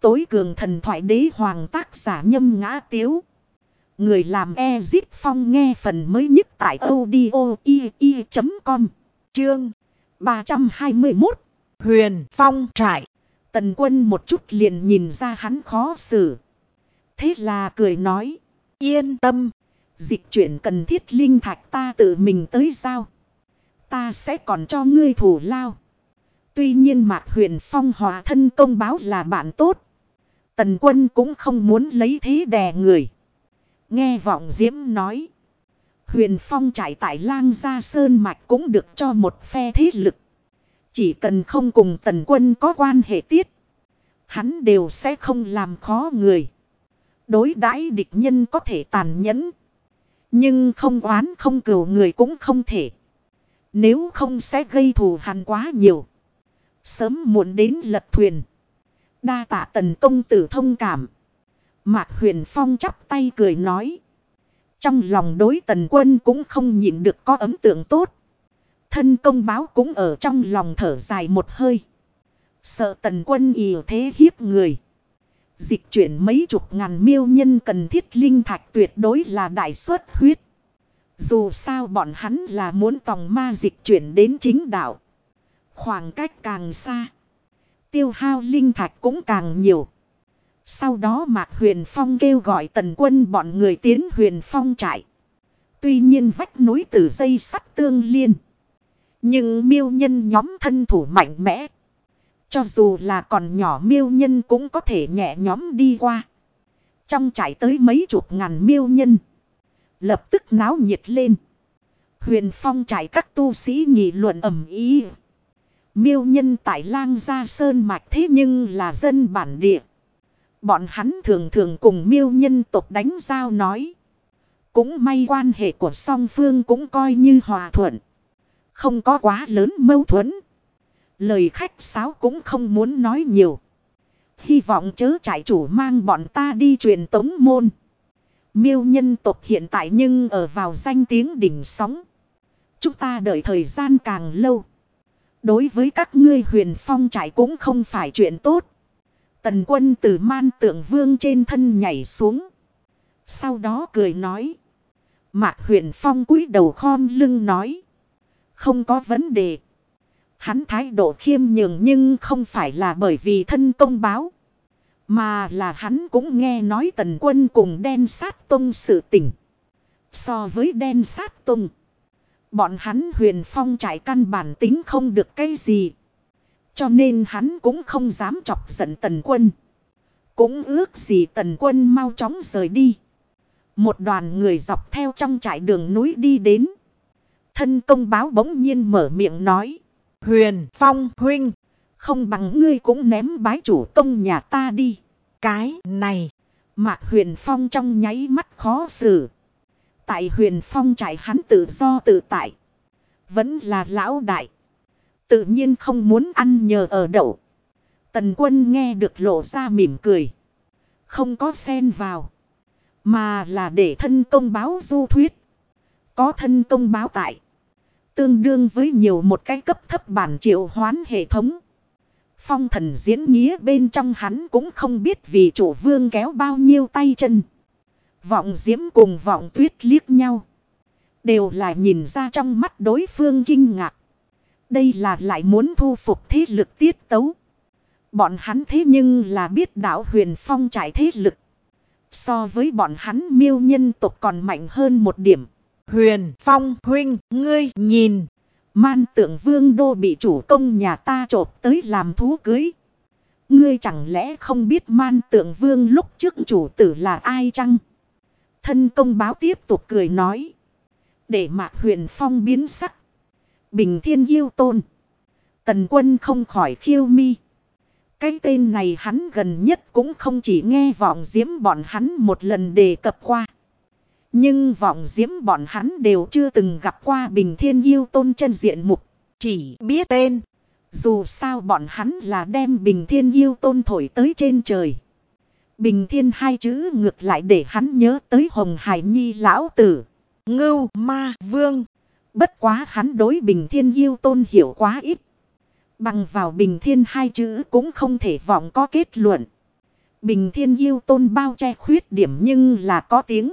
tối cường thần thoại đế hoàng tác giả Nhâm Ngã Tiếu. Người làm Ezip Phong nghe phần mới nhất tại audio.com. Chương 321. Huyền Phong trại. Tần Quân một chút liền nhìn ra hắn khó xử. Thế là cười nói. Yên tâm. Dịch chuyển cần thiết linh thạch ta tự mình tới giao. Ta sẽ còn cho ngươi thủ lao. Tuy nhiên Mạc Huyền Phong hòa thân công báo là bạn tốt. Tần Quân cũng không muốn lấy thế đè người. Nghe Vọng Diễm nói. Huyền Phong trải tại Lang Gia Sơn Mạch cũng được cho một phe thế lực. Chỉ cần không cùng Tần Quân có quan hệ tiết. Hắn đều sẽ không làm khó người. Đối đãi địch nhân có thể tàn nhẫn. Nhưng không oán không cừu người cũng không thể. Nếu không sẽ gây thù hằn quá nhiều. Sớm muộn đến lật thuyền. Đa tạ Tần công tử thông cảm. Mạc Huyền Phong chắp tay cười nói. Trong lòng đối Tần Quân cũng không nhịn được có ấn tượng tốt. Thân công báo cũng ở trong lòng thở dài một hơi. Sợ Tần Quân ỷ thế hiếp người. Dịch chuyển mấy chục ngàn miêu nhân cần thiết linh thạch tuyệt đối là đại suất huyết. Dù sao bọn hắn là muốn tòng ma dịch chuyển đến chính đạo. Khoảng cách càng xa. Tiêu hao linh thạch cũng càng nhiều. Sau đó Mạc Huyền Phong kêu gọi Tần Quân bọn người tiến Huyền Phong trại. Tuy nhiên vách núi từ dây sắt tương liên. Nhưng miêu nhân nhóm thân thủ mạnh mẽ. Cho dù là còn nhỏ miêu nhân cũng có thể nhẹ nhõm đi qua. Trong trại tới mấy chục ngàn miêu nhân. Lập tức náo nhiệt lên. Huyền Phong trại các tu sĩ nghị luận ầm ĩ. Miêu nhân tại Lang Gia Sơn Mạch thế nhưng là dân bản địa. Bọn hắn thường thường cùng miêu nhân tộc đánh giao nói. Cũng may quan hệ của song phương cũng coi như hòa thuận. Không có quá lớn mâu thuẫn. Lời khách sáo cũng không muốn nói nhiều. Hy vọng chớ trại chủ mang bọn ta đi truyền tống môn. Miêu nhân tộc hiện tại nhưng ở vào danh tiếng đỉnh sóng. Chúng ta đợi thời gian càng lâu. Đối với các ngươi Huyền Phong trại cũng không phải chuyện tốt. Tần Quân từ Man Tượng Vương trên thân nhảy xuống. Sau đó cười nói. Mạc Huyền Phong cúi đầu khom lưng nói. Không có vấn đề. Hắn thái độ khiêm nhường nhưng không phải là bởi vì thân công báo. Mà là hắn cũng nghe nói Tần Quân cùng Đen Sát Tông sự tình. So với Đen Sát Tông. Bọn hắn Huyền Phong trại căn bản tính không được cái gì. Cho nên hắn cũng không dám chọc giận Tần Quân. Cũng ước gì Tần Quân mau chóng rời đi. Một đoàn người dọc theo trong trại đường núi đi đến. Thân công báo bỗng nhiên mở miệng nói. Huyền Phong huynh. Không bằng ngươi cũng ném bái chủ công nhà ta đi. Cái này. Mạc Huyền Phong trong nháy mắt khó xử. Tại Huyền Phong trại hắn tự do tự tại. Vẫn là lão đại. Tự nhiên không muốn ăn nhờ ở đậu. Tần Quân nghe được lộ ra mỉm cười. Không có xen vào. Mà là để thân công báo du thuyết. Có thân công báo tại. Tương đương với nhiều một cái cấp thấp bản triệu hoán hệ thống. Phong thần diễn nghĩa bên trong hắn cũng không biết vì chủ vương kéo bao nhiêu tay chân. Vọng Diễm cùng Vọng Tuyết liếc nhau. Đều là nhìn ra trong mắt đối phương kinh ngạc. Đây là lại muốn thu phục thế lực tiết tấu. Bọn hắn thế nhưng là biết đảo Huyền Phong trải thế lực. So với bọn hắn miêu nhân tộc còn mạnh hơn một điểm. Huyền Phong huynh, ngươi nhìn. Man Tượng Vương đô bị chủ công nhà ta chộp tới làm thú cưới. Ngươi chẳng lẽ không biết Man Tượng Vương lúc trước chủ tử là ai chăng? Thân công báo tiếp tục cười nói. Để Mạc Huyền Phong biến sắc. Bình Thiên Yêu Tôn. Tần Quân không khỏi khiêu mi. Cái tên này hắn gần nhất cũng không chỉ nghe Vọng Diễm bọn hắn một lần đề cập qua. Nhưng Vọng Diễm bọn hắn đều chưa từng gặp qua Bình Thiên Yêu Tôn chân diện mục. Chỉ biết tên. Dù sao bọn hắn là đem Bình Thiên Yêu Tôn thổi tới trên trời. Bình Thiên hai chữ ngược lại để hắn nhớ tới Hồng Hải Nhi lão tử. Ngưu Ma Vương. Bất quá hắn đối Bình Thiên Yêu Tôn hiểu quá ít. Bằng vào Bình Thiên hai chữ cũng không thể vọng có kết luận. Bình Thiên Yêu Tôn bao che khuyết điểm nhưng là có tiếng.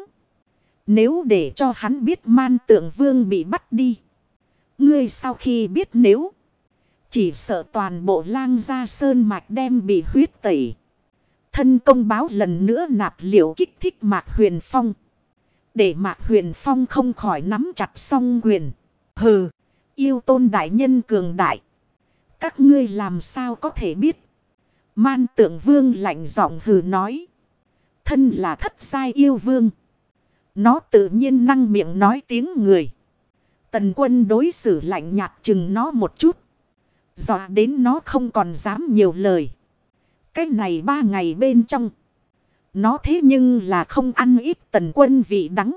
Nếu để cho hắn biết Man Tượng Vương bị bắt đi. Ngươi sau khi biết nếu. Chỉ sợ toàn bộ Lang Gia Sơn Mạch đem bị huyết tẩy. Thân công báo lần nữa nạp liệu kích thích Mạc Huyền Phong. Để Mạc Huyền Phong không khỏi nắm chặt song quyền. Hừ, Yêu Tôn đại nhân cường đại. Các ngươi làm sao có thể biết. Man Tượng Vương lạnh giọng hừ nói. Thân là thất giai yêu vương. Nó tự nhiên năng miệng nói tiếng người. Tần Quân đối xử lạnh nhạt chừng nó một chút. Dọa đến nó không còn dám nhiều lời. Cái này 3 ngày bên trong. Nó thế nhưng là không ăn ít Tần Quân vị đắng.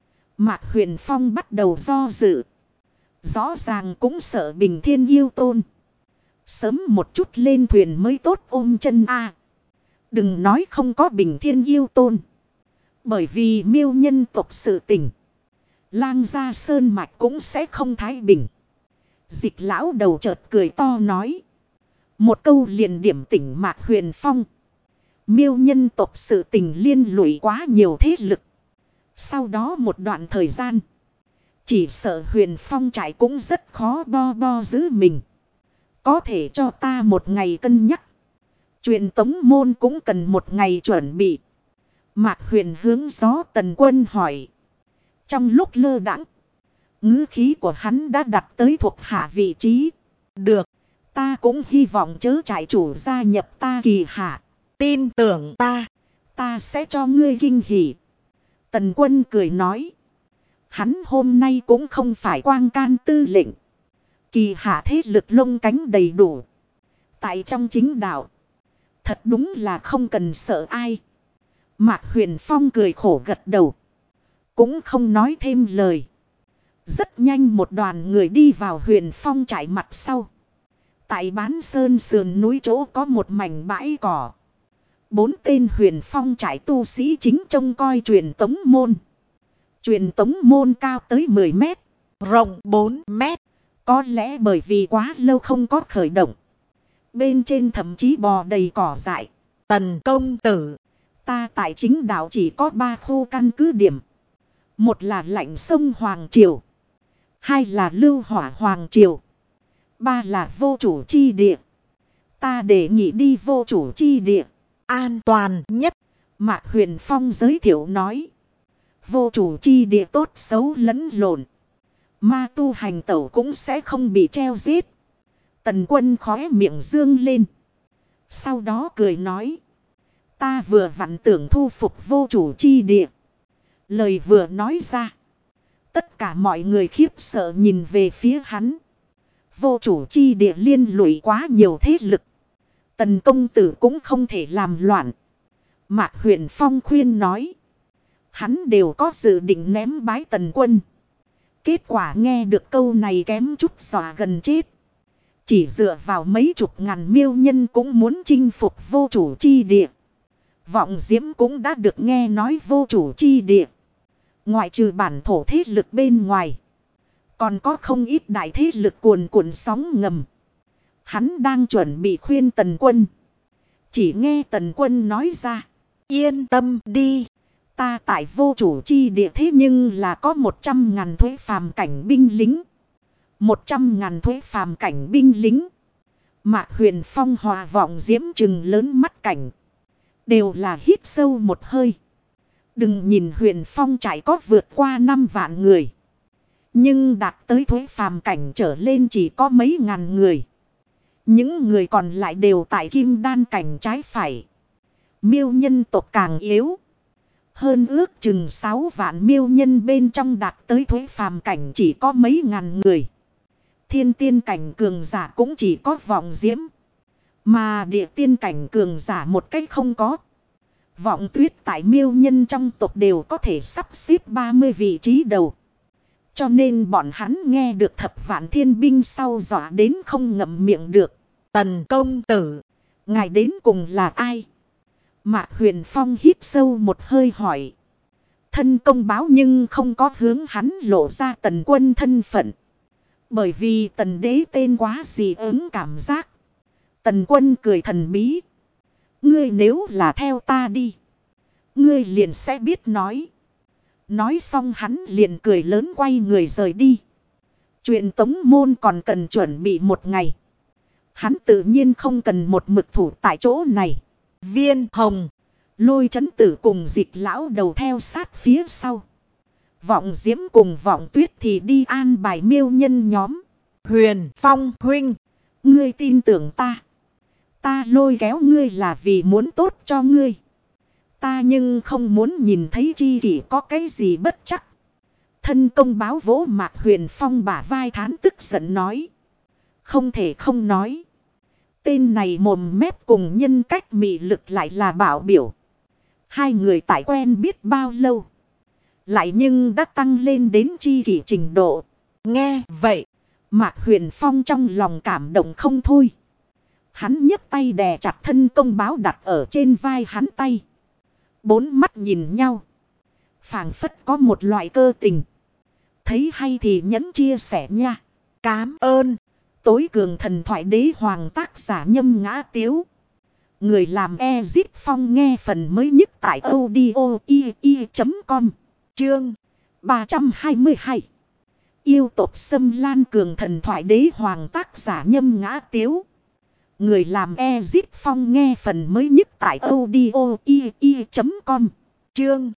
Mạc Huyền Phong bắt đầu do dự. Rõ ràng cũng sợ Bình Thiên Yêu Tôn. Sớm một chút lên thuyền mới tốt ôm chân a. Đừng nói không có Bình Thiên Yêu Tôn. Bởi vì Miêu nhân tộc sự tình. Lang Gia Sơn Mạch cũng sẽ không thái bình. Dịch lão đầu chợt cười to nói. Một câu liền điểm tỉnh Mạc Huyền Phong. Miêu nhân tộc sự tình liên lụy quá nhiều thế lực. Sau đó một đoạn thời gian. Chỉ sợ Huyền Phong trại cũng rất khó bo giữ mình. Có thể cho ta một ngày cân nhắc. Truyền tống môn cũng cần một ngày chuẩn bị. Mạc Huyền hướng gió Tần Quân hỏi. Trong lúc lơ đãng, ngữ khí của hắn đã đặt tới thuộc hạ vị trí. Được, ta cũng hy vọng chớ trại chủ gia nhập ta kỳ hạ. Tin tưởng ta sẽ cho ngươi kinh hỉ. Tần Quân cười nói. Hắn hôm nay cũng không phải quang can tư lệnh. Kỳ hạ thế lực lông cánh đầy đủ. Tại trong chính đạo, thật đúng là không cần sợ ai. Mạc Huyền Phong cười khổ gật đầu. Cũng không nói thêm lời. Rất nhanh một đoàn người đi vào Huyền Phong trại mặt sau. Tại Bán Sơn sườn núi chỗ có một mảnh bãi cỏ. 4 tên Huyền Phong trại tu sĩ chính trông coi truyền tống môn. Truyền tống môn cao tới 10 mét, rộng 4 mét. Có lẽ bởi vì quá lâu không có khởi động. Bên trên thậm chí bò đầy cỏ dại. Tần công tử, ta tại chính đảo chỉ có 3 khu căn cứ điểm. Một là Lạnh Sông Hoàng Triều. 2 là Lưu Hỏa Hoàng Triều. 3 là Vô Chủ Chi Địa. Ta đề nghị đi Vô Chủ Chi Địa. An toàn nhất. Mạc Huyền Phong giới thiệu nói. Vô Chủ Chi Địa tốt xấu lẫn lộn. Ma tu hành tẩu cũng sẽ không bị treo giết. Tần Quân khóe miệng dương lên. Sau đó cười nói. Ta vừa vặn tưởng thu phục Vô Chủ Chi Địa. Lời vừa nói ra. Tất cả mọi người khiếp sợ nhìn về phía hắn. Vô Chủ Chi Địa liên lụy quá nhiều thế lực. Tần công tử cũng không thể làm loạn. Mạc Huyền Phong khuyên nói. Hắn đều có dự định ném bái Tần Quân. Kết quả nghe được câu này kém chút dọa gần chết. Chỉ dựa vào mấy chục ngàn miêu nhân cũng muốn chinh phục Vô Chủ Chi Địa. Vọng Diễm cũng đã được nghe nói Vô Chủ Chi Địa. Ngoại trừ bản thổ thế lực bên ngoài. Còn có không ít đại thế lực cuồn cuộn sóng ngầm. Hắn đang chuẩn bị khuyên Tần Quân. Chỉ nghe Tần Quân nói ra. Yên tâm đi. Ta tại Vô Chủ Chi Địa thế nhưng là có 100.000 thuế phàm cảnh binh lính. 100.000 thuế phàm cảnh binh lính. Mạc Huyền Phong hòa Vọng Diễm trừng lớn mắt cảnh. Đều là hít sâu một hơi. Đừng nhìn Huyền Phong trải có vượt qua 5 vạn người. Nhưng đạt tới thuế phàm cảnh trở lên chỉ có mấy ngàn người. Những người còn lại đều tại kim đan cảnh trái phải. Miêu nhân tộc càng yếu. Hơn ước chừng 6 vạn miêu nhân bên trong đạt tới thuế phàm cảnh chỉ có mấy ngàn người. Thiên tiên cảnh cường giả cũng chỉ có Vọng Diễm. Mà địa tiên cảnh cường giả một cách không có. Vọng Tuyết tại miêu nhân trong tộc đều có thể sắp xếp 30 vị trí đầu. Cho nên bọn hắn nghe được thập vạn thiên binh sau dọa đến không ngậm miệng được. Tần công tử, ngài đến cùng là ai? Mạc Huyền Phong hít sâu một hơi hỏi. Thân công báo nhưng không có hướng hắn lộ ra Tần Quân thân phận. Bởi vì Tần đế tên quá dị ứng cảm giác. Tần Quân cười thần bí. Ngươi nếu là theo ta đi, ngươi liền sẽ biết nói. Nói xong hắn liền cười lớn quay người rời đi. Chuyện tống môn còn cần chuẩn bị một ngày. Hắn tự nhiên không cần một mực thủ tại chỗ này. Viên Hồng, Lôi Chấn Tử cùng Dịch lão đầu theo sát phía sau. Vọng Diễm cùng Vọng Tuyết thì đi an bài miêu nhân nhóm. Huyền Phong huynh, ngươi tin tưởng ta. Ta lôi kéo ngươi là vì muốn tốt cho ngươi. Ta nhưng không muốn nhìn thấy chi kỷ có cái gì bất chắc. Thân công báo vỗ Mạc Huyền Phong bả vai thán tức giận nói. Không thể không nói. Tên này mồm mép cùng nhân cách mị lực lại là bảo biểu. Hai người tại quen biết bao lâu. Lại nhưng đã tăng lên đến chi kỷ trình độ. Nghe vậy, Mạc Huyền Phong trong lòng cảm động không thôi. Hắn nhấc tay đè chặt thân công báo đặt ở trên vai hắn tay. Bốn mắt nhìn nhau. Phảng phất có một loại cơ tình. Thấy hay thì nhẫn chia sẻ nha. Cám ơn. Tối cường thần thoại đế hoàng tác giả Nhâm Ngã Tiếu. Người làm Ezip Phong nghe phần mới nhất tại audio.com. Chương 322. Yêu tộc xâm lan cường thần thoại đế hoàng tác giả Nhâm Ngã Tiếu. Người làm Ezip Phong nghe phần mới nhất tại audio.com. Chương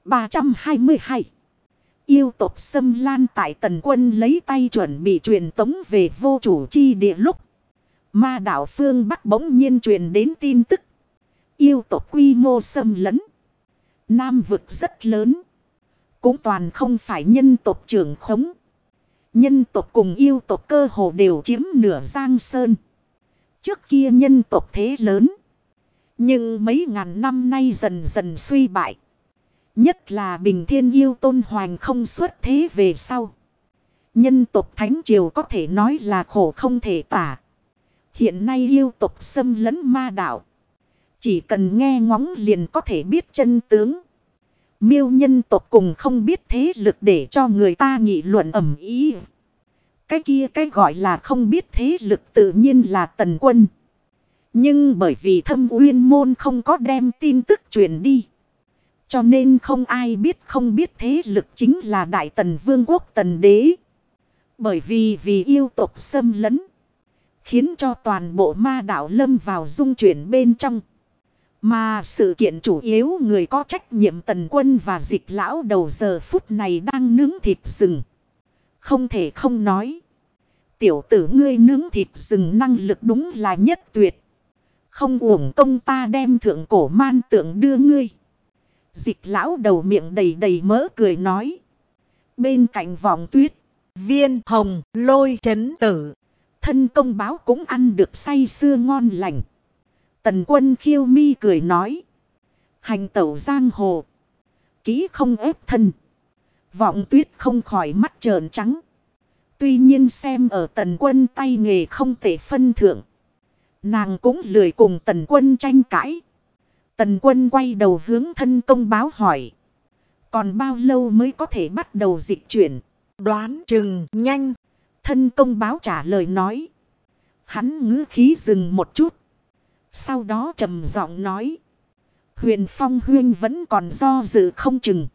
322. Yêu tộc xâm lan tại Tần Quân lấy tay chuẩn bị truyền tống về vô chủ chi địa lúc. Ma đảo phương Bắc bỗng nhiên truyền đến tin tức. Yêu tộc quy mô xâm lấn. Nam vực rất lớn. Cũng toàn không phải nhân tộc trưởng khống. Nhân tộc cùng yêu tộc cơ hồ đều chiếm nửa Giang Sơn. Trước kia nhân tộc thế lớn. Nhưng mấy ngàn năm nay dần dần suy bại. Nhất là Bình Thiên Yêu Tôn Hoành không xuất thế về sau. Nhân tộc Thánh Triều có thể nói là khổ không thể tả. Hiện nay yêu tộc xâm lấn ma đảo. Chỉ cần nghe ngóng liền có thể biết chân tướng. Miêu nhân tộc cùng không biết thế lực để cho người ta nghị luận ầm ĩ. Cái kia cái gọi là không biết thế lực tự nhiên là Tần Quân. Nhưng bởi vì Thâm Uyên Môn không có đem tin tức truyền đi. Cho nên không ai biết không biết thế lực chính là Đại Tần Vương quốc Tần Đế. Bởi vì yêu tộc xâm lấn. Khiến cho toàn bộ ma đảo lâm vào dung chuyển bên trong. Mà sự kiện chủ yếu người có trách nhiệm Tần Quân và Dịch lão đầu giờ phút này đang nướng thịt rừng. Không thể không nói. Tiểu tử ngươi nướng thịt rừng năng lực đúng là nhất tuyệt. Không uổng công ta đem thượng cổ man tượng đưa ngươi. Dịch lão đầu miệng đầy đầy mỡ cười nói. Bên cạnh Vọng Tuyết, Viên Hồng, Lôi Chấn Tử. Thân công báo cũng ăn được say sưa ngon lành. Tần Quân khiêu mi cười nói. Hành tẩu giang hồ. Kỹ không ép thân. Vọng Tuyết không khỏi mắt trợn trắng. Tuy nhiên xem ở Tần Quân tay nghề không thể phân thượng. Nàng cũng lười cùng Tần Quân tranh cãi. Tần Quân quay đầu hướng thân công báo hỏi. Còn bao lâu mới có thể bắt đầu dịch chuyển? Đoán chừng nhanh. Thân công báo trả lời nói. Hắn ngữ khí dừng một chút. Sau đó trầm giọng nói. Huyền Phong huynh vẫn còn do dự không chừng.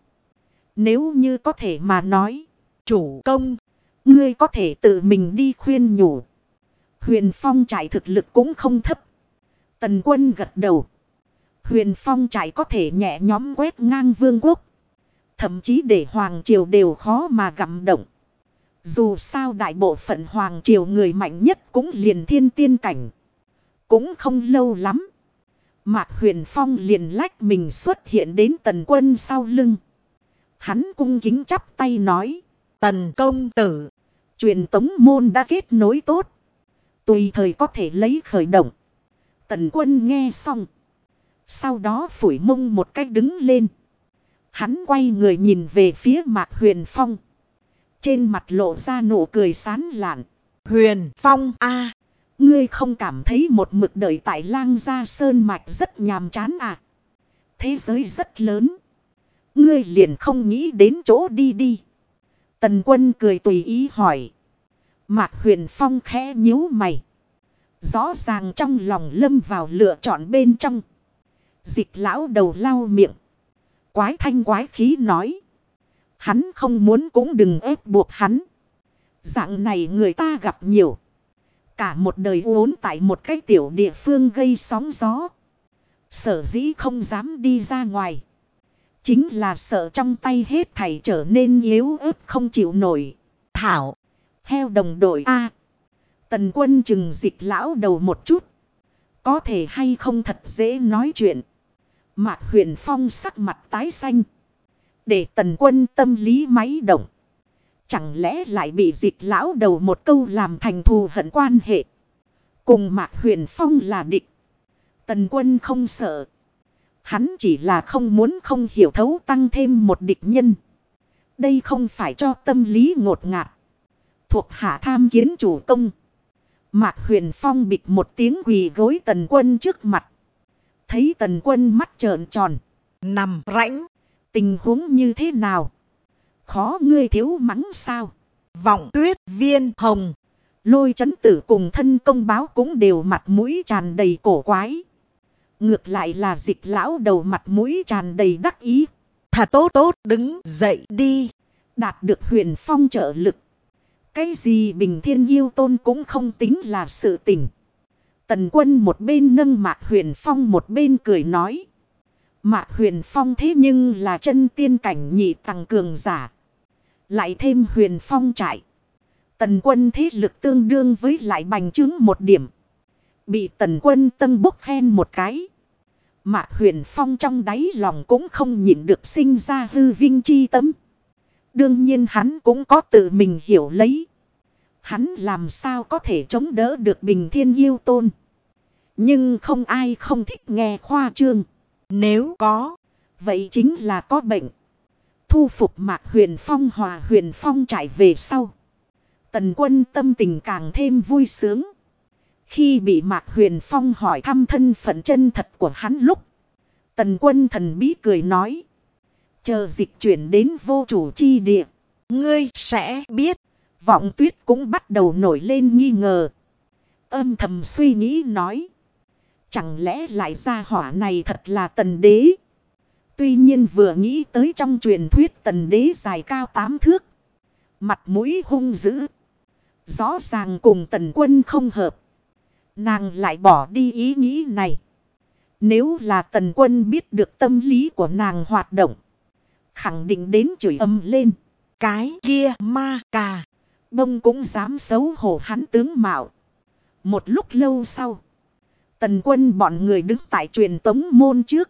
Nếu như có thể mà nói. Chủ công. Ngươi có thể tự mình đi khuyên nhủ. Huyền Phong trại thực lực cũng không thấp. Tần Quân gật đầu. Huyền Phong trại có thể nhẹ nhóm quét ngang vương quốc. Thậm chí để Hoàng Triều đều khó mà gặm động. Dù sao đại bộ phận Hoàng Triều người mạnh nhất cũng liền thiên tiên cảnh. Cũng không lâu lắm. Mạc Huyền Phong liền lách mình xuất hiện đến Tần Quân sau lưng. Hắn cung kính chắp tay nói. Tần công tử. Truyền tống môn đã kết nối tốt. Tùy thời có thể lấy khởi động. Tần Quân nghe xong. Sau đó phủi mông một cách đứng lên. Hắn quay người nhìn về phía Mạc Huyền Phong. Trên mặt lộ ra nụ cười sán lạn. Huyền Phong a, ngươi không cảm thấy một mực đợi tại Lang Gia Sơn Mạch rất nhàm chán à? Thế giới rất lớn. Ngươi liền không nghĩ đến chỗ đi đi. Tần Quân cười tùy ý hỏi. Mạc Huyền Phong khẽ nhíu mày. Rõ ràng trong lòng lâm vào lựa chọn bên trong. Dịch lão đầu lau miệng. Quái thanh quái khí nói. Hắn không muốn cũng đừng ép buộc hắn. Dạng này người ta gặp nhiều. Cả một đời uốn tại một cái tiểu địa phương gây sóng gió. Sở dĩ không dám đi ra ngoài. Chính là sợ trong tay hết thảy trở nên yếu ớt không chịu nổi. Thảo. Heo đồng đội A. Tần Quân chừng Dịch lão đầu một chút. Có thể hay không thật dễ nói chuyện. Mạc Huyền Phong sắc mặt tái xanh. Để Tần Quân tâm lý máy động. Chẳng lẽ lại bị Dịch lão đầu một câu làm thành thù hận quan hệ. Cùng Mạc Huyền Phong là địch. Tần Quân không sợ. Hắn chỉ là không muốn không hiểu thấu tăng thêm một địch nhân. Đây không phải cho tâm lý ngột ngạt. Thuộc hạ tham kiến chủ công. Mạc Huyền Phong bịch một tiếng quỳ gối Tần Quân trước mặt. Thấy Tần Quân mắt trợn tròn. Nằm rãnh. Tình huống như thế nào? Khó ngươi thiếu mắng sao? Vọng Tuyết, Viên Hồng, Lôi Chấn Tử cùng thân công báo cũng đều mặt mũi tràn đầy cổ quái. Ngược lại là Dịch lão đầu mặt mũi tràn đầy đắc ý. Thà tốt đứng dậy đi. Đạt được Huyền Phong trợ lực. Cái gì Bình Thiên Yêu Tôn cũng không tính là sự tình. Tần Quân một bên nâng Mạc Huyền Phong một bên cười nói. Mạc Huyền Phong thế nhưng là chân tiên cảnh nhị tầng cường giả. Lại thêm Huyền Phong trại. Tần Quân thế lực tương đương với lại bành trướng một điểm. Bị Tần Quân tân bốc khen một cái. Mạc Huyền Phong trong đáy lòng cũng không nhịn được sinh ra hư vinh chi tâm. Đương nhiên hắn cũng có tự mình hiểu lấy. Hắn làm sao có thể chống đỡ được Bình Thiên Yêu Tôn. Nhưng không ai không thích nghe khoa trương. Nếu có, vậy chính là có bệnh. Thu phục Mạc Huyền Phong hòa Huyền Phong trải về sau. Tần Quân tâm tình càng thêm vui sướng. Khi bị Mạc Huyền Phong hỏi thăm thân phận chân thật của hắn lúc. Tần Quân thần bí cười nói. Chờ dịch chuyển đến vô chủ chi địa. Ngươi sẽ biết. Vọng Tuyết cũng bắt đầu nổi lên nghi ngờ. Âm thầm suy nghĩ nói. Chẳng lẽ lại gia hỏa này thật là Tần Đế. Tuy nhiên vừa nghĩ tới trong truyền thuyết Tần Đế dài cao 8 thước. Mặt mũi hung dữ. Rõ ràng cùng Tần Quân không hợp. Nàng lại bỏ đi ý nghĩ này. Nếu là Tần Quân biết được tâm lý của nàng hoạt động. Khẳng định đến chửi ầm lên. Cái kia ma cà. Bông cũng dám xấu hổ hắn tướng mạo. Một lúc lâu sau. Tần Quân bọn người đứng tại truyền tống môn trước.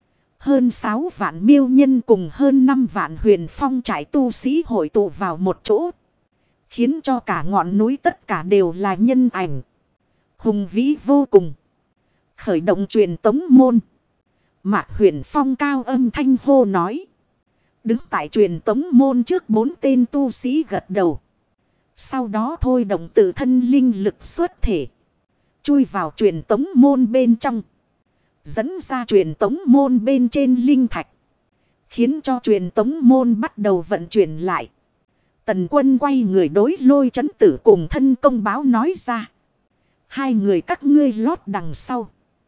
Hơn 6 vạn miêu nhân cùng hơn 5 vạn Huyền Phong trại tu sĩ hội tụ vào một chỗ. Khiến cho cả ngọn núi tất cả đều là nhân ảnh. Hùng vĩ vô cùng. Khởi động truyền tống môn. Mạc Huyền Phong cao âm thanh hô nói. Đứng tại truyền tống môn trước 4 tên tu sĩ gật đầu. Sau đó thôi động tự thân linh lực xuất thể. Chui vào truyền tống môn bên trong. Dẫn ra truyền tống môn bên trên linh thạch. Khiến cho truyền tống môn bắt đầu vận chuyển lại. Tần Quân quay người đối Lôi Chấn Tử cùng thân công báo nói ra. Hai người các ngươi lót đằng sau.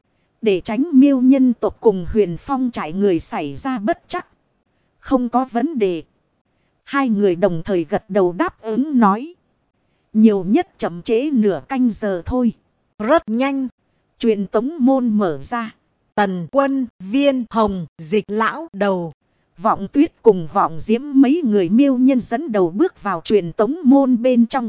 Để tránh miêu nhân tộc cùng Huyền Phong trại người xảy ra bất chắc. Không có vấn đề. Hai người đồng thời gật đầu đáp ứng nói. Nhiều nhất chậm trễ nửa canh giờ thôi. Rất nhanh. Truyền tống môn mở ra. Tần Quân, Viên Hồng, Dịch lão đầu. Vọng Tuyết cùng Vọng Diễm mấy người miêu nhân dẫn đầu bước vào truyền tống môn bên trong.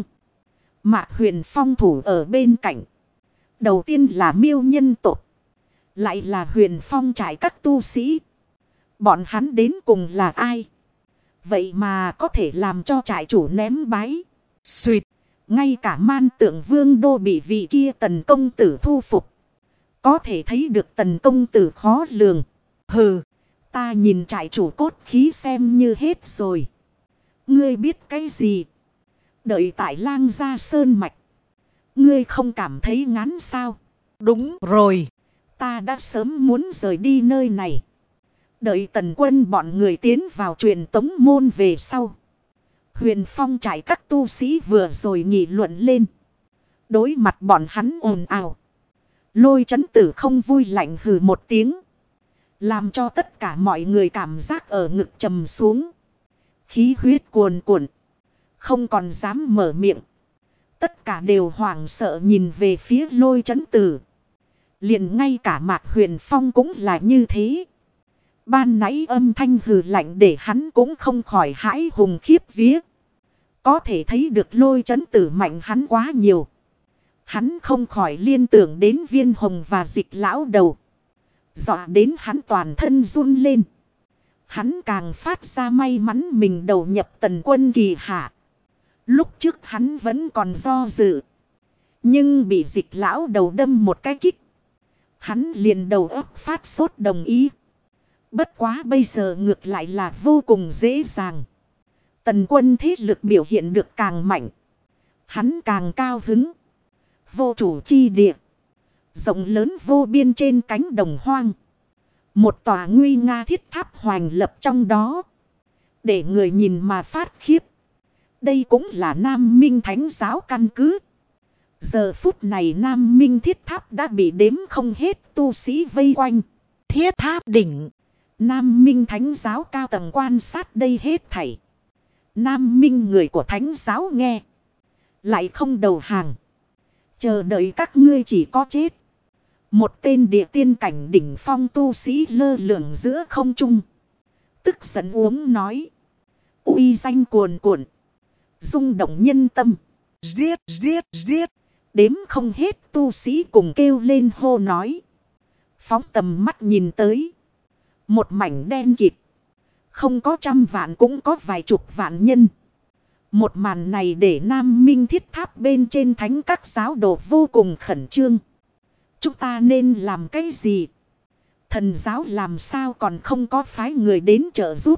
Mạc Huyền Phong thủ ở bên cạnh. Đầu tiên là miêu nhân tộc. Lại là Huyền Phong trại các tu sĩ. Bọn hắn đến cùng là ai? Vậy mà có thể làm cho trại chủ ném bái. Xuyệt. Ngay cả Man Tượng Vương đô bị vị kia Tần công tử thu phục. Có thể thấy được Tần công tử khó lường. Hừ. Ta nhìn trại chủ cốt khí xem như hết rồi. Ngươi biết cái gì? Đợi tại Lang Gia Sơn Mạch. Ngươi không cảm thấy ngán sao? Đúng rồi. Ta đã sớm muốn rời đi nơi này. Đợi Tần Quân bọn người tiến vào truyền tống môn về sau. Huyền Phong trại các tu sĩ vừa rồi nghị luận lên. Đối mặt bọn hắn ồn ào. Lôi Chấn Tử không vui lạnh hừ một tiếng. Làm cho tất cả mọi người cảm giác ở ngực trầm xuống. Khí huyết cuồn cuộn. Không còn dám mở miệng. Tất cả đều hoảng sợ nhìn về phía Lôi Chấn Tử. Liền ngay cả Mạc Huyền Phong cũng là như thế. Ban nãy âm thanh hừ lạnh để hắn cũng không khỏi hãi hùng khiếp vía. Có thể thấy được Lôi Chấn Tử mạnh hắn quá nhiều. Hắn không khỏi liên tưởng đến Viên Hồng và Dịch lão đầu. Dọa đến hắn toàn thân run lên. Hắn càng phát ra may mắn mình đầu nhập Tần Quân kỳ hạ. Lúc trước hắn vẫn còn do dự. Nhưng bị Dịch lão đầu đâm một cái kích. Hắn liền đầu óc phát sốt đồng ý. Bất quá bây giờ ngược lại là vô cùng dễ dàng. Tần Quân thế lực biểu hiện được càng mạnh. Hắn càng cao hứng. Vô chủ chi địa. Rộng lớn vô biên trên cánh đồng hoang. Một tòa nguy nga thiết tháp hoành lập trong đó. Để người nhìn mà phát khiếp. Đây cũng là Nam Minh Thánh giáo căn cứ. Giờ phút này Nam Minh thiết tháp đã bị đếm không hết tu sĩ vây quanh. Thiết tháp đỉnh. Nam Minh Thánh giáo cao tầng quan sát đây hết thảy. Nam Minh người của Thánh giáo nghe. Lại không đầu hàng. Chờ đợi các ngươi chỉ có chết. Một tên địa tiên cảnh đỉnh phong tu sĩ lơ lửng giữa không trung. Tức giận uống nói. Uy danh cuồn cuộn. Rung động nhân tâm. Giết, giết, giết. Đếm không hết tu sĩ cùng kêu lên hô nói. Phóng tầm mắt nhìn tới. Một mảnh đen kịt. Không có 100 vạn cũng có vài chục vạn nhân. Một màn này để Nam Minh thiết tháp bên trên thánh các giáo đồ vô cùng khẩn trương. Chúng ta nên làm cái gì? Thần giáo làm sao còn không có phái người đến trợ giúp?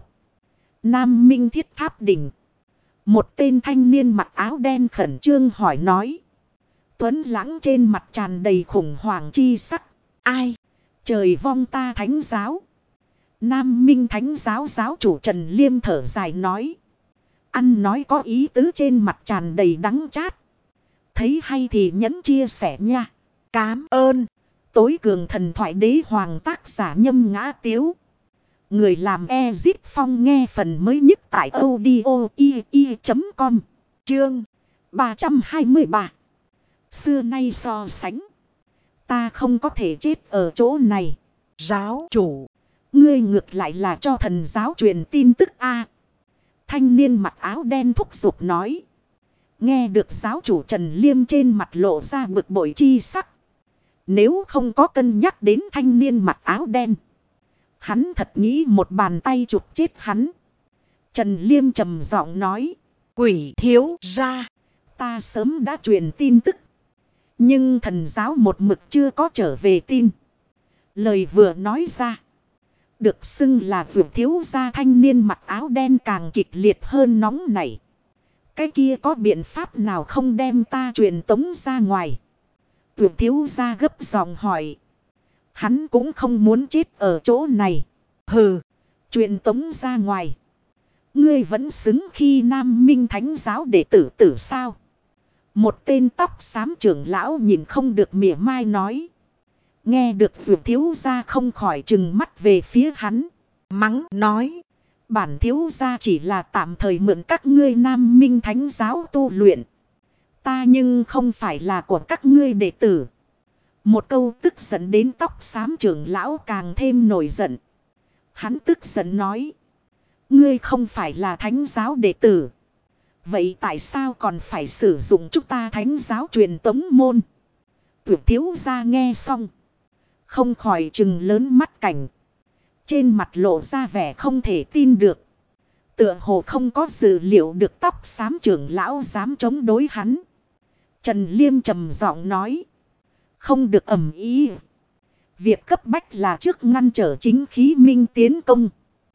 Nam Minh thiết tháp đỉnh. Một tên thanh niên mặc áo đen khẩn trương hỏi nói. Tuấn lãng trên mặt tràn đầy khủng hoảng chi sắc. Ai? Trời vong ta thánh giáo. Nam Minh thánh giáo giáo chủ Trần Liêm thở dài nói. Ăn nói có ý tứ trên mặt tràn đầy đắng chát. Thấy hay thì nhẫn chia sẻ nha. Cám ơn. Tối cường thần thoại đế hoàng tác giả Nhâm Ngã Tiếu. Người làm Ezip Phong nghe phần mới nhất tại audio.com. Chương 323. Xưa nay so sánh. Ta không có thể chết ở chỗ này. Giáo chủ. Ngươi ngược lại là cho thần giáo truyền tin tức a. Thanh niên mặc áo đen thúc giục nói. Nghe được giáo chủ Trần Liêm trên mặt lộ ra bực bội chi sắc. Nếu không có cân nhắc đến thanh niên mặc áo đen. Hắn thật nghĩ một bàn tay chụp chết hắn. Trần Liêm trầm giọng nói. Quỷ thiếu ra. Ta sớm đã truyền tin tức. Nhưng thần giáo một mực chưa có trở về tin. Lời vừa nói ra. Được xưng là vượt thiếu gia thanh niên mặc áo đen càng kịch liệt hơn nóng nảy. Cái kia có biện pháp nào không đem ta truyền tống ra ngoài? Vượt thiếu gia gấp giọng hỏi. Hắn cũng không muốn chết ở chỗ này. Hừ, truyền tống ra ngoài. Ngươi vẫn xứng khi Nam Minh thánh giáo đệ tử tử sao? Một tên tóc xám trưởng lão nhìn không được mỉa mai nói. Nghe được vượt thiếu gia không khỏi trừng mắt về phía hắn. Mắng nói. Bản thiếu gia chỉ là tạm thời mượn các ngươi Nam Minh thánh giáo tu luyện. Ta nhưng không phải là của các ngươi đệ tử. Một câu tức giận đến tóc xám trưởng lão càng thêm nổi giận. Hắn tức giận nói. Ngươi không phải là thánh giáo đệ tử. Vậy tại sao còn phải sử dụng chúng ta thánh giáo truyền tống môn? Tuyệt thiếu gia nghe xong. Không khỏi trừng lớn mắt cảnh. Trên mặt lộ ra vẻ không thể tin được. Tựa hồ không có dự liệu được tóc xám trưởng lão dám chống đối hắn. Trần Liêm trầm giọng nói. Không được ầm ý. Việc cấp bách là trước ngăn trở chính khí minh tiến công.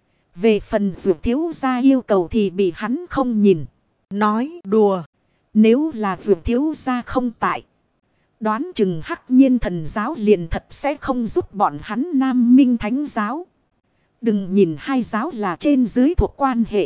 Về phần vượt thiếu gia yêu cầu thì bị hắn không nhìn. Nói đùa. Nếu là vượt thiếu gia không tại. Đoán chừng hắc nhiên thần giáo liền thật sẽ không giúp bọn hắn Nam Minh thánh giáo. Đừng nhìn hai giáo là trên dưới thuộc quan hệ.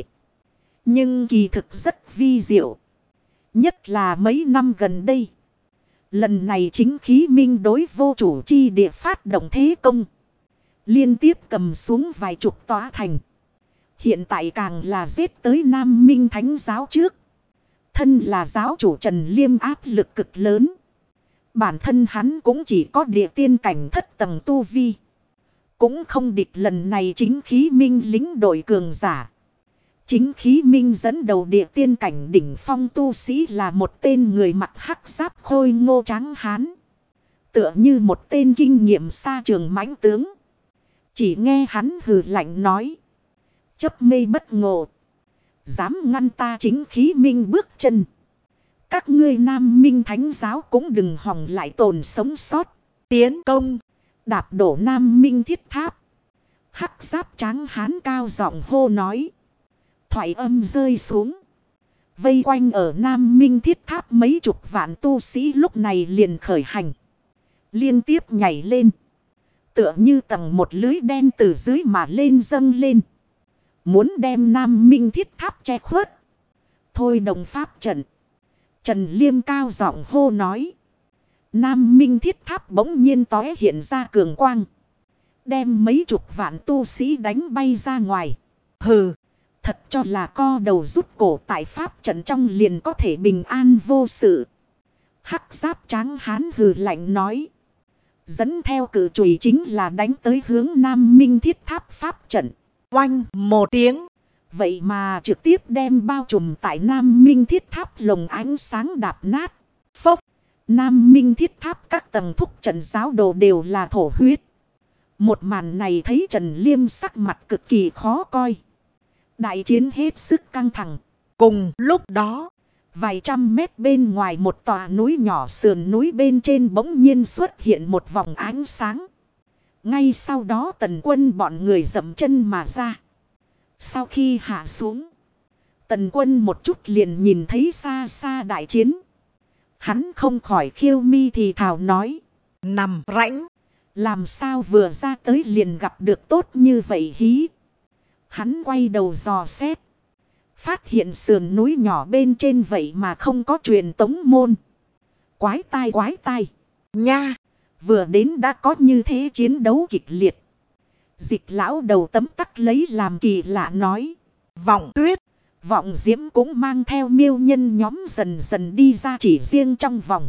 Nhưng kỳ thực rất vi diệu. Nhất là mấy năm gần đây. Lần này chính khí minh đối vô chủ chi địa phát động thế công. Liên tiếp cầm xuống vài chục tòa thành. Hiện tại càng là giết tới Nam Minh Thánh giáo trước. Thân là giáo chủ Trần Liêm áp lực cực lớn. Bản thân hắn cũng chỉ có địa tiên cảnh thất tầng tu vi. Cũng không địch lần này chính khí minh lính đội cường giả. Chính khí minh dẫn đầu địa tiên cảnh đỉnh phong tu sĩ là một tên người mặc hắc giáp khôi ngô trắng hán. Tựa như một tên kinh nghiệm xa trường mãnh tướng. Chỉ nghe hắn hừ lạnh nói. Chấp mê bất ngộ. Dám ngăn ta chính khí minh bước chân. Các ngươi Nam Minh Thánh giáo cũng đừng hòng lại tồn sống sót. Tiến công. Đạp đổ Nam Minh thiết tháp. Hắc giáp trắng hán cao giọng hô nói. Thoại âm rơi xuống. Vây quanh ở Nam Minh thiết tháp mấy chục vạn tu sĩ lúc này liền khởi hành. Liên tiếp nhảy lên. Tựa như tầng một lưới đen từ dưới mà lên dâng lên. Muốn đem Nam Minh thiết tháp che khuất. Thôi đồng pháp trận. Trần Liêm cao giọng hô nói. Nam Minh thiết tháp bỗng nhiên tóe hiện ra cường quang. Đem mấy chục vạn tu sĩ đánh bay ra ngoài. Hừ, thật cho là co đầu rút cổ tại pháp trận trong liền có thể bình an vô sự. Hắc giáp trắng hán hừ lạnh nói. Dẫn theo cử chùy chính là đánh tới hướng Nam Minh thiết tháp pháp trận. Oanh một tiếng. Vậy mà trực tiếp đem bao trùm tại Nam Minh thiết tháp lồng ánh sáng đạp nát. Phốc. Nam Minh thiết tháp các tầng thúc trận giáo đồ đều là thổ huyết. Một màn này thấy Trần Liêm sắc mặt cực kỳ khó coi. Đại chiến hết sức căng thẳng. Cùng lúc đó, vài trăm mét bên ngoài một tòa núi nhỏ sườn núi bên trên bỗng nhiên xuất hiện một vòng ánh sáng. Ngay sau đó Tần Quân bọn người dậm chân mà ra. Sau khi hạ xuống, Tần Quân một chút liền nhìn thấy xa xa đại chiến. Hắn không khỏi khiêu mi thì thào nói. Nằm rãnh. Làm sao vừa ra tới liền gặp được tốt như vậy hí. Hắn quay đầu dò xét. Phát hiện sườn núi nhỏ bên trên vậy mà không có truyền tống môn. Quái tai. Nha. Vừa đến đã có như thế chiến đấu kịch liệt. Dịch lão đầu tấm tắc lấy làm kỳ lạ nói. Vọng Tuyết. Vọng Diễm cũng mang theo miêu nhân nhóm dần dần đi ra chỉ riêng trong vòng.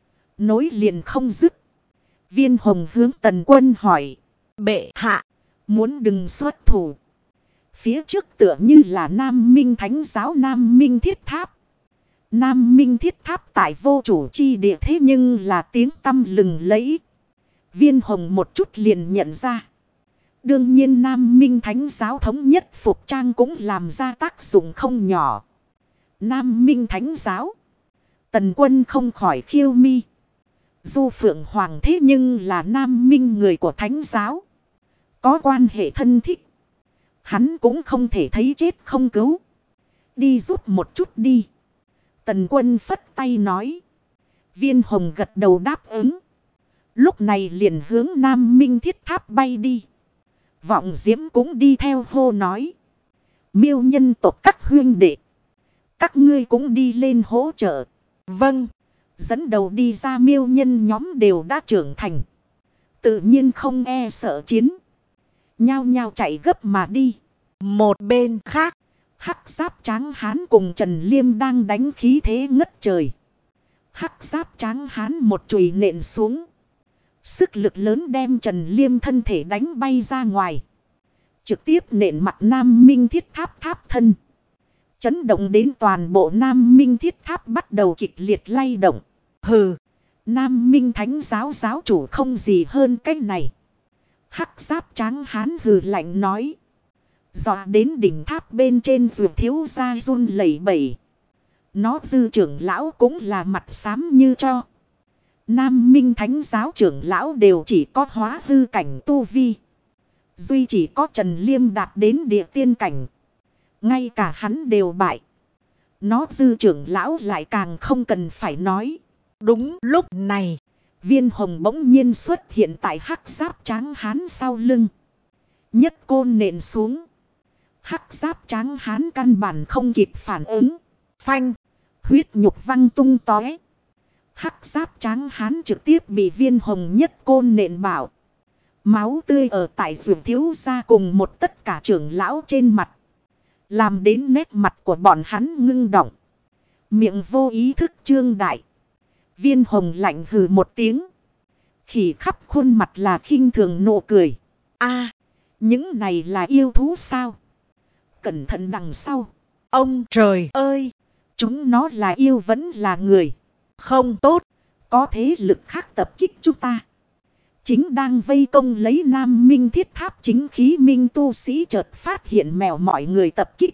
Nối liền không dứt. Viên Hồng hướng Tần Quân hỏi. Bệ hạ. Muốn đừng xuất thủ. Phía trước tựa như là Nam Minh Thánh giáo Nam Minh thiết tháp. Nam Minh thiết tháp tại vô chủ chi địa thế nhưng là tiếng tăm lừng lẫy. Viên Hồng một chút liền nhận ra. Đương nhiên Nam Minh Thánh giáo thống nhất phục trang cũng làm ra tác dụng không nhỏ. Nam Minh Thánh giáo. Tần Quân không khỏi khiêu mi. Du Phượng Hoàng thế nhưng là Nam Minh người của Thánh giáo. Có quan hệ thân thích. Hắn cũng không thể thấy chết không cứu. Đi giúp một chút đi. Tần Quân phất tay nói. Viên Hồng gật đầu đáp ứng. Lúc này liền hướng Nam Minh thiết tháp bay đi. Vọng Diễm cũng đi theo hô nói. Miêu nhân tộc các huynh đệ. Các ngươi cũng đi lên hỗ trợ. Vâng. Dẫn đầu đi ra miêu nhân nhóm đều đã trưởng thành. Tự nhiên không e sợ chiến. Nhao nhao chạy gấp mà đi. Một bên khác. Hắc giáp tráng hán cùng Trần Liêm đang đánh khí thế ngất trời. Hắc giáp tráng hán một chùy nện xuống. Sức lực lớn đem Trần Liêm thân thể đánh bay ra ngoài. Trực tiếp nện mặt Nam Minh thiết tháp tháp thân. Chấn động đến toàn bộ Nam Minh thiết tháp bắt đầu kịch liệt lay động. Hừ, Nam Minh Thánh giáo giáo chủ không gì hơn cái này. Hắc giáp tráng hán hừ lạnh nói. Dọa đến đỉnh tháp bên trên vượt thiếu ra run lẩy bẩy. Nó dư trưởng lão cũng là mặt xám như cho. Nam Minh Thánh giáo trưởng lão đều chỉ có hóa hư cảnh tu vi. Duy chỉ có Trần Liêm đạt đến địa tiên cảnh. Ngay cả hắn đều bại. Nó dư trưởng lão lại càng không cần phải nói. Đúng lúc này, Viên Hồng bỗng nhiên xuất hiện tại hắc giáp tráng hán sau lưng. Nhất côn nện xuống. Hắc giáp tráng hán căn bản không kịp phản ứng. Phanh, huyết nhục văng tung tóe. Hắc giáp tráng hán trực tiếp bị Viên Hồng nhất côn nện bảo. Máu tươi ở tại vườn thiếu gia cùng một tất cả trưởng lão trên mặt. Làm đến nét mặt của bọn hắn ngưng động. Miệng vô ý thức trương đại. Viên Hồng lạnh hừ một tiếng. Khỉ khắp khuôn mặt là khinh thường nụ cười. A, những này là yêu thú sao? Cẩn thận đằng sau. Ông trời ơi! Chúng nó là yêu vẫn là người. Không tốt. Có thế lực khác tập kích chúng ta. Chính đang vây công lấy Nam Minh Thiết Tháp chính khí minh tu sĩ chợt phát hiện mèo mọi người tập kích.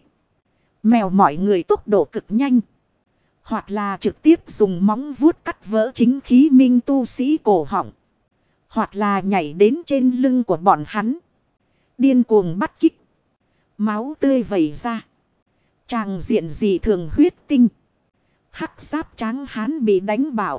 Mèo mọi người tốc độ cực nhanh. Hoặc là trực tiếp dùng móng vuốt cắt vỡ chính khí minh tu sĩ cổ họng. Hoặc là nhảy đến trên lưng của bọn hắn. Điên cuồng bắt kích. Máu tươi vẩy ra. Tràng diện dị thường huyết tinh. Hắc giáp trắng hán bị đánh bạo.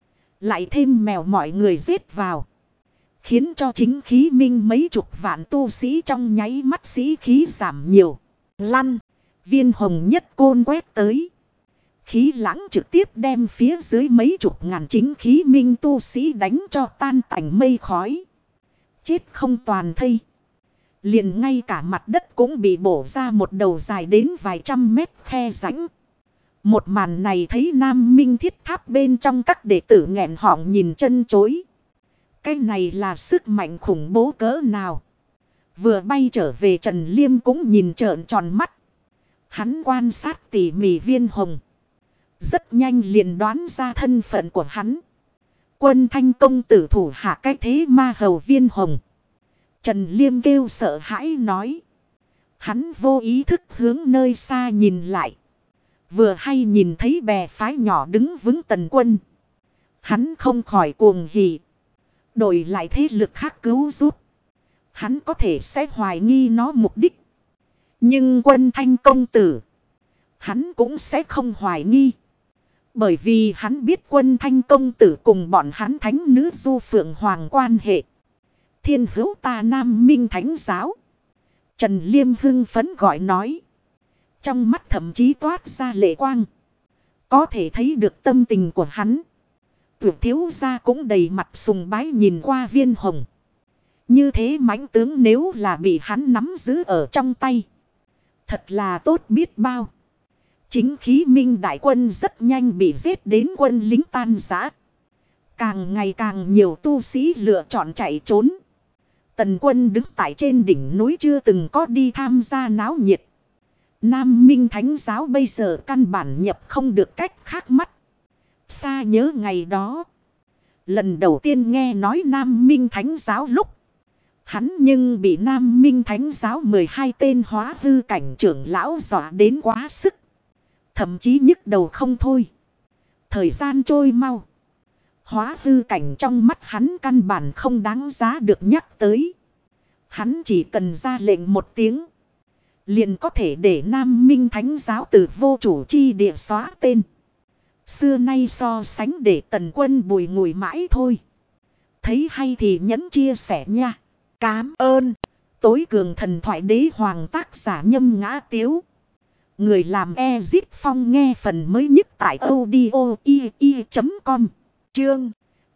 Lại thêm mèo mọi người giết vào. Khiến cho chính khí minh mấy chục vạn tu sĩ trong nháy mắt sĩ khí giảm nhiều. Lăn. Viên Hồng nhất côn quét tới. Khí lãng trực tiếp đem phía dưới mấy chục ngàn chính khí minh tu sĩ đánh cho tan tành mây khói. Chết không toàn thây. Liền ngay cả mặt đất cũng bị bổ ra một đầu dài đến vài trăm mét khe rãnh. Một màn này thấy Nam Minh Thiết Tháp bên trong các đệ tử nghẹn họng nhìn chân chối. Cái này là sức mạnh khủng bố cỡ nào. Vừa bay trở về Trần Liêm cũng nhìn trợn tròn mắt. Hắn quan sát tỉ mỉ Viên Hồng. Rất nhanh liền đoán ra thân phận của hắn. Quân Thanh công tử thủ hạ cái thế ma hầu Viên Hồng. Trần Liêm kêu sợ hãi nói. Hắn vô ý thức hướng nơi xa nhìn lại. Vừa hay nhìn thấy bè phái nhỏ đứng vững Tần Quân. Hắn không khỏi cuồng hỉ. Đổi lại thế lực khác cứu giúp. Hắn có thể sẽ hoài nghi nó mục đích. Nhưng Quân Thanh công tử. Hắn cũng sẽ không hoài nghi. Bởi vì hắn biết Quân Thanh công tử cùng bọn hắn thánh nữ Du Phượng Hoàng quan hệ. Thiên hữu ta Nam Minh Thánh Giáo. Trần Liêm hưng phấn gọi nói. Trong mắt thậm chí toát ra lệ quang. Có thể thấy được tâm tình của hắn. Tuyệt thiếu gia cũng đầy mặt sùng bái nhìn qua Viên Hồng. Như thế mãnh tướng nếu là bị hắn nắm giữ ở trong tay. Thật là tốt biết bao. Chính khí minh đại quân rất nhanh bị giết đến quân lính tan rã. Càng ngày càng nhiều tu sĩ lựa chọn chạy trốn. Tần Quân đứng tại trên đỉnh núi chưa từng có đi tham gia náo nhiệt. Nam Minh Thánh Giáo bây giờ căn bản nhập không được cách khác mắt. Xa nhớ ngày đó. Lần đầu tiên nghe nói Nam Minh Thánh Giáo lúc. Hắn nhưng bị Nam Minh Thánh Giáo 12 tên hóa hư cảnh trưởng lão dọa đến quá sức. Thậm chí nhức đầu không thôi. Thời gian trôi mau. Hóa hư cảnh trong mắt hắn căn bản không đáng giá được nhắc tới. Hắn chỉ cần ra lệnh một tiếng. Liền có thể để Nam Minh Thánh Giáo từ vô chủ chi địa xóa tên. Xưa nay so sánh để Tần Quân bùi ngùi mãi thôi. Thấy hay thì nhấn chia sẻ nha. Cám ơn. Tối cường thần thoại đế hoàng tác giả Nhâm Ngã Tiếu. Người làm Ezit Phong nghe phần mới nhất tại audio.com. Chương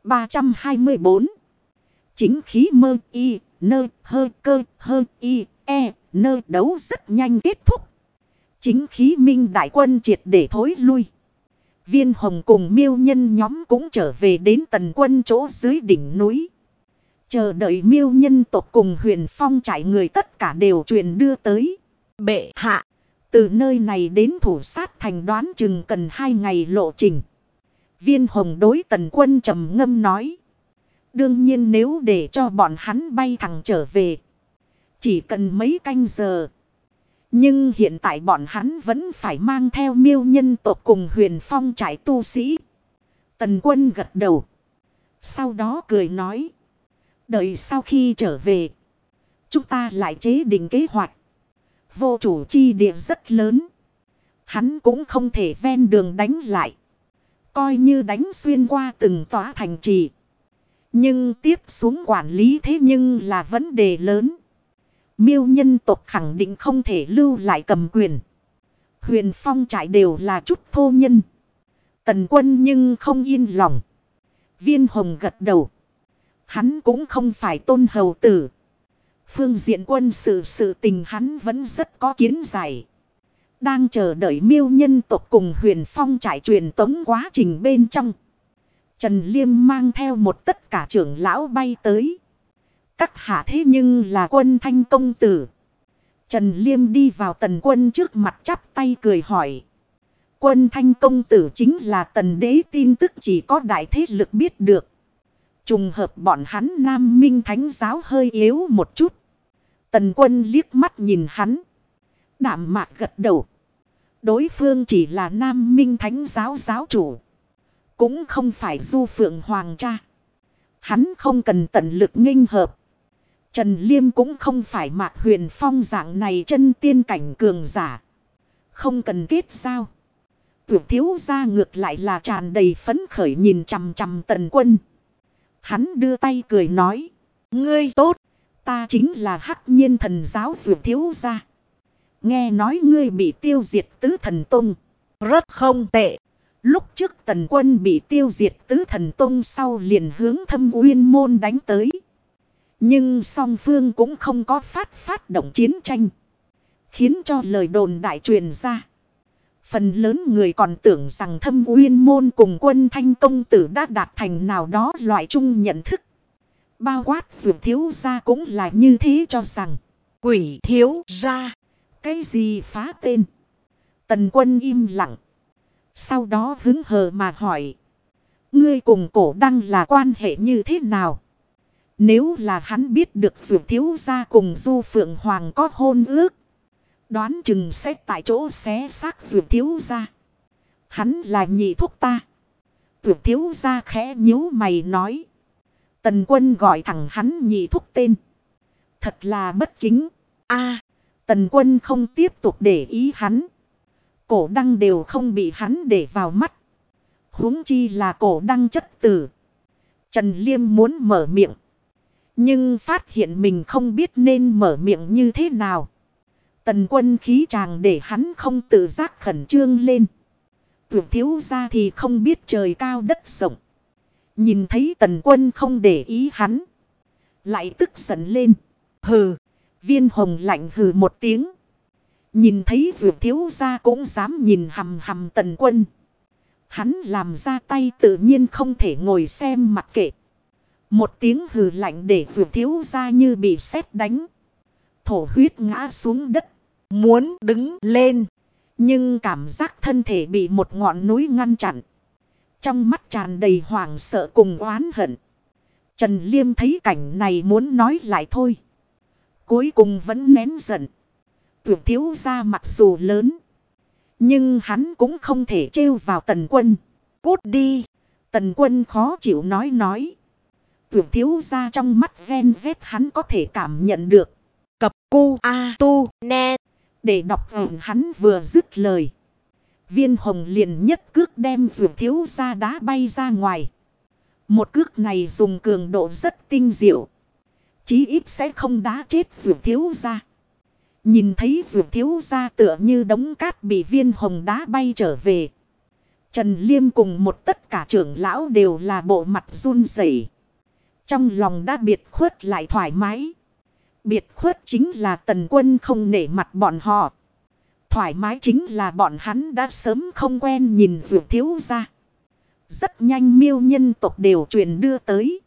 324. Chính khí mơ y, nơ hơ cơ hơ y, e, nơ đấu rất nhanh kết thúc. Chính khí minh đại quân triệt để thối lui. Viên Hồng cùng miêu nhân nhóm cũng trở về đến Tần Quân chỗ dưới đỉnh núi. Chờ đợi miêu nhân tộc cùng Huyền Phong trại người tất cả đều truyền đưa tới. Bệ hạ, từ nơi này đến thủ sát thành đoán chừng cần 2 ngày lộ trình. Viên Hồng đối Tần Quân trầm ngâm nói. Đương nhiên nếu để cho bọn hắn bay thẳng trở về. Chỉ cần mấy canh giờ. Nhưng hiện tại bọn hắn vẫn phải mang theo miêu nhân tộc cùng Huyền Phong trại tu sĩ. Tần Quân gật đầu. Sau đó cười nói. Đợi sau khi trở về. Chúng ta lại chế định kế hoạch. Vô chủ chi địa rất lớn. Hắn cũng không thể ven đường đánh lại. Coi như đánh xuyên qua từng tòa thành trì. Nhưng tiếp xuống quản lý thế nhưng là vấn đề lớn. Miêu nhân tộc khẳng định không thể lưu lại cầm quyền. Huyền Phong trại đều là chút thô nhân. Tần Quân nhưng không yên lòng. Viên Hồng gật đầu. Hắn cũng không phải Tôn hầu tử. Phương diện quân sự tình hắn vẫn rất có kiến giải. Đang chờ đợi Miêu nhân tộc cùng Huyền Phong trải truyền tống quá trình bên trong. Trần Liêm mang theo một tất cả trưởng lão bay tới. Các hạ thế nhưng là Quân Thanh công tử. Trần Liêm đi vào Tần Quân trước mặt chắp tay cười hỏi. Quân Thanh công tử chính là Tần đế tin tức chỉ có đại thế lực biết được. Trùng hợp bọn hắn Nam Minh Thánh giáo hơi yếu một chút. Tần Quân liếc mắt nhìn hắn. Đạm mạc gật đầu. Đối phương chỉ là Nam Minh Thánh giáo giáo chủ. Cũng không phải Du Phượng Hoàng cha. Hắn không cần tận lực nghênh hợp. Trần Liêm cũng không phải Mạc Huyền Phong dạng này chân tiên cảnh cường giả. Không cần kết giao. Tuyệt thiếu gia ngược lại là tràn đầy phấn khởi nhìn chằm chằm Tần Quân. Hắn đưa tay cười nói. Ngươi tốt. Ta chính là Hắc Nhiên thần giáo tuyệt thiếu gia. Nghe nói ngươi bị tiêu diệt Tứ Thần Tông. Rất không tệ. Lúc trước Tần Quân bị tiêu diệt Tứ Thần Tông sau liền hướng Thâm Uyên Môn đánh tới. Nhưng song phương cũng không có phát động chiến tranh. Khiến cho lời đồn đại truyền ra. Phần lớn người còn tưởng rằng Thâm Uyên Môn cùng Quân Thanh công tử đã đạt thành nào đó loại chung nhận thức. Bao quát vượt thiếu gia cũng là như thế cho rằng. Quỷ thiếu gia. Cái gì phá tên? Tần Quân im lặng. Sau đó hứng hờ mà hỏi. Ngươi cùng Cổ Đăng là quan hệ như thế nào? Nếu là hắn biết được vượt thiếu gia cùng Du Phượng Hoàng có hôn ước. Đoán chừng sẽ tại chỗ xé xác vượt thiếu gia. Hắn là nhị thúc ta. Vượt thiếu gia khẽ nhíu mày nói. Tần Quân gọi thẳng hắn nhị thúc tên. Thật là bất kính. Tần Quân không tiếp tục để ý hắn. Cổ Đăng đều không bị hắn để vào mắt. Huống chi là Cổ Đăng chất tử. Trần Liêm muốn mở miệng. Nhưng phát hiện mình không biết nên mở miệng như thế nào. Tần Quân khí chàng để hắn không tự giác khẩn trương lên. Tuyệt thiếu gia thì không biết trời cao đất rộng. Nhìn thấy Tần Quân không để ý hắn. Lại tức giận lên. Hừ. Viên Hồng lạnh hừ một tiếng. Nhìn thấy tuyệt thiếu gia cũng dám nhìn hằm hằm Tần Quân. Hắn làm ra tay tự nhiên không thể ngồi xem mặc kệ. Một tiếng hừ lạnh để tuyệt thiếu gia như bị sét đánh. Thổ huyết ngã xuống đất. Muốn đứng lên. Nhưng cảm giác thân thể bị một ngọn núi ngăn chặn. Trong mắt tràn đầy hoảng sợ cùng oán hận. Trần Liêm thấy cảnh này muốn nói lại thôi. Cuối cùng vẫn nén giận. Tuyệt thiếu gia mặc dù lớn. Nhưng hắn cũng không thể trêu vào Tần Quân. Cút đi. Tần Quân khó chịu nói. Tuyệt thiếu gia trong mắt ghen ghét hắn có thể cảm nhận được. Cập cu a tu ne. Để đọc hắn vừa dứt lời. Viên Hồng liền nhất cước đem tuyệt thiếu gia đá bay ra ngoài. Một cước này dùng cường độ rất tinh diệu. Chí ít sẽ không đá chết tuyệt thiếu gia. Nhìn thấy tuyệt thiếu gia tựa như đống cát bị Viên Hồng đá bay trở về. Trần Liêm cùng một tất cả trưởng lão đều là bộ mặt run rẩy. Trong lòng đã biệt khuất lại thoải mái. Biệt khuất chính là Tần Quân không nể mặt bọn họ. Thoải mái chính là bọn hắn đã sớm không quen nhìn vượt thiếu gia. Rất nhanh Miêu nhân tộc đều truyền đưa tới.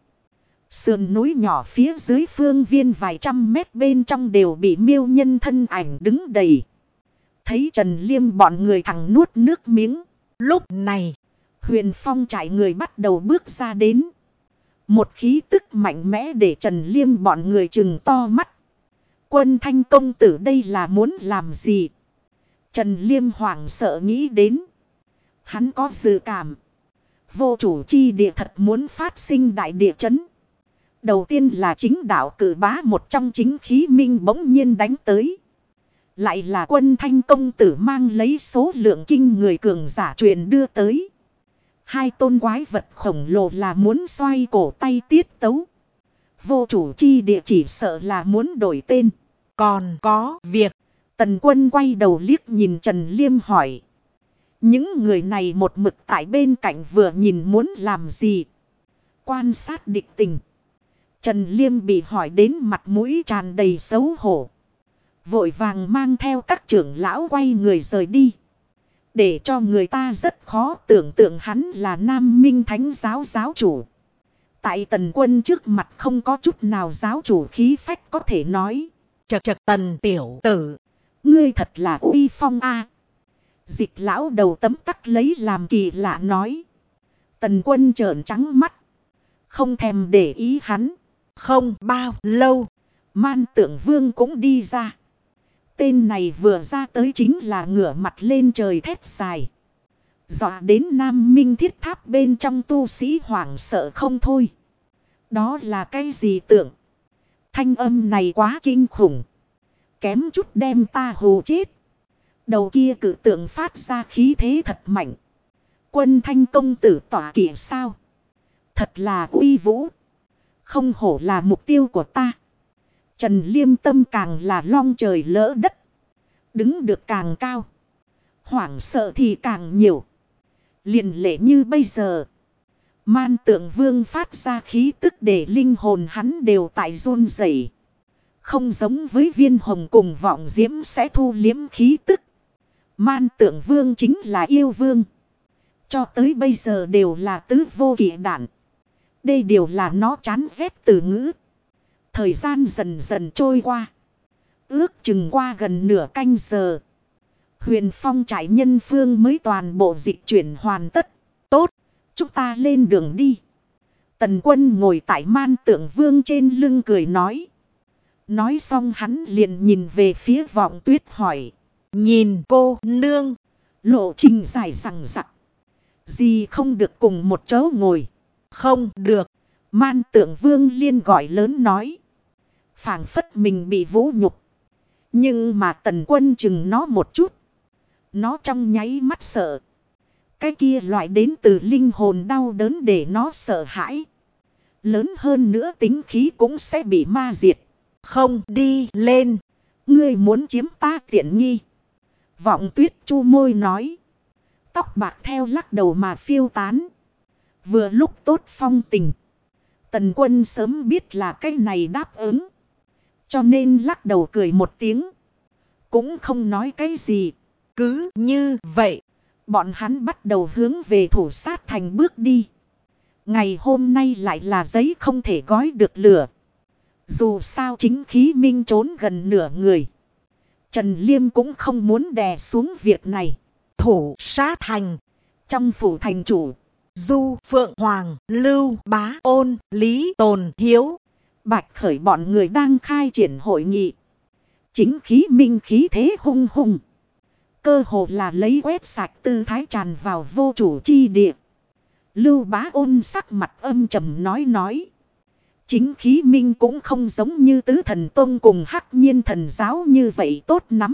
Sườn núi nhỏ phía dưới phương viên vài trăm mét bên trong đều bị Miêu nhân thân ảnh đứng đầy. Thấy Trần Liêm bọn người thẳng nuốt nước miếng. Lúc này, Huyền Phong trại người bắt đầu bước ra đến. Một khí tức mạnh mẽ để Trần Liêm bọn người trừng to mắt. Quân Thanh công tử đây là muốn làm gì? Trần Liêm hoảng sợ nghĩ đến. Hắn có dự cảm. Vô chủ chi địa thật muốn phát sinh đại địa chấn. Đầu tiên là chính đạo cử bá một trong chính khí minh bỗng nhiên đánh tới. Lại là Quân Thanh công tử mang lấy số lượng kinh người cường giả truyền đưa tới. Hai tôn quái vật khổng lồ là muốn xoay cổ tay tiết tấu. Vô chủ chi địa chỉ sợ là muốn đổi tên. Còn có việc. Tần Quân quay đầu liếc nhìn Trần Liêm hỏi. Những người này một mực tại bên cạnh vừa nhìn muốn làm gì? Quan sát địch tình. Trần Liêm bị hỏi đến mặt mũi tràn đầy xấu hổ. Vội vàng mang theo các trưởng lão quay người rời đi. Để cho người ta rất khó tưởng tượng hắn là Nam Minh Thánh giáo giáo chủ. Tại Tần Quân trước mặt không có chút nào giáo chủ khí phách có thể nói. Chậc chậc Tần tiểu tử. Ngươi thật là uy phong a. Dịch lão đầu tấm tắc lấy làm kỳ lạ nói. Tần Quân trợn trắng mắt. Không thèm để ý hắn. Không bao lâu. Man Tượng Vương cũng đi ra. Tên này vừa ra tới chính là ngửa mặt lên trời thét dài. Dọa đến Nam Minh Thiết Tháp bên trong tu sĩ hoảng sợ không thôi. Đó là cái gì tưởng? Thanh âm này quá kinh khủng. Kém chút đem ta hù chết. Đầu kia cử tượng phát ra khí thế thật mạnh. Quân Thanh công tử tỏa kỵ sao? Thật là uy vũ. Không hổ là mục tiêu của ta. Trần Liêm tâm càng là long trời lỡ đất. Đứng được càng cao. Hoảng sợ thì càng nhiều. Liền lệ như bây giờ. Man Tượng Vương phát ra khí tức để linh hồn hắn đều tại run rẩy. Không giống với Viên Hồng cùng Vọng Diễm sẽ thu liếm khí tức. Man Tượng Vương chính là yêu vương. Cho tới bây giờ đều là tứ vô kỵ đản. Đây đều là nó chán ghét từ ngữ. Thời gian dần dần trôi qua. Ước chừng qua gần nửa canh giờ. Huyền Phong trại nhân phương mới toàn bộ dịch chuyển hoàn tất. Tốt, chúng ta lên đường đi. Tần Quân ngồi tại Man Tượng Vương trên lưng cười nói. Nói xong hắn liền nhìn về phía Vọng Tuyết hỏi. Nhìn cô nương. Lộ trình dài rằng rặc. Gì không được cùng một chỗ ngồi. Không được. Man Tượng Vương liên gọi lớn nói. Phảng phất mình bị vũ nhục. Nhưng mà Tần Quân chừng nó một chút. Nó trong nháy mắt sợ. Cái kia loại đến từ linh hồn đau đớn để nó sợ hãi. Lớn hơn nữa tính khí cũng sẽ bị ma diệt. Không đi lên. Ngươi muốn chiếm ta tiện nghi. Vọng Tuyết chu môi nói. Tóc bạc theo lắc đầu mà phiêu tán. Vừa lúc tốt phong tình. Tần Quân sớm biết là cái này đáp ứng. Cho nên lắc đầu cười một tiếng. Cũng không nói cái gì. Cứ như vậy. Bọn hắn bắt đầu hướng về Thủ Sát Thành bước đi. Ngày hôm nay lại là giấy không thể gói được lửa. Dù sao chính khí minh trốn gần nửa người. Trần Liêm cũng không muốn đè xuống việc này. Thủ Sát Thành. Trong phủ thành chủ. Du Phượng Hoàng, Lưu Bá Ôn, Lý Tồn Hiếu. Bạch Khởi bọn người đang khai triển hội nghị. Chính khí minh khí thế hung hùng. Cơ hồ là lấy quét sạch tư thái tràn vào vô chủ chi địa. Lưu Bá Ôn sắc mặt âm trầm nói. Chính khí minh cũng không giống như Tứ Thần Tông cùng Hắc Nhiên Thần Giáo như vậy tốt lắm.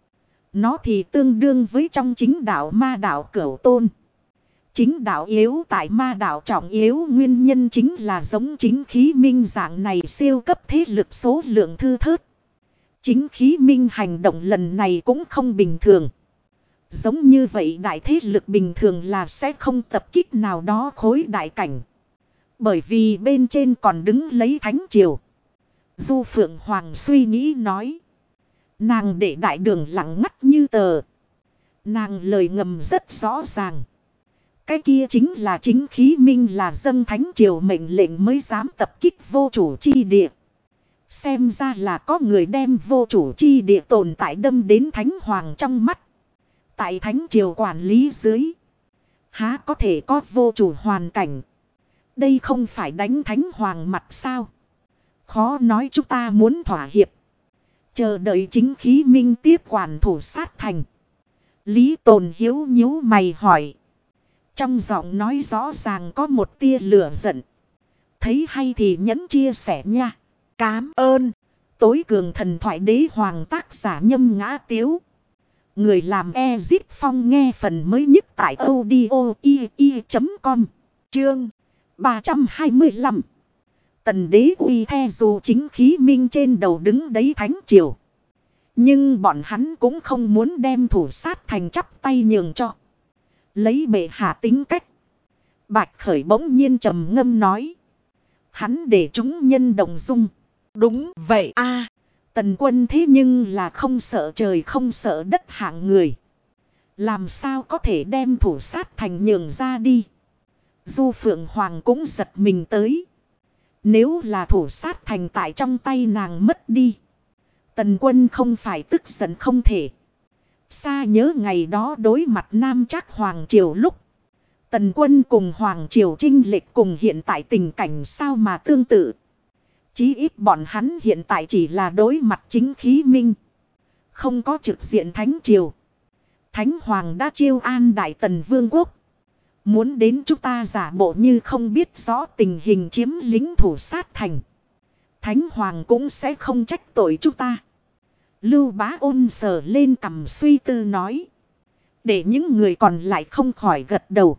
Nó thì tương đương với trong chính đạo ma đạo Cửu Tôn. Chính đạo yếu tại ma đạo trọng yếu nguyên nhân chính là giống chính khí minh dạng này siêu cấp thế lực số lượng thư thớt. Chính khí minh hành động lần này cũng không bình thường. Giống như vậy đại thế lực bình thường là sẽ không tập kích nào đó khối đại cảnh. Bởi vì bên trên còn đứng lấy thánh triều. Du Phượng Hoàng suy nghĩ nói. Nàng để đại đường lặng ngắt như tờ. Nàng lời ngầm rất rõ ràng. Cái kia chính là chính khí minh là dâng thánh triều mệnh lệnh mới dám tập kích vô chủ chi địa. Xem ra là có người đem vô chủ chi địa tồn tại đâm đến thánh hoàng trong mắt. Tại thánh triều quản lý dưới. Há có thể có vô chủ hoàn cảnh. Đây không phải đánh thánh hoàng mặt sao. Khó nói chúng ta muốn thỏa hiệp. Chờ đợi chính khí minh tiếp quản Thủ Sát Thành. Lý Tồn Hiếu nhíu mày hỏi. Trong giọng nói rõ ràng có một tia lửa giận. Thấy hay thì nhẫn chia sẻ nha. Cám ơn. Tối cường thần thoại đế hoàng tác giả Nhâm Ngã Tiếu. Người làm Ezip Phong nghe phần mới nhất tại audio.com. Chương 325. Tần đế uy the dù chính khí minh trên đầu đứng đấy thánh triều. Nhưng bọn hắn cũng không muốn đem Thủ Sát Thành chắp tay nhường cho. Lấy bệ hạ tính cách. Bạch Khởi bỗng nhiên trầm ngâm nói. Hắn để chúng nhân động dung. Đúng vậy a. Tần Quân thế nhưng là không sợ trời không sợ đất hạng người. Làm sao có thể đem thủ sát thành nhường ra đi. Du Phượng Hoàng cũng giật mình tới. Nếu là thủ sát thành tại trong tay nàng mất đi. Tần Quân không phải tức giận không thể. Xa nhớ ngày đó đối mặt Nam Trác Hoàng Triều lúc. Tần Quân cùng Hoàng Triều chênh lệch cùng hiện tại tình cảnh sao mà tương tự. Chí ít bọn hắn hiện tại chỉ là đối mặt chính khí minh. Không có trực diện Thánh Triều. Thánh Hoàng đã chiêu an Đại Tần Vương quốc. Muốn đến chúng ta giả bộ như không biết rõ tình hình chiếm lính thủ sát thành. Thánh Hoàng cũng sẽ không trách tội chúng ta. Lưu Bá Ôn sờ lên cằm suy tư nói. Để những người còn lại không khỏi gật đầu.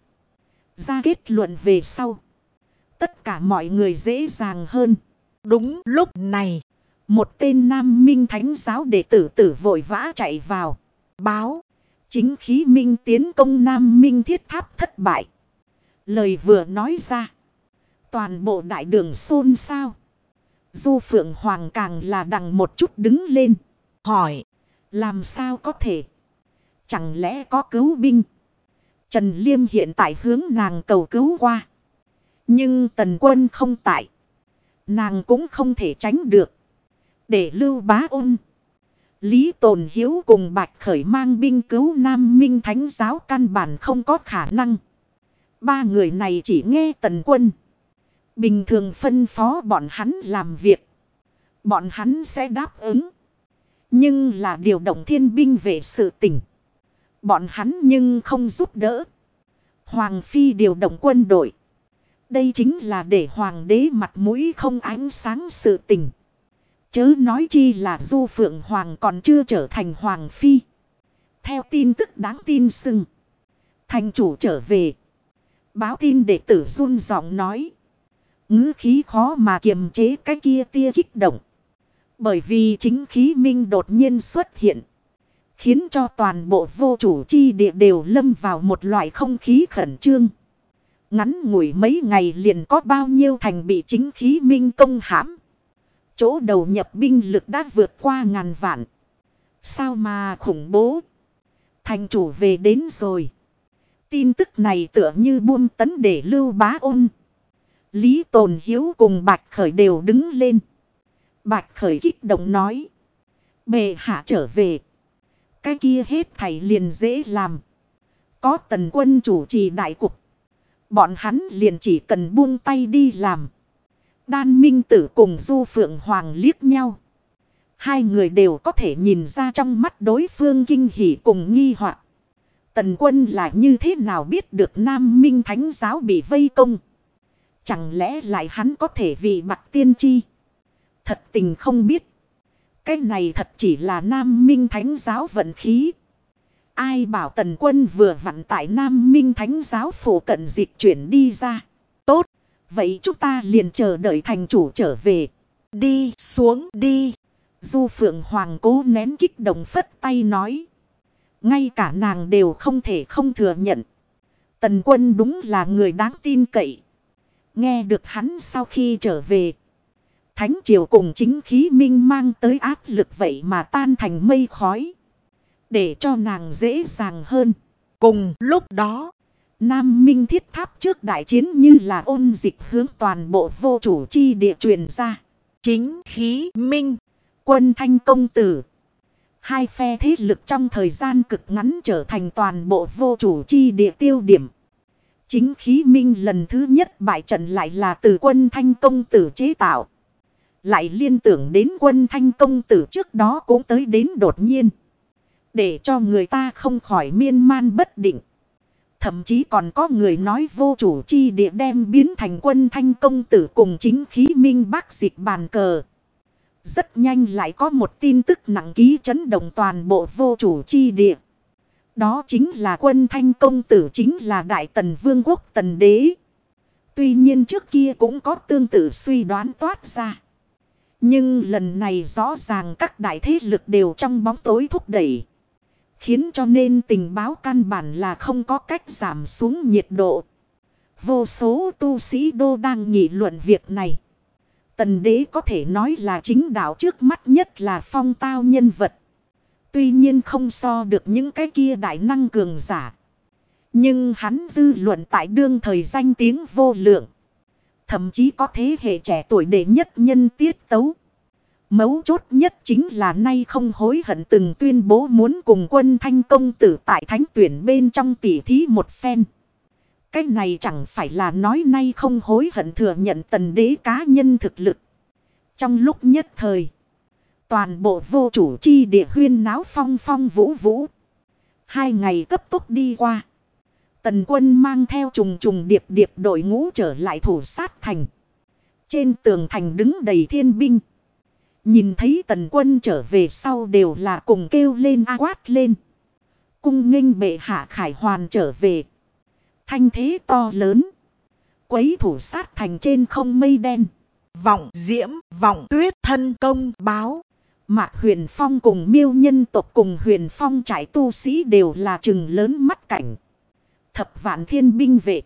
Ra kết luận về sau. Tất cả mọi người dễ dàng hơn. Đúng lúc này. Một tên Nam Minh Thánh giáo đệ tử vội vã chạy vào. Báo. Chính khí minh tiến công Nam Minh Thiết Tháp thất bại. Lời vừa nói ra. Toàn bộ đại đường xôn xao. Du Phượng Hoàng càng là đằng một chút đứng lên. Hỏi. Làm sao có thể? Chẳng lẽ có cứu binh? Trần Liêm hiện tại hướng nàng cầu cứu qua. Nhưng Tần Quân không tại. Nàng cũng không thể tránh được. Để Lưu Bá Ôn, Lý Tồn Hiếu cùng Bạch Khởi mang binh cứu Nam Minh Thánh giáo căn bản không có khả năng. Ba người này chỉ nghe Tần Quân. Bình thường phân phó bọn hắn làm việc. Bọn hắn sẽ đáp ứng. Nhưng là điều động thiên binh về sự tình. Bọn hắn nhưng không giúp đỡ. Hoàng Phi điều động quân đội. Đây chính là để Hoàng đế mặt mũi không ánh sáng sự tình. Chớ nói chi là Du Phượng Hoàng còn chưa trở thành Hoàng Phi. Theo tin tức đáng tin sưng. Thành chủ trở về. Báo tin đệ tử run giọng nói. Ngữ khí khó mà kiềm chế cái kia tia kích động. Bởi vì chính khí minh đột nhiên xuất hiện. Khiến cho toàn bộ vô chủ chi địa đều lâm vào một loại không khí khẩn trương. Ngắn ngủi mấy ngày liền có bao nhiêu thành bị chính khí minh công hãm. Chỗ đầu nhập binh lực đã vượt qua 1000 vạn. Sao mà khủng bố. Thành chủ về đến rồi. Tin tức này tựa như buông tấn để Lưu Bá Ôn, Lý Tồn Hiếu cùng Bạch Khởi đều đứng lên. Bạch Khởi kích động nói. Bệ hạ trở về. Cái kia hết thảy liền dễ làm. Có Tần Quân chủ trì đại cục. Bọn hắn liền chỉ cần buông tay đi làm. Đan Minh Tử cùng Du Phượng Hoàng liếc nhau. Hai người đều có thể nhìn ra trong mắt đối phương kinh hỉ cùng nghi hoặc. Tần Quân là như thế nào biết được Nam Minh Thánh giáo bị vây công? Chẳng lẽ lại hắn có thể vì mặt tiên tri? Thật tình không biết. Cái này thật chỉ là Nam Minh Thánh giáo vận khí. Ai bảo Tần Quân vừa vặn tại Nam Minh Thánh giáo phủ cận dịch chuyển đi ra. Tốt, vậy chúng ta liền chờ đợi thành chủ trở về. Đi xuống đi. Du Phượng Hoàng cố nén kích động phất tay nói. Ngay cả nàng đều không thể không thừa nhận. Tần Quân đúng là người đáng tin cậy. Nghe được hắn sau khi trở về. Thánh triều cùng chính khí minh mang tới áp lực vậy mà tan thành mây khói. Để cho nàng dễ dàng hơn. Cùng lúc đó, Nam Minh Thiết Tháp trước đại chiến như là ôn dịch hướng toàn bộ vô chủ chi địa truyền ra. chính khí minh, Quân Thanh công tử. Hai phe thế lực trong thời gian cực ngắn trở thành toàn bộ vô chủ chi địa tiêu điểm. Chính khí minh lần thứ nhất bại trận lại là từ Quân Thanh công tử chế tạo. Lại liên tưởng đến Quân Thanh công tử trước đó cũng tới đến đột nhiên. Để cho người ta không khỏi miên man bất định. Thậm chí còn có người nói vô chủ chi địa đem biến thành Quân Thanh công tử cùng chính khí minh bác dịch bàn cờ. Rất nhanh lại có một tin tức nặng ký chấn động toàn bộ vô chủ chi địa. Đó chính là Quân Thanh công tử chính là Đại Tần Vương quốc Tần Đế. Tuy nhiên trước kia cũng có tương tự suy đoán toát ra. Nhưng lần này rõ ràng các đại thế lực đều trong bóng tối thúc đẩy. Khiến cho nên tình báo căn bản là không có cách giảm xuống nhiệt độ. Vô số tu sĩ đô đang nghị luận việc này. Tần đế có thể nói là chính đạo trước mắt nhất là phong tao nhân vật. Tuy nhiên không so được những cái kia đại năng cường giả. Nhưng hắn dư luận tại đương thời danh tiếng vô lượng. Thậm chí có thế hệ trẻ tuổi đệ nhất nhân tiết tấu. Mấu chốt nhất chính là nay không hối hận từng tuyên bố muốn cùng Quân Thanh công tử tại thánh tuyển bên trong tỉ thí một phen. Cái này chẳng phải là nói nay không hối hận thừa nhận tần đế cá nhân thực lực. Trong lúc nhất thời, toàn bộ vô chủ chi địa huyên náo phong phong vũ vũ. 2 ngày cấp tốc đi qua. Tần Quân mang theo trùng trùng điệp điệp đội ngũ trở lại thủ sát thành. Trên tường thành đứng đầy thiên binh. Nhìn thấy Tần Quân trở về sau đều là cùng kêu lên quát lên. Cung nghênh bệ hạ khải hoàn trở về. Thanh thế to lớn. Quấy thủ sát thành trên không mây đen. Vọng diễm, vọng tuyết thân công báo. Mạc Huyền Phong cùng Miêu nhân tộc cùng Huyền Phong trại tu sĩ đều là trừng lớn mắt cảnh. Thập vạn thiên binh vệ.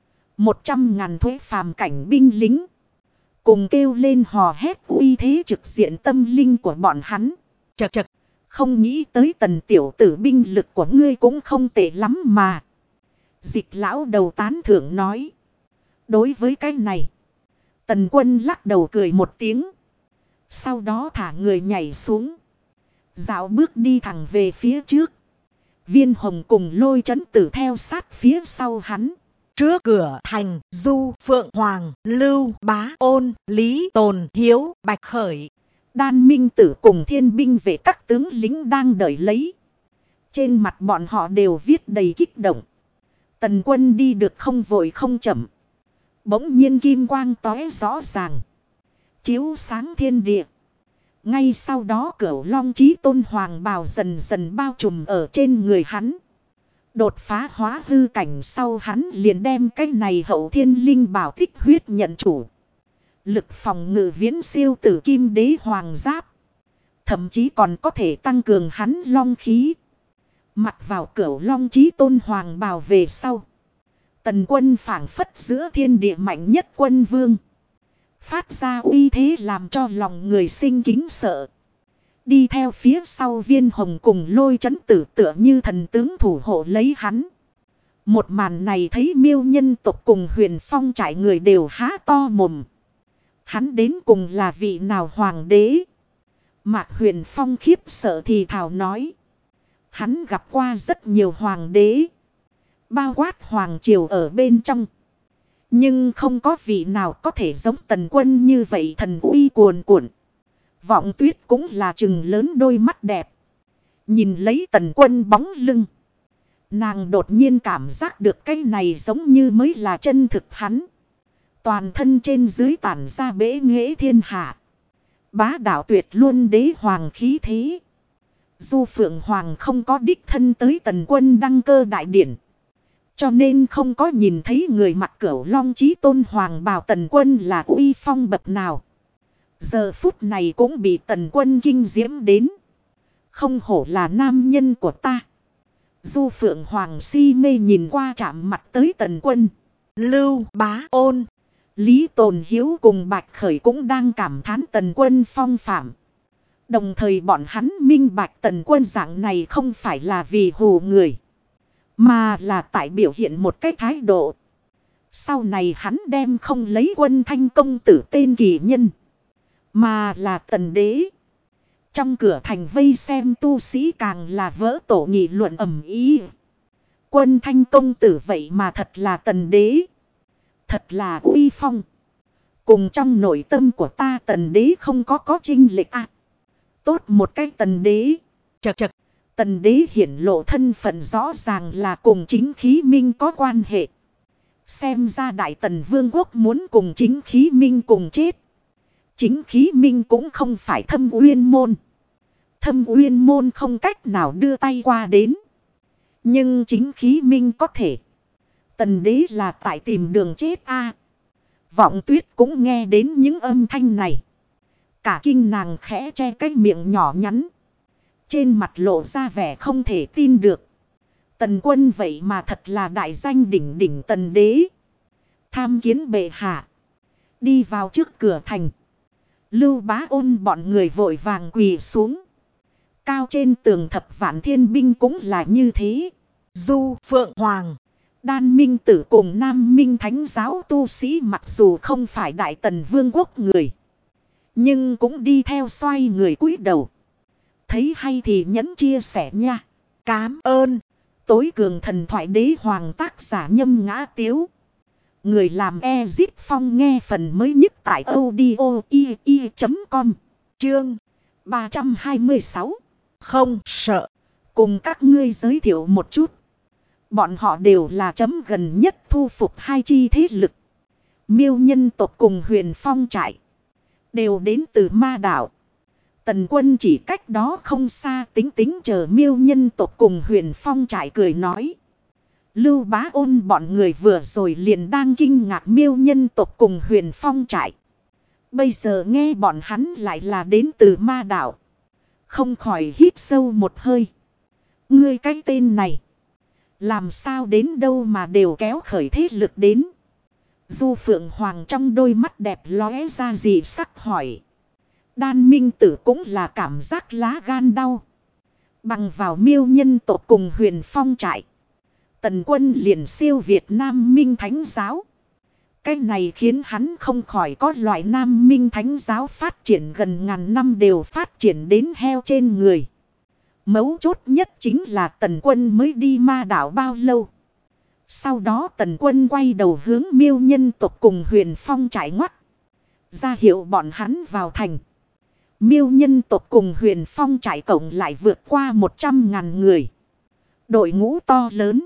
100.000 thuế phàm cảnh binh lính. Cùng kêu lên hò hét uy thế trực diện tâm linh của bọn hắn. Chật chật. Không nghĩ tới tần tiểu tử binh lực của ngươi cũng không tệ lắm mà. Dịch lão đầu tán thưởng nói. Đối với cái này. Tần Quân lắc đầu cười một tiếng. Sau đó thả người nhảy xuống. Dạo bước đi thẳng về phía trước. Viên Hồng cùng Lôi Trấn Tử theo sát phía sau hắn. Trước cửa thành, Du, Phượng Hoàng, Lưu, Bá, Ôn, Lý, Tồn, Hiếu, Bạch Khởi. Đan Minh Tử cùng thiên binh vệ các tướng lính đang đợi lấy. Trên mặt bọn họ đều viết đầy kích động. Tần Quân đi được không vội không chậm. Bỗng nhiên kim quang tóe rõ ràng. Chiếu sáng thiên địa. Ngay sau đó Cửu Long Chí Tôn hoàng bào dần dần bao trùm ở trên người hắn. Đột phá hóa hư cảnh sau hắn liền đem cái này hậu thiên linh bảo tích huyết nhận chủ. Lực phòng ngự viễn siêu tử kim đế hoàng giáp. Thậm chí còn có thể tăng cường hắn long khí. Mặc vào Cửu Long Chí Tôn hoàng bào về sau. Tần Quân phảng phất giữa thiên địa mạnh nhất quân vương. Phát ra uy thế làm cho lòng người sinh kính sợ. Đi theo phía sau Viên Hồng cùng Lôi Trấn Tử tựa như thần tướng thủ hộ lấy hắn. Một màn này thấy Miêu nhân tộc cùng Huyền Phong trại người đều há to mồm. Hắn đến cùng là vị nào hoàng đế? Mạc Huyền Phong khiếp sợ thì thào nói. Hắn gặp qua rất nhiều hoàng đế. Bao quát hoàng triều ở bên trong. Nhưng không có vị nào có thể giống Tần Quân như vậy thần uy cuồn cuộn. Vọng Tuyết cũng là trừng lớn đôi mắt đẹp. Nhìn lấy Tần Quân bóng lưng. Nàng đột nhiên cảm giác được cái này giống như mới là chân thực hắn. Toàn thân trên dưới tản ra bế nghệ thiên hạ. Bá đạo tuyệt luôn đế hoàng khí thế. Du Phượng Hoàng không có đích thân tới Tần Quân đăng cơ đại điển. Cho nên không có nhìn thấy người mặc Cửu Long Chí Tôn hoàng bào Tần Quân là uy phong bậc nào. Giờ phút này cũng bị Tần Quân kinh diễm đến. Không hổ là nam nhân của ta. Du Phượng Hoàng si mê nhìn qua chạm mặt tới Tần Quân. Lưu, Bá, Ôn, Lý Tồn Hiếu cùng Bạch Khởi cũng đang cảm thán Tần Quân phong phạm. Đồng thời bọn hắn minh bạch Tần Quân dạng này không phải là vì hù người. Mà là tại biểu hiện một cái thái độ. Sau này hắn đem không lấy Quân Thanh công tử tên kỳ nhân. Mà là Tần đế. Trong cửa thành vây xem tu sĩ càng là vỡ tổ nghị luận ầm ĩ. Quân Thanh công tử vậy mà thật là Tần đế. Thật là uy phong. Cùng trong nội tâm của ta Tần đế không có chênh lệch à. Tốt một cái Tần đế. Chật chật. Tần đế hiển lộ thân phận rõ ràng là cùng Chính Khí Minh có quan hệ. Xem ra Đại Tần Vương quốc muốn cùng Chính Khí Minh cùng chết. Chính Khí Minh cũng không phải Thâm Uyên môn. Thâm Uyên môn không cách nào đưa tay qua đến. Nhưng Chính Khí Minh có thể. Tần đế là tại tìm đường chết a. Vọng Tuyết cũng nghe đến những âm thanh này. Cả kinh nàng khẽ che cái miệng nhỏ nhắn. Trên mặt lộ ra vẻ không thể tin được. Tần Quân vậy mà thật là đại danh đỉnh đỉnh Tần đế. Tham kiến bệ hạ. Đi vào trước cửa thành. Lưu Bá Ôn bọn người vội vàng quỳ xuống. Cao trên tường Thập Vạn Thiên binh cũng là như thế. Du Phượng Hoàng, Đan Minh Tử cùng Nam Minh Thánh giáo tu sĩ mặc dù không phải Đại Tần Vương quốc người, nhưng cũng đi theo xoay người cúi đầu. Thấy hay thì nhẫn chia sẻ nha. cám ơn. Tối cường thần thoại đế hoàng tác giả Nhâm Ngã Tiếu. Người làm Ezip Phong nghe phần mới nhất tại audio.com. Chương 326. Không sợ. Cùng các ngươi giới thiệu một chút. Bọn họ đều là chấm gần nhất thu phục hai chi thế lực. Miêu nhân tộc cùng Huyền Phong trại. Đều đến từ Ma đảo. Tần Quân chỉ cách đó không xa tính tính chờ Miêu nhân tộc cùng Huyền Phong trại cười nói. Lưu Bá Ôn bọn người vừa rồi liền đang kinh ngạc Miêu nhân tộc cùng Huyền Phong trại. Bây giờ nghe bọn hắn lại là đến từ Ma đảo. Không khỏi hít sâu một hơi. Ngươi cái tên này. Làm sao đến đâu mà đều kéo khởi thế lực đến. Du Phượng Hoàng trong đôi mắt đẹp lóe ra gì sắc hỏi. Đan Minh Tử cũng là cảm giác lá gan đau. Bằng vào Miêu nhân tộc cùng Huyền Phong trại. Tần Quân liền siêu Việt Nam Minh Thánh giáo. Cái này khiến hắn không khỏi có loại Nam Minh Thánh giáo phát triển gần ngàn năm đều phát triển đến heo trên người. Mấu chốt nhất chính là Tần Quân mới đi Ma đảo bao lâu. Sau đó Tần Quân quay đầu hướng Miêu nhân tộc cùng Huyền Phong trại ngoắt. Ra hiệu bọn hắn vào thành. Miêu nhân tộc cùng Huyền Phong trại cộng lại vượt qua 100.000 người. Đội ngũ to lớn.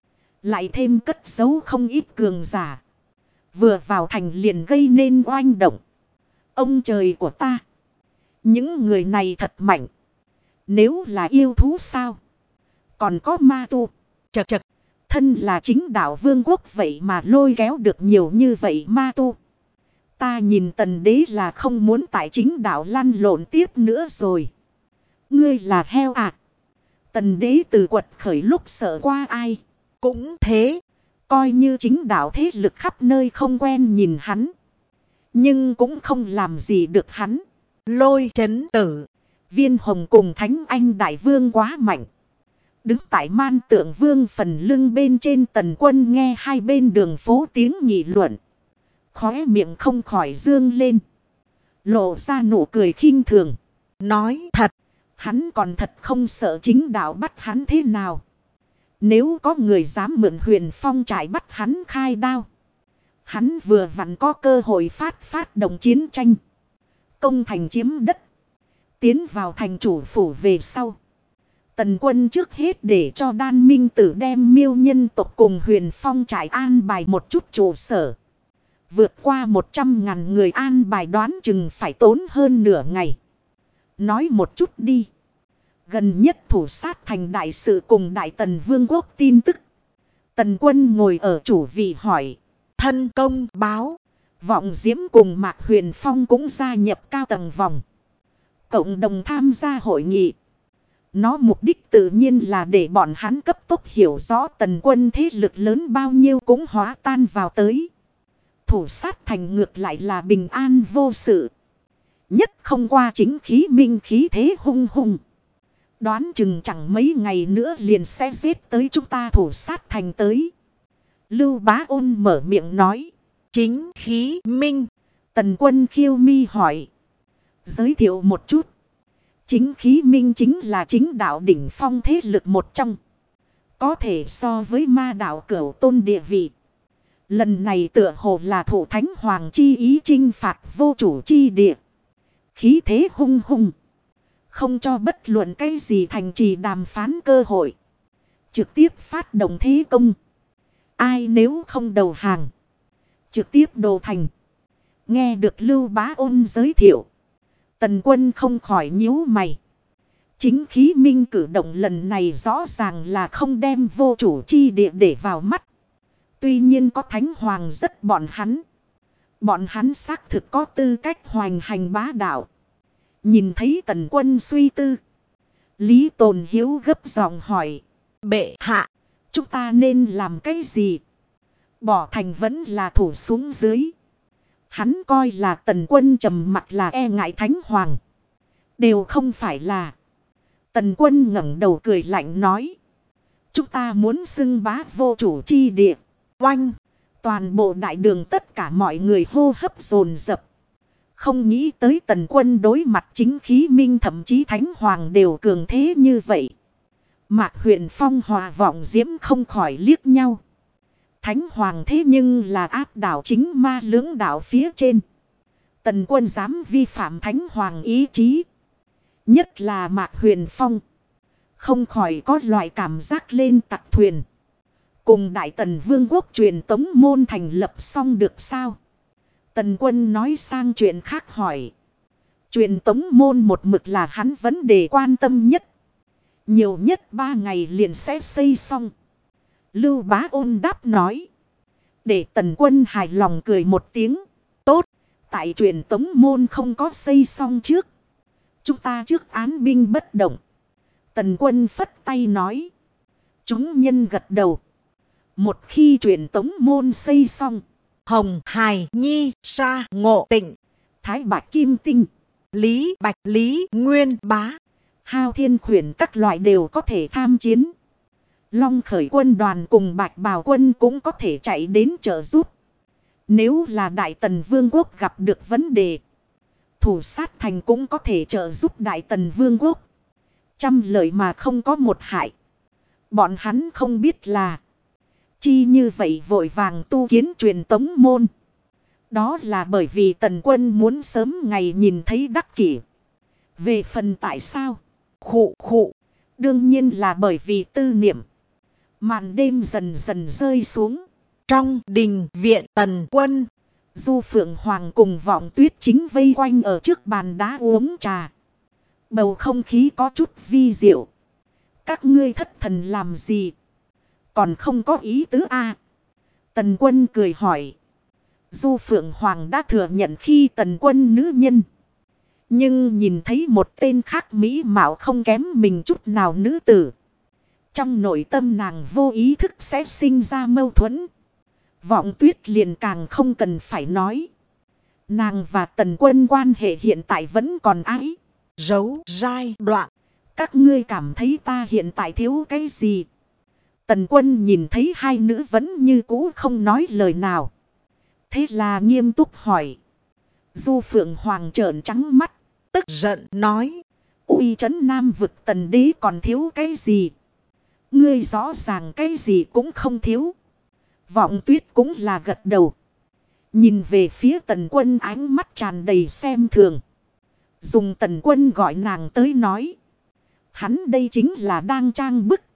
Lại thêm cất giấu không ít cường giả. Vừa vào thành liền gây nên oanh động. Ông trời của ta. Những người này thật mạnh. Nếu là yêu thú sao? Còn có ma tu. Chật chật. Thân là chính đạo vương quốc vậy mà lôi kéo được nhiều như vậy ma tu. Ta nhìn Tần đế là không muốn tại chính đạo lăn lộn tiếp nữa rồi. Ngươi là heo à? Tần đế từ quật khởi lúc sợ qua ai? Cũng thế. Coi như chính đạo thế lực khắp nơi không quen nhìn hắn. Nhưng cũng không làm gì được hắn. Lôi chấn tử. Viên Hồng cùng Thánh Anh Đại Vương quá mạnh. Đứng tại Man Tượng Vương phần lưng bên trên Tần Quân nghe hai bên đường phố tiếng nghị luận. Khóe miệng không khỏi dương lên. Lộ ra nụ cười khinh thường. Nói thật. Hắn còn thật không sợ chính đạo bắt hắn thế nào. Nếu có người dám mượn Huyền Phong trại bắt hắn khai đao. Hắn vừa vặn có cơ hội phát động chiến tranh. Công thành chiếm đất. Tiến vào thành chủ phủ về sau. Tần Quân trước hết để cho Đan Minh Tử đem Miêu nhân tộc cùng Huyền Phong trại an bài một chút trụ sở. Vượt qua 100.000 người an bài đoán chừng phải tốn hơn nửa ngày. Nói một chút đi. Gần nhất thủ sát thành đại sự cùng Đại Tần Vương quốc tin tức. Tần Quân ngồi ở chủ vị hỏi. Thân công báo. Vọng Diễm cùng Mạc Huyền Phong cũng gia nhập cao tầng vòng. Cộng đồng tham gia hội nghị. Nó mục đích tự nhiên là để bọn hắn cấp tốc hiểu rõ Tần Quân thế lực lớn bao nhiêu cũng hóa tan vào tới. Thủ sát thành ngược lại là bình an vô sự. Nhất không qua chính khí minh khí thế hung hùng. Đoán chừng chẳng mấy ngày nữa liền sẽ giết tới chúng ta thủ sát thành tới. Lưu Bá Ôn mở miệng nói. Chính khí minh. Tần Quân khiêu mi hỏi. Giới thiệu một chút. Chính khí minh chính là chính đạo đỉnh phong thế lực một trong. Có thể so với Ma đạo Cửu Tôn địa vị. Lần này tựa hồ là thủ thánh hoàng chi ý chinh phạt vô chủ chi địa. Khí thế hung hùng. Không cho bất luận cái gì thành trì đàm phán cơ hội. Trực tiếp phát động thế công. Ai nếu không đầu hàng. Trực tiếp đồ thành. Nghe được Lưu Bá Ôn giới thiệu. Tần Quân không khỏi nhíu mày. Chính khí minh cử động lần này rõ ràng là không đem vô chủ chi địa để vào mắt. Tuy nhiên có thánh hoàng rất bọn hắn. Bọn hắn xác thực có tư cách hoành hành bá đạo. Nhìn thấy Tần Quân suy tư. Lý Tồn Hiếu gấp giọng hỏi. Bệ hạ, chúng ta nên làm cái gì? Bỏ thành vẫn là thủ xuống dưới. Hắn coi là Tần Quân trầm mặc là e ngại Thánh Hoàng. Đều không phải là. Tần Quân ngẩng đầu cười lạnh nói. Chúng ta muốn xưng bá vô chủ chi địa. Oanh! Toàn bộ đại đường tất cả mọi người hô hấp dồn dập. Không nghĩ tới Tần Quân đối mặt chính khí minh thậm chí Thánh Hoàng đều cường thế như vậy. Mạc Huyền Phong Hòa Vọng Diễm không khỏi liếc nhau. Thánh Hoàng thế nhưng là áp đảo chính ma lưỡng đảo phía trên. Tần Quân dám vi phạm Thánh Hoàng ý chí. Nhất là Mạc Huyền Phong. Không khỏi có loại cảm giác lên tặc thuyền. Cùng Đại Tần Vương quốc truyền tống môn thành lập xong được sao? Tần Quân nói sang chuyện khác hỏi. Truyền tống môn một mực là hắn vấn đề quan tâm nhất. Nhiều nhất 3 ngày liền sẽ xây xong. Lưu Bá Ôn đáp nói. Để Tần Quân hài lòng cười một tiếng. Tốt, tại truyền tống môn không có xây xong trước. Chúng ta trước án binh bất động. Tần Quân phất tay nói. Chúng nhân gật đầu. Một khi truyền tống môn xây xong. Hồng, Hải, Nhi, Sa, Ngộ, Tịnh, Thái Bạch Kim Tinh, Lý, Bạch, Lý, Nguyên, Bá, Hao Thiên Khuyển các loại đều có thể tham chiến. Long Khởi quân đoàn cùng Bạch Bào quân cũng có thể chạy đến trợ giúp. Nếu là Đại Tần Vương quốc gặp được vấn đề, Thủ Sát Thành cũng có thể trợ giúp Đại Tần Vương quốc. Trăm lợi mà không có một hại. Bọn hắn không biết là chi như vậy vội vàng tu kiến truyền tống môn. Đó là bởi vì Tần Quân muốn sớm ngày nhìn thấy đắc kỷ. Về phần tại sao? Khụ. Đương nhiên là bởi vì tư niệm. Màn đêm dần dần rơi xuống. Trong đình viện Tần Quân, Du Phượng Hoàng cùng Vọng Tuyết chính vây quanh ở trước bàn đá uống trà. Bầu không khí có chút vi diệu. Các ngươi thất thần làm gì? Còn không có ý tứ a? Tần Quân cười hỏi. Du Phượng Hoàng đã thừa nhận khi Tần Quân nữ nhân. Nhưng nhìn thấy một tên khác mỹ mạo không kém mình chút nào nữ tử. Trong nội tâm nàng vô ý thức sẽ sinh ra mâu thuẫn. Vọng Tuyết liền càng không cần phải nói. Nàng và Tần Quân quan hệ hiện tại vẫn còn ái. Dấu giai đoạn. Các ngươi cảm thấy ta hiện tại thiếu cái gì? Tần Quân nhìn thấy hai nữ vẫn như cũ không nói lời nào. Thế là nghiêm túc hỏi. Du Phượng Hoàng trợn trắng mắt, tức giận nói. Uy trấn Nam vực Tần đế còn thiếu cái gì? Ngươi rõ ràng cái gì cũng không thiếu. Vọng Tuyết cũng là gật đầu. Nhìn về phía Tần Quân ánh mắt tràn đầy xem thường. Dùng Tần Quân gọi nàng tới nói. Hắn đây chính là đang trang bức.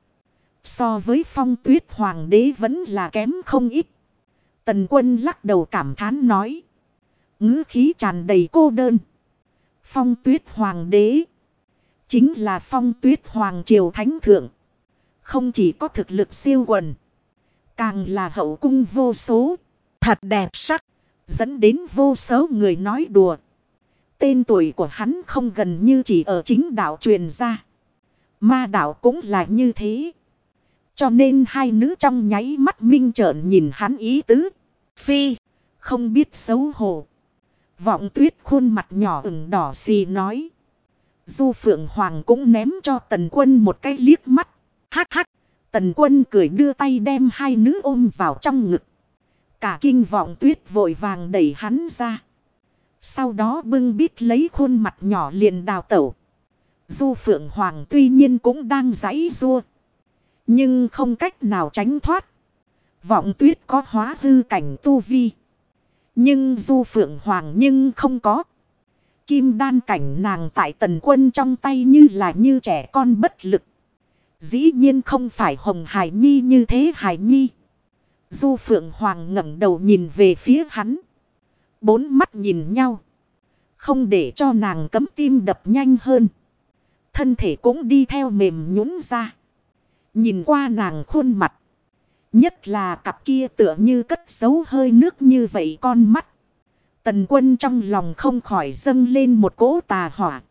So với Phong Tuyết Hoàng đế vẫn là kém không ít. Tần Quân lắc đầu cảm thán nói. Ngữ khí tràn đầy cô đơn. Phong Tuyết Hoàng đế chính là Phong Tuyết Hoàng triều thánh thượng. Không chỉ có thực lực siêu quần, càng là hậu cung vô số. Thật đẹp sắc. Dẫn đến vô số người nói đùa. Tên tuổi của hắn không gần như chỉ ở chính đạo truyền ra. Ma đạo cũng là như thế. Cho nên hai nữ trong nháy mắt minh trợn nhìn hắn ý tứ. Phi, không biết xấu hổ. Vọng Tuyết khuôn mặt nhỏ ửng đỏ xì nói. Du Phượng Hoàng cũng ném cho Tần Quân một cái liếc mắt. Hắc hắc. Tần Quân cười đưa tay đem hai nữ ôm vào trong ngực. Cả kinh Vọng Tuyết vội vàng đẩy hắn ra. Sau đó bưng bít lấy khuôn mặt nhỏ liền đào tẩu. Du Phượng Hoàng tuy nhiên cũng đang giãy giụa, nhưng không cách nào tránh thoát. Vọng Tuyết có hóa hư cảnh tu vi, nhưng Du Phượng Hoàng nhưng không có. Kim đan cảnh nàng tại Tần Quân trong tay như là như trẻ con bất lực. Dĩ nhiên không phải Hồng Hải Nhi như thế Hải Nhi. Du Phượng Hoàng ngẩng đầu nhìn về phía hắn. Bốn mắt nhìn nhau. Không để cho nàng cấm tim đập nhanh hơn. Thân thể cũng đi theo mềm nhũn ra. Nhìn qua nàng khuôn mặt. Nhất là cặp kia tựa như cất giấu hơi nước như vậy con mắt. Tần Quân trong lòng không khỏi dâng lên một cỗ tà hỏa.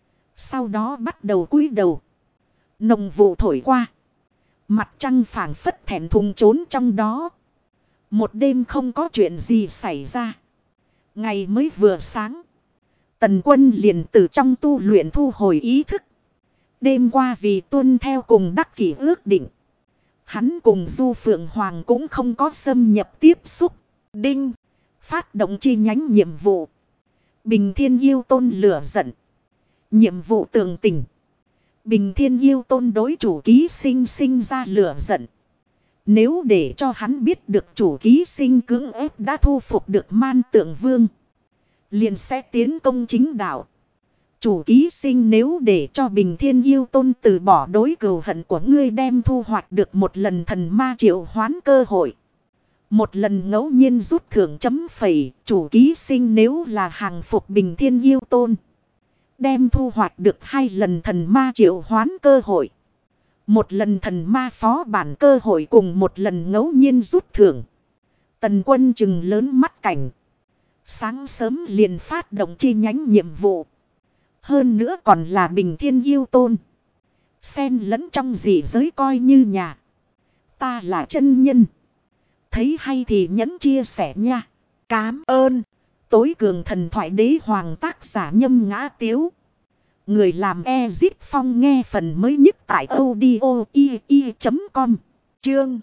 Sau đó bắt đầu cúi đầu. Nồng vụ thổi qua. Mặt trăng phảng phất thẹn thùng trốn trong đó. Một đêm không có chuyện gì xảy ra. Ngày mới vừa sáng, Tần Quân liền từ trong tu luyện thu hồi ý thức. Đêm qua vì tuân theo cùng đắc kỷ ước định, hắn cùng Du Phượng Hoàng cũng không có xâm nhập tiếp xúc. Đinh, phát động chi nhánh nhiệm vụ. Bình Thiên Yêu Tôn lửa giận. Nhiệm vụ tường tình. Bình Thiên Yêu Tôn đối chủ ký sinh ra lửa giận. Nếu để cho hắn biết được chủ ký sinh cưỡng ép đã thu phục được Man Tượng Vương, liền sẽ tiến công chính đạo. Chủ ký sinh nếu để cho Bình Thiên Yêu Tôn từ bỏ đối cừu hận của ngươi, đem thu hoạch được một lần thần ma triệu hoán cơ hội. Một lần ngẫu nhiên rút thưởng chấm phẩy. Chủ ký sinh nếu là hàng phục Bình Thiên Yêu Tôn, đem thu hoạch được 2 lần thần ma triệu hoán cơ hội. Một lần thần ma phó bản cơ hội cùng một lần ngẫu nhiên rút thưởng. Tần Quân trừng lớn mắt cảnh. Sáng sớm liền phát động chi nhánh nhiệm vụ. Hơn nữa còn là Bình Thiên Yêu Tôn. Xen lẫn trong dị giới coi như nhà. Ta là chân nhân. Thấy hay thì nhấn chia sẻ nha. Cám ơn. Tối cường thần thoại đế hoàng tác giả Nhâm Ngã Tiếu. Người làm Ezit Phong nghe phần mới nhất tại audio.com. Chương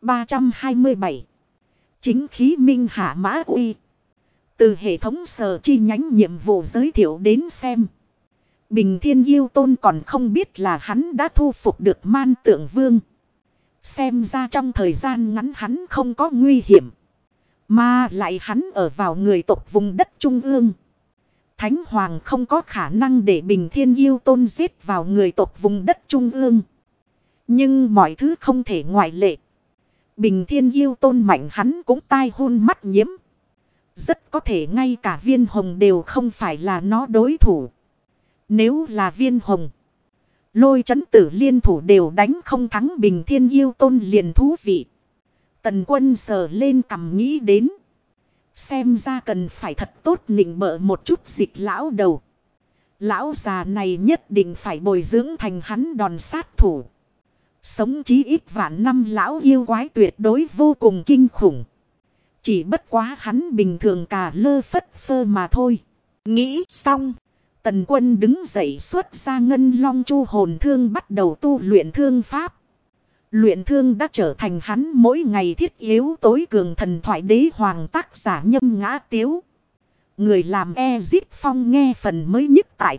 327. Chính khí minh hạ mã uy. Từ hệ thống sở chi nhánh nhiệm vụ giới thiệu đến xem, Bình Thiên Yêu Tôn còn không biết là hắn đã thu phục được Man Tượng Vương. Xem ra trong thời gian ngắn hắn không có nguy hiểm. Mà lại hắn ở vào người tộc vùng đất trung ương. Thánh Hoàng không có khả năng để Bình Thiên Yêu Tôn giết vào người tộc vùng đất trung ương. Nhưng mọi thứ không thể ngoại lệ. Bình Thiên Yêu Tôn mạnh hắn cũng tai hôn mắt nhiễm. Rất có thể ngay cả Viên Hồng đều không phải là nó đối thủ. Nếu là Viên Hồng, Lôi Chấn Tử liên thủ đều đánh không thắng Bình Thiên Yêu Tôn liền thú vị. Tần Quân sờ lên cằm nghĩ đến. Xem ra cần phải thật tốt nịnh bợ một chút Dịch lão đầu. Lão già này nhất định phải bồi dưỡng thành hắn đòn sát thủ. Sống chí ít vạn năm lão yêu quái tuyệt đối vô cùng kinh khủng. Chỉ bất quá hắn bình thường cả lơ phất phơ mà thôi. Nghĩ xong, Tần Quân đứng dậy xuất ra Ngân Long Chu hồn thương bắt đầu tu luyện thương pháp. Luyện thương đã trở thành hắn mỗi ngày thiết yếu tối cường thần thoại đế hoàng tác giả Nhâm Ngã Tiếu. Người làm Ezit Phong nghe phần mới nhất tại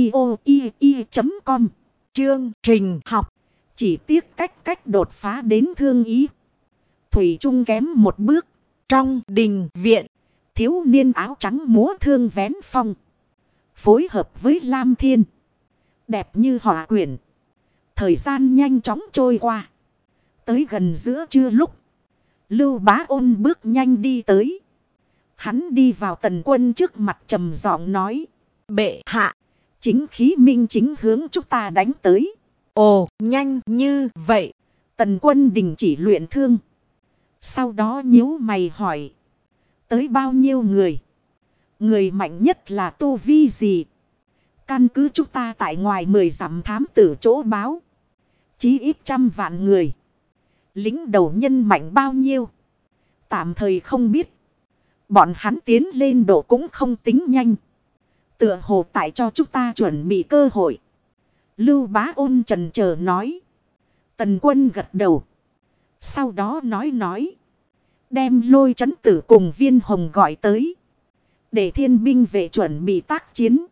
audio.com. Chương trình học. Chỉ tiếc cách đột phá đến thương ý. Thủy chung kém một bước. Trong đình viện, thiếu niên áo trắng múa thương vén phong. Phối hợp với Lam Thiên. Đẹp như họa quyển. Thời gian nhanh chóng trôi qua. Tới gần giữa trưa lúc, Lưu Bá Ôn bước nhanh đi tới. Hắn đi vào Tần Quân trước mặt trầm giọng nói. Bệ hạ, chính khí minh chính hướng chúng ta đánh tới. Ồ, nhanh như vậy. Tần Quân đình chỉ luyện thương. Sau đó nhíu mày hỏi. Tới bao nhiêu người? Người mạnh nhất là tu vi gì? Căn cứ chúng ta tại ngoài 10 dặm thám tử chỗ báo. Chí ít 100 vạn người. Lính đầu nhân mạnh bao nhiêu? Tạm thời không biết. Bọn hắn tiến lên độ cũng không tính nhanh. Tựa hồ tại cho chúng ta chuẩn bị cơ hội. Lưu Bá Ôn chần chờ nói. Tần Quân gật đầu. Sau đó nói. Đem Lôi Chấn Tử cùng Viên Hồng gọi tới. Để thiên binh vệ chuẩn bị tác chiến.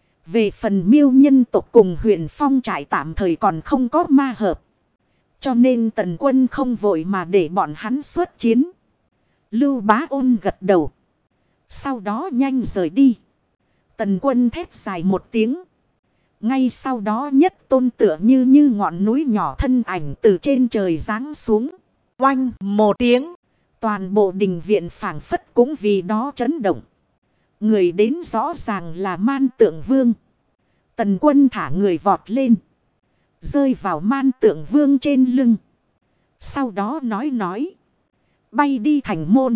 Về phần Miêu nhân tộc cùng Huyền Phong trại tạm thời còn không có ma hợp. Cho nên Tần Quân không vội mà để bọn hắn xuất chiến. Lưu Bá Ôn gật đầu. Sau đó nhanh rời đi. Tần Quân thét dài một tiếng. Ngay sau đó nhất tôn tựa như ngọn núi nhỏ thân ảnh từ trên trời giáng xuống. Oanh một tiếng. Toàn bộ đình viện phảng phất cũng vì đó chấn động. Người đến rõ ràng là Man Tượng Vương. Tần Quân thả người vọt lên. Rơi vào Man Tượng Vương trên lưng. Sau đó nói. Bay đi thành môn.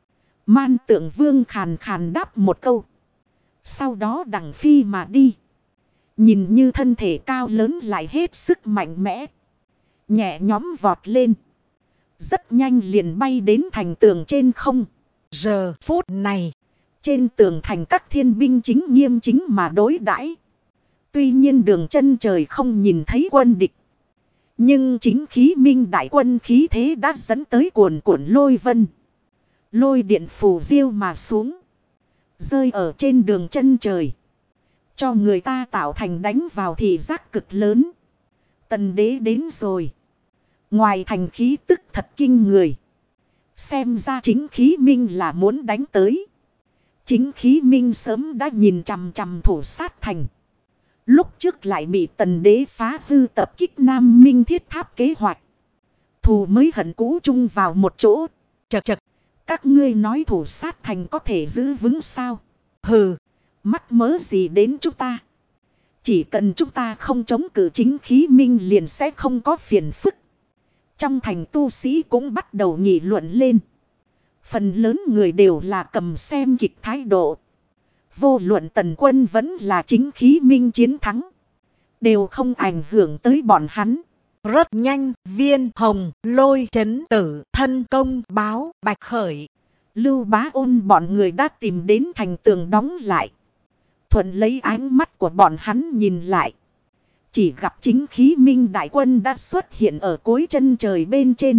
Man Tượng Vương khàn khàn đáp một câu. Sau đó đằng phi mà đi. Nhìn như thân thể cao lớn lại hết sức mạnh mẽ. Nhẹ nhõm vọt lên. Rất nhanh liền bay đến thành tường trên không. Giờ phút này, Trên tường thành các thiên binh chính nghiêm chính mà đối đãi. Tuy nhiên đường chân trời không nhìn thấy quân địch. Nhưng chính khí minh đại quân khí thế đã dẫn tới cuồn cuộn lôi vân. Lôi điện phù diêu mà xuống. Rơi ở trên đường chân trời. Cho người ta tạo thành đánh vào thị giác cực lớn. Tần đế đến rồi. Ngoài thành khí tức thật kinh người. Xem ra chính khí minh là muốn đánh tới. Chính khí minh sớm đã nhìn chằm chằm thủ sát thành. Lúc trước lại bị tần đế phá hư tập kích Nam Minh thiết tháp kế hoạch. Thù mới hận cũ chung vào một chỗ. Chật chật. Các ngươi nói thủ sát thành có thể giữ vững sao? Hừ. Mắc mớ gì đến chúng ta? Chỉ cần chúng ta không chống cự chính khí minh liền sẽ không có phiền phức. Trong thành tu sĩ cũng bắt đầu nghị luận lên. Phần lớn người đều là cầm xem kịch thái độ. Vô luận tần quân vẫn là chính khí minh chiến thắng. Đều không ảnh hưởng tới bọn hắn. Rất nhanh, Viên Hồng, Lôi Chấn Tử, thân công báo, Bạch Khởi. Lưu Bá Ôn bọn người đã tìm đến thành tường đóng lại. Thuận lấy ánh mắt của bọn hắn nhìn lại. Chỉ gặp chính khí minh đại quân đã xuất hiện ở cuối chân trời bên trên.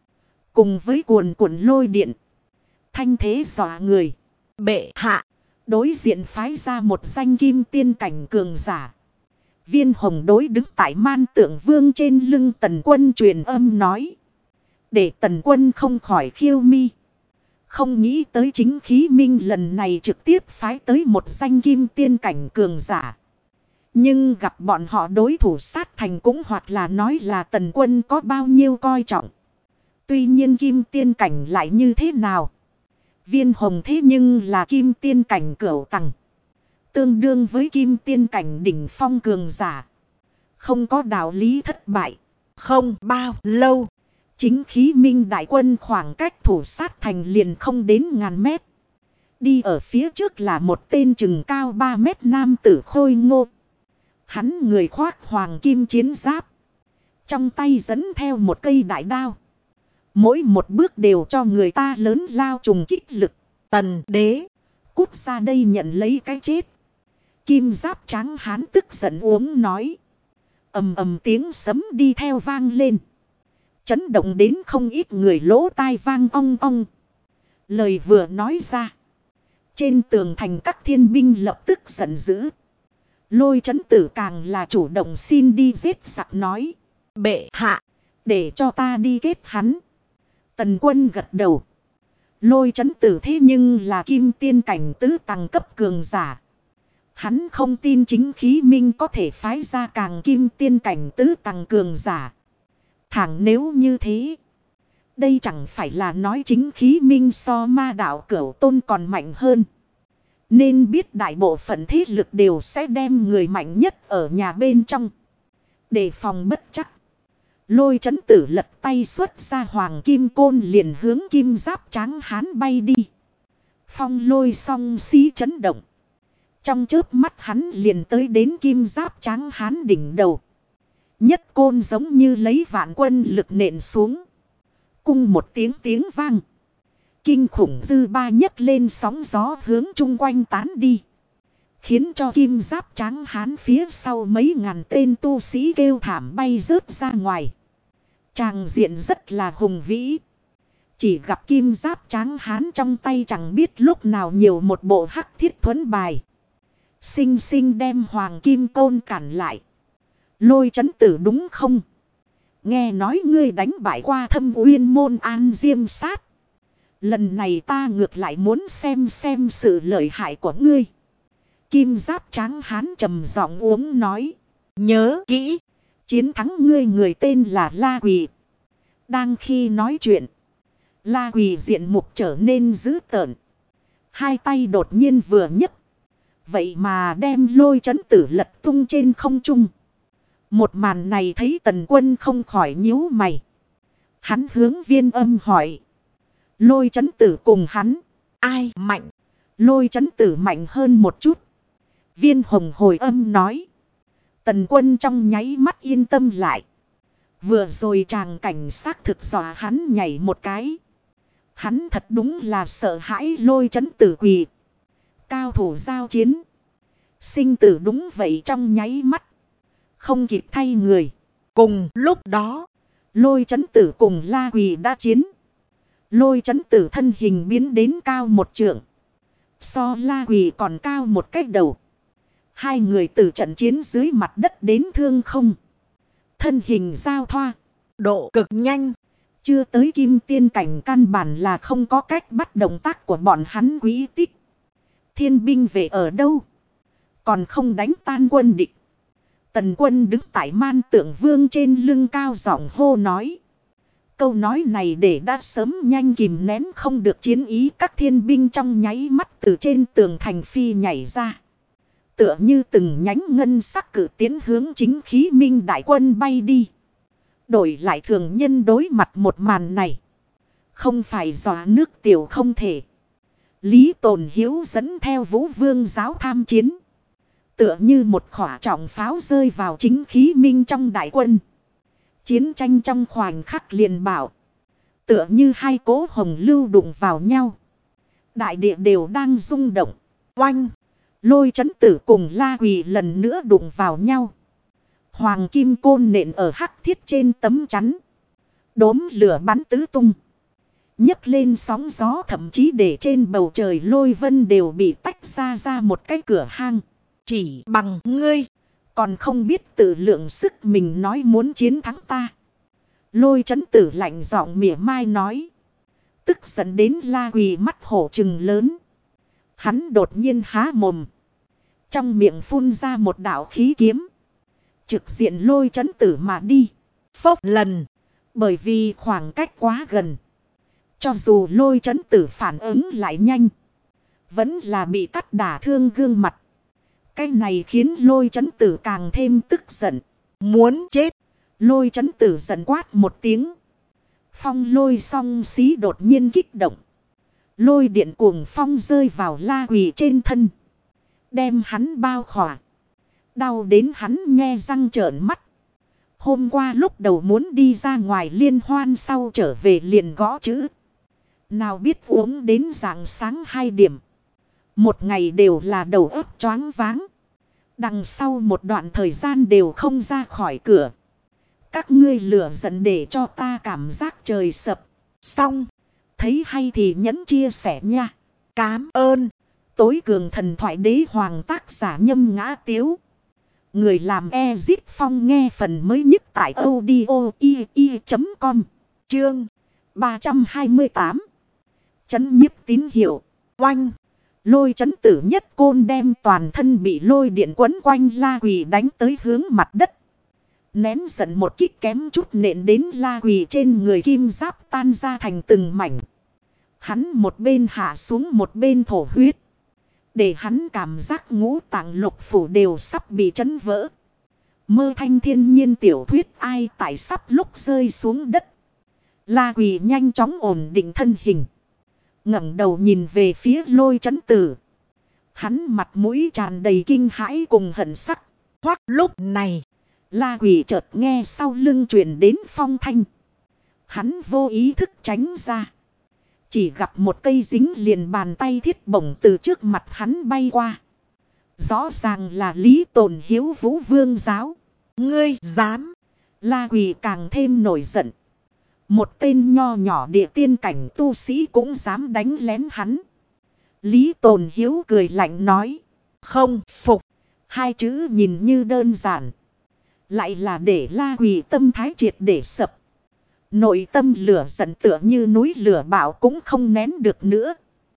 Cùng với cuồn cuộn lôi điện. Thanh thế dọa người. Bệ hạ. Đối diện phái ra một danh kim tiên cảnh cường giả. Viên Hồng đối đứng tại Man Tượng Vương trên lưng tần quân truyền âm nói. Để tần quân không khỏi khiêu mi. Không nghĩ tới chính khí minh lần này trực tiếp phái tới một danh kim tiên cảnh cường giả. Nhưng gặp bọn họ đối thủ sát thành cũng hoặc là nói là tần quân có bao nhiêu coi trọng. Tuy nhiên kim tiên cảnh lại như thế nào? Viên Hồng thế nhưng là kim tiên cảnh cửu tầng. Tương đương với kim tiên cảnh đỉnh phong cường giả. Không có đạo lý thất bại. Không bao lâu. Chính khí minh đại quân khoảng cách thủ sát thành liền không đến ngàn mét. Đi ở phía trước là một tên chừng cao 3 mét nam tử khôi ngô. Hắn người khoác hoàng kim chiến giáp. Trong tay dẫn theo một cây đại đao. Mỗi một bước đều cho người ta lớn lao trùng kích lực. Tần đế. Cút ra đây nhận lấy cái chết. Kim giáp trắng hán tức giận uống nói. Ầm ầm tiếng sấm đi theo vang lên. Chấn động đến không ít người lỗ tai vang ong ong. Lời vừa nói ra. Trên tường thành các thiên binh lập tức giận dữ. Lôi Chấn Tử càng là chủ động xin đi giết giặc nói. Bệ hạ. Để cho ta đi kết hắn. Tần quân gật đầu. Lôi Chấn Tử thế nhưng là kim tiên cảnh tứ tầng cấp cường giả. Hắn không tin chính khí minh có thể phái ra càng kim tiên cảnh tứ tầng cường giả. Thẳng nếu như thế. Đây chẳng phải là nói chính khí minh so ma đạo cửu tôn còn mạnh hơn. Nên biết đại bộ phận thế lực đều sẽ đem người mạnh nhất ở nhà bên trong. Để phòng bất chắc. Lôi Chấn Tử lật tay xuất ra hoàng kim côn liền hướng kim giáp tráng hán bay đi. Phong lôi song xí chấn động. Trong chớp mắt hắn liền tới đến kim giáp tráng hán đỉnh đầu. Nhất côn giống như lấy vạn quân lực nện xuống. Cung một tiếng tiếng vang. Kinh khủng dư ba nhấc lên sóng gió hướng chung quanh tán đi. Khiến cho kim giáp tráng hán phía sau mấy ngàn tên tu sĩ kêu thảm bay rớt ra ngoài. Tràng diện rất là hùng vĩ. Chỉ gặp kim giáp tráng hán trong tay chẳng biết lúc nào nhiều một bộ hắc thiết thuẫn bài. Xinh xinh đem hoàng kim côn cản lại. Lôi Chấn Tử đúng không? Nghe nói ngươi đánh bại qua Thâm Uyên môn An Diêm Sát. Lần này ta ngược lại muốn xem sự lợi hại của ngươi. Kim giáp tráng hán trầm giọng uống nói. Nhớ kỹ. Chiến thắng ngươi người tên là La Quỳ. Đang khi nói chuyện. La Quỳ diện mục trở nên dữ tợn. Hai tay đột nhiên vừa nhấc. Vậy mà đem Lôi Chấn Tử lật tung trên không trung. Một màn này thấy Tần Quân không khỏi nhíu mày. Hắn hướng Viên Âm hỏi. Lôi Chấn Tử cùng hắn. Ai mạnh? Lôi Chấn Tử mạnh hơn một chút. Viên Hồng hồi âm nói. Tần Quân trong nháy mắt yên tâm lại. Vừa rồi tràng cảnh xác thực dọa hắn nhảy một cái. Hắn thật đúng là sợ hãi Lôi Chấn Tử quỳ. Cao thủ giao chiến. Sinh tử đúng vậy trong nháy mắt. Không kịp thay người. Cùng lúc đó, Lôi Chấn Tử cùng La Quỳ đã chiến. Lôi Chấn Tử thân hình biến đến cao 1 trượng. So La Quỳ còn cao một cái đầu. Hai người từ trận chiến dưới mặt đất đến thương không. Thân hình giao thoa. độ cực nhanh. Chưa tới kim tiên cảnh căn bản là không có cách bắt động tác của bọn hắn quý tích. Thiên binh về ở đâu? Còn không đánh tan quân địch. Tần Quân đứng tại Man Tượng Vương trên lưng cao giọng hô nói. Câu nói này để đã sớm nhanh kìm nén không được chiến ý, các thiên binh trong nháy mắt từ trên tường thành phi nhảy ra. Tựa như từng nhánh ngân sắc cử tiến hướng chính khí minh đại quân bay đi. Đổi lại thường nhân đối mặt một màn này. Không phải dọa nước tiểu không thể. Lý Tồn Hiếu dẫn theo Vũ Vương giáo tham chiến. Tựa như một khỏa trọng pháo rơi vào chính khí minh trong đại quân. Chiến tranh trong khoảnh khắc liền bảo. Tựa như hai cỗ hồng lưu đụng vào nhau. Đại địa đều đang rung động. Oanh! Lôi Chấn Tử cùng La Quỳ lần nữa đụng vào nhau. Hoàng kim côn nện ở hắc thiết trên tấm chắn. Đốm lửa bắn tứ tung. Nhấc lên sóng gió, thậm chí để trên bầu trời lôi vân đều bị tách ra một cái cửa hang. Chỉ bằng ngươi, còn không biết tự lượng sức mình nói muốn chiến thắng ta. Lôi Chấn Tử lạnh giọng mỉa mai nói. Tức giận đến La Quỳ mắt hổ trừng lớn. Hắn đột nhiên há mồm. Trong miệng phun ra một đạo khí kiếm. Trực diện Lôi Chấn Tử mà đi. Phốc lần. Bởi vì khoảng cách quá gần. Cho dù Lôi Chấn Tử phản ứng lại nhanh. Vẫn là bị cắt đả thương gương mặt. Cái này khiến Lôi Chấn Tử càng thêm tức giận. Muốn chết. Lôi Chấn Tử giận quát một tiếng. Phong lôi song xí đột nhiên kích động. Lôi điện cuồng phong rơi vào La Quỳ trên thân. Đem hắn bao khỏa. Đau đến hắn nhe răng trợn mắt. Hôm qua lúc đầu muốn đi ra ngoài liên hoan, sau trở về liền gõ chữ. Nào biết uống đến rạng sáng 2 điểm. Một ngày đều là đầu óc choáng váng. Đằng sau một đoạn thời gian đều không ra khỏi cửa. Các ngươi lửa giận để cho ta cảm giác trời sập. Xong. Thấy hay thì nhấn chia sẻ nha. Cám ơn. Tối cường thần thoại đế hoàng, tác giả Nhâm Ngã Tiếu. Người làm Ezip Phong, nghe phần mới nhất tại audio.com. Chương 328. Chấn nhiếp tín hiệu. Oanh! Lôi Chấn Tử nhất côn đem toàn thân bị lôi điện quấn quanh La Quỳ đánh tới hướng mặt đất. Nén giận một kích kém chút nện đến La Quỳ trên người, kim giáp tan ra thành từng mảnh. Hắn một bên hạ xuống một bên thổ huyết. Để hắn cảm giác ngũ tạng lục phủ đều sắp bị chấn vỡ. Mơ thanh thiên nhiên tiểu thuyết ai tại sắp lúc rơi xuống đất. La Quỳ nhanh chóng ổn định thân hình. Ngẩng đầu nhìn về phía Lôi Chấn Tử. Hắn mặt mũi tràn đầy kinh hãi cùng hận sắc. Hoắc lúc này, La Quỳ chợt nghe sau lưng truyền đến phong thanh. Hắn vô ý thức tránh ra. Chỉ gặp một cây dính liền bàn tay thiết bổng từ trước mặt hắn bay qua. Rõ ràng là Lý Tồn Hiếu, Vũ Vương giáo. Ngươi dám? La Quỳ càng thêm nổi giận. Một tên nho nhỏ địa tiên cảnh tu sĩ cũng dám đánh lén hắn. Lý Tồn Hiếu cười lạnh nói. Không phục. 2 chữ nhìn như đơn giản. Lại là để La Quỳ tâm thái triệt để sập. Nội tâm lửa giận tựa như núi lửa bạo cũng không nén được nữa.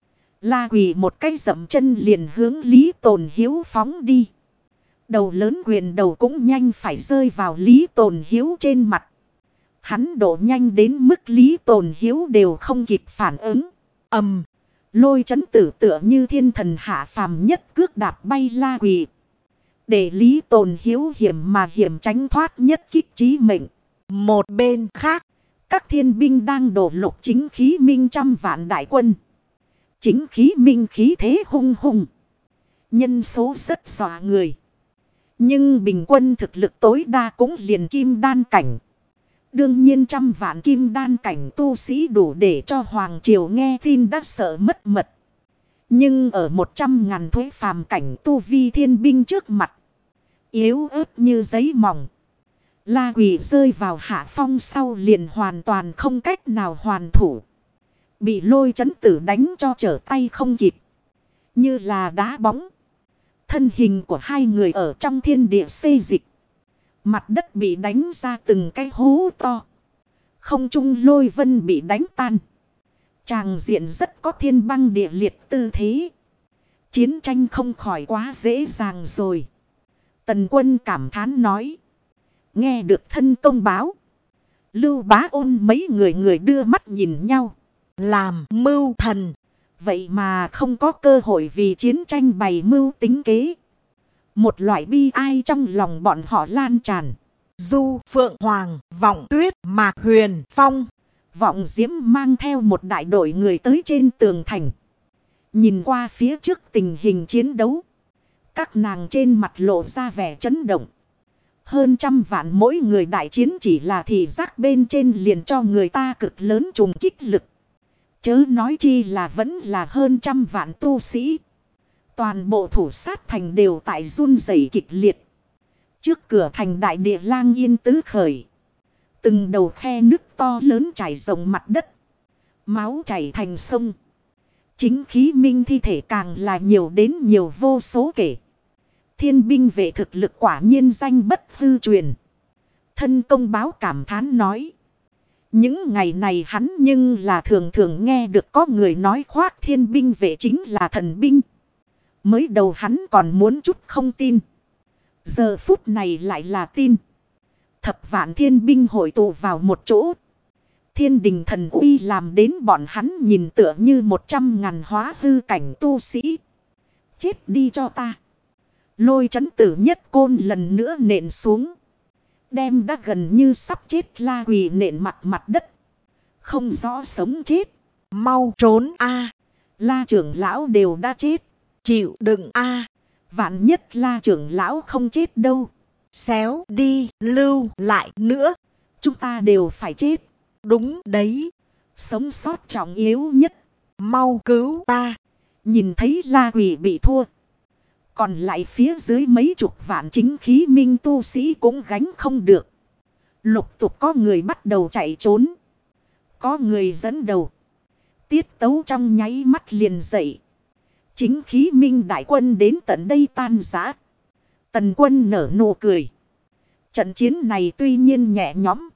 La Quỳ một cái dậm chân liền hướng Lý Tồn Hiếu phóng đi. Đầu lớn quyền đầu cũng nhanh phải rơi vào Lý Tồn Hiếu trên mặt. Hắn độ nhanh đến mức Lý Tồn Hiếu đều không kịp phản ứng. Lôi Chấn Tử tựa như thiên thần hạ phàm nhất cước đạp bay La Quỳ. Để Lý Tồn Hiếu hiểm mà hiểm tránh thoát nhất kích chí mệnh. Một bên khác, các thiên binh đang đổ lục chính khí minh 100 vạn đại quân. Chính khí minh khí thế hung hùng. Nhân số rất dọa người. Nhưng bình quân thực lực tối đa cũng liền kim đan cảnh. Đương nhiên 100 vạn kim đan cảnh tu sĩ đủ để cho Hoàng Triều nghe tin đã sợ mất mật. Nhưng ở 100.000 thuế phàm cảnh tu vi thiên binh trước mặt, yếu ớt như giấy mỏng. La Quỳ rơi vào hạ phong sau liền hoàn toàn không cách nào hoàn thủ. Bị Lôi Chấn Tử đánh cho trở tay không kịp. Như là đá bóng. Thân hình của hai người ở trong thiên địa xê dịch. Mặt đất bị đánh ra từng cái hố to. Không trung lôi vân bị đánh tan. Tràng diện rất có thiên băng địa liệt tư thế. Chiến tranh không khỏi quá dễ dàng rồi. Tần Quân cảm thán nói. Nghe được thân công báo. Lưu Bá Ôn mấy người đưa mắt nhìn nhau. Làm mưu thần. Vậy mà không có cơ hội vì chiến tranh bày mưu tính kế. Một loại bi ai trong lòng bọn họ lan tràn. Du Phượng Hoàng, Vọng Tuyết, Mạc Huyền, Phong. Vọng Diễm mang theo một đại đội người tới trên tường thành. Nhìn qua phía trước tình hình chiến đấu. Các nàng trên mặt lộ ra vẻ chấn động. Hơn 100 vạn mỗi người đại chiến chỉ là thị giác bên trên liền cho người ta cực lớn trùng kích lực. Chớ nói chi là vẫn là hơn 100 vạn tu sĩ. Toàn bộ thủ sát thành đều tại run rẩy kịch liệt. Trước cửa thành đại địa lang yên tứ khởi. Từng đầu khe nước to lớn chảy rộng mặt đất. Máu chảy thành sông. Chính khí minh thi thể càng là nhiều đến nhiều vô số kể. Thiên binh vệ thực lực quả nhiên danh bất hư truyền. Thân công báo cảm thán nói. Những ngày này hắn nhưng là thường thường nghe được có người nói khoác thiên binh vệ chính là thần binh. Mới đầu hắn còn muốn chút không tin. Giờ phút này lại là tin. Thập vạn thiên binh hội tụ vào một chỗ. Thiên đình thần uy làm đến bọn hắn nhìn tựa như 100.000 hóa hư cảnh tu sĩ. Chết đi cho ta. Lôi Chấn Tử nhất côn lần nữa nện xuống. Đem đã gần như sắp chết La Quỳ nện mặt đất. Không rõ sống chết. Mau trốn a. La trưởng lão đều đã chết. Chịu đựng a. Vạn nhất La trưởng lão không chết đâu. Xéo đi, lưu lại nữa. Chúng ta đều phải chết. Đúng đấy. Sống sót trọng yếu nhất. Mau cứu ta. Nhìn thấy La Quỳ bị thua. Còn lại phía dưới mấy chục vạn chính khí minh tu sĩ cũng gánh không được. Lục tục có người bắt đầu chạy trốn. Có người dẫn đầu. Tiết tấu trong nháy mắt liền dậy. Chính khí minh đại quân đến tận đây tan rã. Tần Quân nở nụ cười. Trận chiến này tuy nhiên nhẹ nhõm.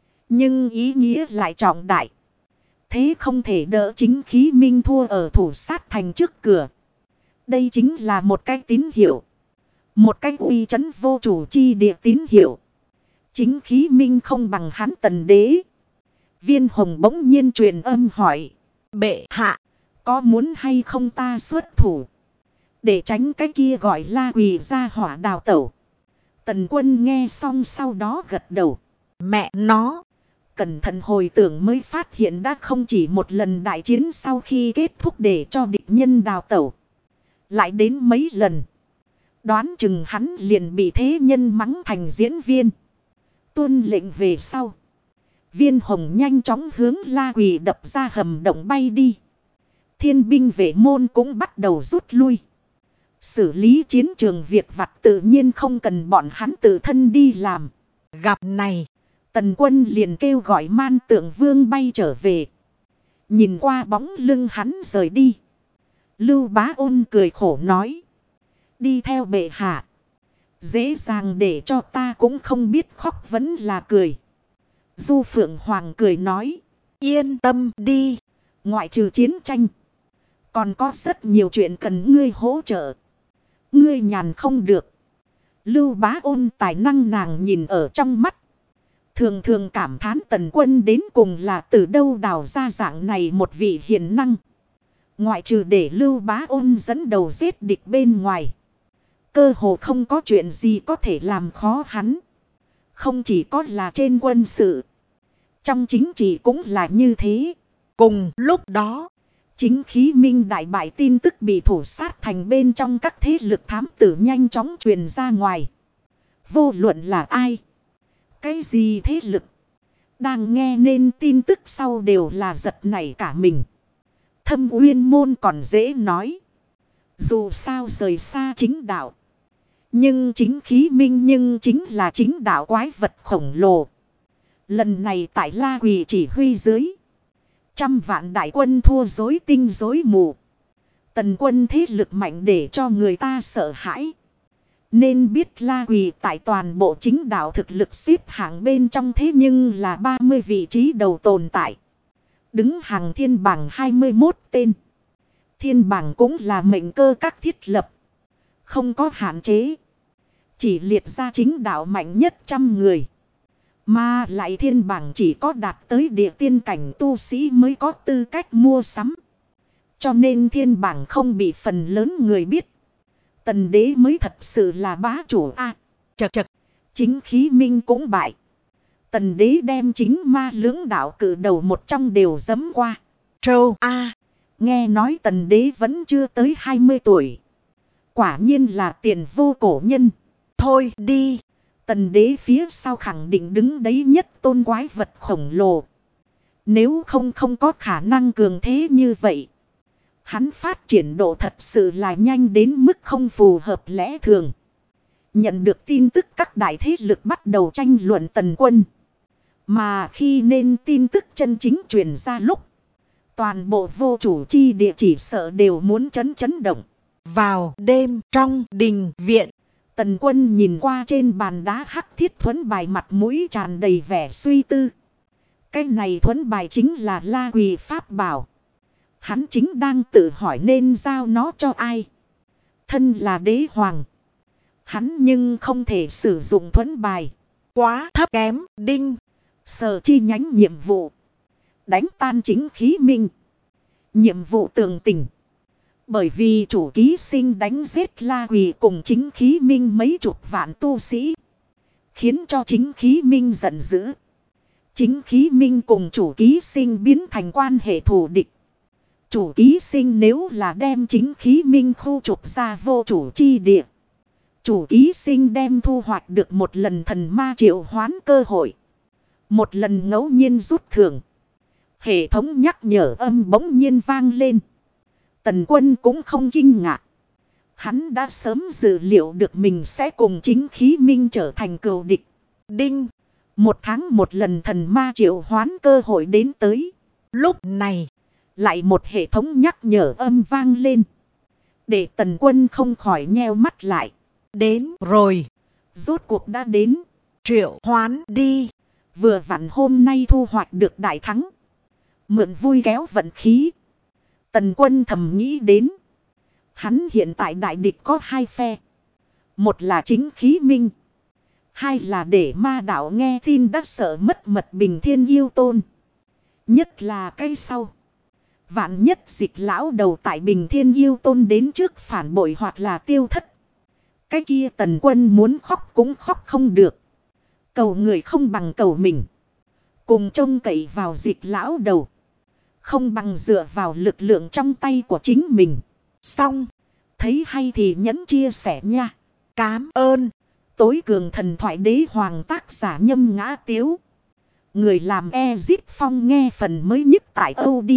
Nhưng ý nghĩa lại trọng đại. Thế không thể đỡ chính khí minh thua ở thủ sát thành trước cửa. Đây chính là một cái tín hiệu. Một cái uy trấn vô chủ chi địa tín hiệu. Chính khí minh không bằng hắn Tần đế. Viên Hồng bỗng nhiên truyền âm hỏi. Bệ hạ, có muốn hay không ta xuất thủ? Để tránh cái kia gọi La Quỳ ra hỏa đào tẩu. Tần Quân nghe xong sau đó gật đầu. Mẹ nó. Cẩn thận hồi tưởng mới phát hiện đã không chỉ một lần đại chiến sau khi kết thúc để cho địch nhân đào tẩu. Lại đến mấy lần. Đoán chừng hắn liền bị thế nhân mắng thành diễn viên. Tuân lệnh về sau. Viên Hồng nhanh chóng hướng La Quỳ đập ra hầm động bay đi. Thiên binh vệ môn cũng bắt đầu rút lui. Xử lý chiến trường việc vặt tự nhiên không cần bọn hắn tự thân đi làm. Gặp này. Tần Quân liền kêu gọi Man Tượng Vương bay trở về. Nhìn qua bóng lưng hắn rời đi. Lưu Bá Ôn cười khổ nói. Đi theo bệ hạ. Dễ dàng để cho ta cũng không biết khóc vẫn là cười. Du Phượng Hoàng cười nói. Yên tâm đi. Ngoại trừ chiến tranh. Còn có rất nhiều chuyện cần ngươi hỗ trợ. Ngươi nhàn không được. Lưu Bá Ôn tài năng nàng nhìn ở trong mắt. Thường thường cảm thán Tần Quân đến cùng là từ đâu đào ra dạng này một vị hiền năng. Ngoại trừ để Lưu Bá Ôn dẫn đầu giết địch bên ngoài. Cơ hồ không có chuyện gì có thể làm khó hắn. Không chỉ có là trên quân sự. Trong chính trị cũng là như thế. Cùng lúc đó. Chính khí minh đại bại tin tức bị thủ sát thành bên trong các thế lực thám tử nhanh chóng truyền ra ngoài. Vô luận là ai. Cái gì thế lực. Đang nghe nên tin tức sau đều là giật nảy cả mình. Thâm Uyên Môn còn dễ nói. Dù sao rời xa chính đạo. Nhưng chính khí minh nhưng chính là chính đạo quái vật khổng lồ. Lần này tại La Quỳ chỉ huy dưới. Trăm vạn đại quân thua rối tinh rối mù. Tần quân thế lực mạnh để cho người ta sợ hãi. Nên biết La Quỳ tại toàn bộ chính đạo thực lực xếp hạng bên trong thế nhưng là 30 vị trí đầu tồn tại. Đứng hàng thiên bảng 21 tên. Thiên bảng cũng là mệnh cơ các thiết lập. Không có hạn chế. Chỉ liệt ra chính đạo mạnh nhất 100 người. Mà lại thiên bảng chỉ có đạt tới địa tiên cảnh tu sĩ mới có tư cách mua sắm. Cho nên thiên bảng không bị phần lớn người biết. Tần đế mới thật sự là bá chủ a. Chật chật. Chính khí minh cũng bại. Tần đế đem chính ma lưỡng đạo cử đầu một trong đều dẫm qua. Trâu a. Nghe nói tần đế vẫn chưa tới 20 tuổi. Quả nhiên là tiền vô cổ nhân. Thôi đi. Tần đế phía sau khẳng định đứng đấy nhất tôn quái vật khổng lồ. Nếu không có khả năng cường thế như vậy. Hắn phát triển độ thật sự là nhanh đến mức không phù hợp lẽ thường. Nhận được tin tức các đại thế lực bắt đầu tranh luận tần quân. Mà khi nên tin tức chân chính truyền ra lúc. Toàn bộ vô chủ chi địa chỉ sợ đều muốn chấn động. Vào đêm trong đình viện. Tần quân nhìn qua trên bàn đá hắc thiết thuẫn bài mặt mũi tràn đầy vẻ suy tư. Cái này thuẫn bài chính là La Quỳ pháp bảo. Hắn chính đang tự hỏi nên giao nó cho ai. Thân là đế hoàng. Hắn nhưng không thể sử dụng thuẫn bài. Quá thấp kém. Đinh. Sở chi nhánh nhiệm vụ. Đánh tan chính khí minh. Nhiệm vụ tường tình. Bởi vì chủ ký sinh đánh giết La Quỳ cùng chính khí minh mấy chục vạn tu sĩ. Khiến cho chính khí minh giận dữ. Chính khí minh cùng chủ ký sinh biến thành quan hệ thù địch. Chủ ký sinh nếu là đem chính khí minh khu trục ra vô chủ chi địa. Chủ ký sinh đem thu hoạch được một lần thần ma triệu hoán cơ hội. Một lần ngẫu nhiên rút thưởng. Hệ thống nhắc nhở âm bỗng nhiên vang lên. Tần quân cũng không kinh ngạc. Hắn đã sớm dự liệu được mình sẽ cùng chính khí minh trở thành cừu địch. Đinh. 1 tháng một lần thần ma triệu hoán cơ hội đến tới. Lúc này. Lại một hệ thống nhắc nhở âm vang lên. Để tần quân không khỏi nheo mắt lại. Đến rồi. Rốt cuộc đã đến. Triệu hoán đi. Vừa vặn hôm nay thu hoạch được đại thắng. Mượn vui kéo vận khí. Tần quân thầm nghĩ đến. Hắn hiện tại đại địch có 2 phe. Một là chính khí minh. 2 là để ma đạo nghe tin đã sợ mất mật Bình Thiên Yêu Tôn. Nhất là cái sau. Vạn nhất dịch lão đầu tại Bình Thiên Yêu Tôn đến trước phản bội hoặc là tiêu thất. Cái kia tần quân muốn khóc cũng khóc không được. Cầu người không bằng cầu mình. Cùng trông cậy vào dịch lão đầu. Không bằng dựa vào lực lượng trong tay của chính mình. Xong. Thấy hay thì nhấn chia sẻ nha. Cám ơn. Tối cường thần thoại đế hoàng tác giả Nhâm Ngã Tiếu. Người làm Ezip Phong nghe phần mới nhất tại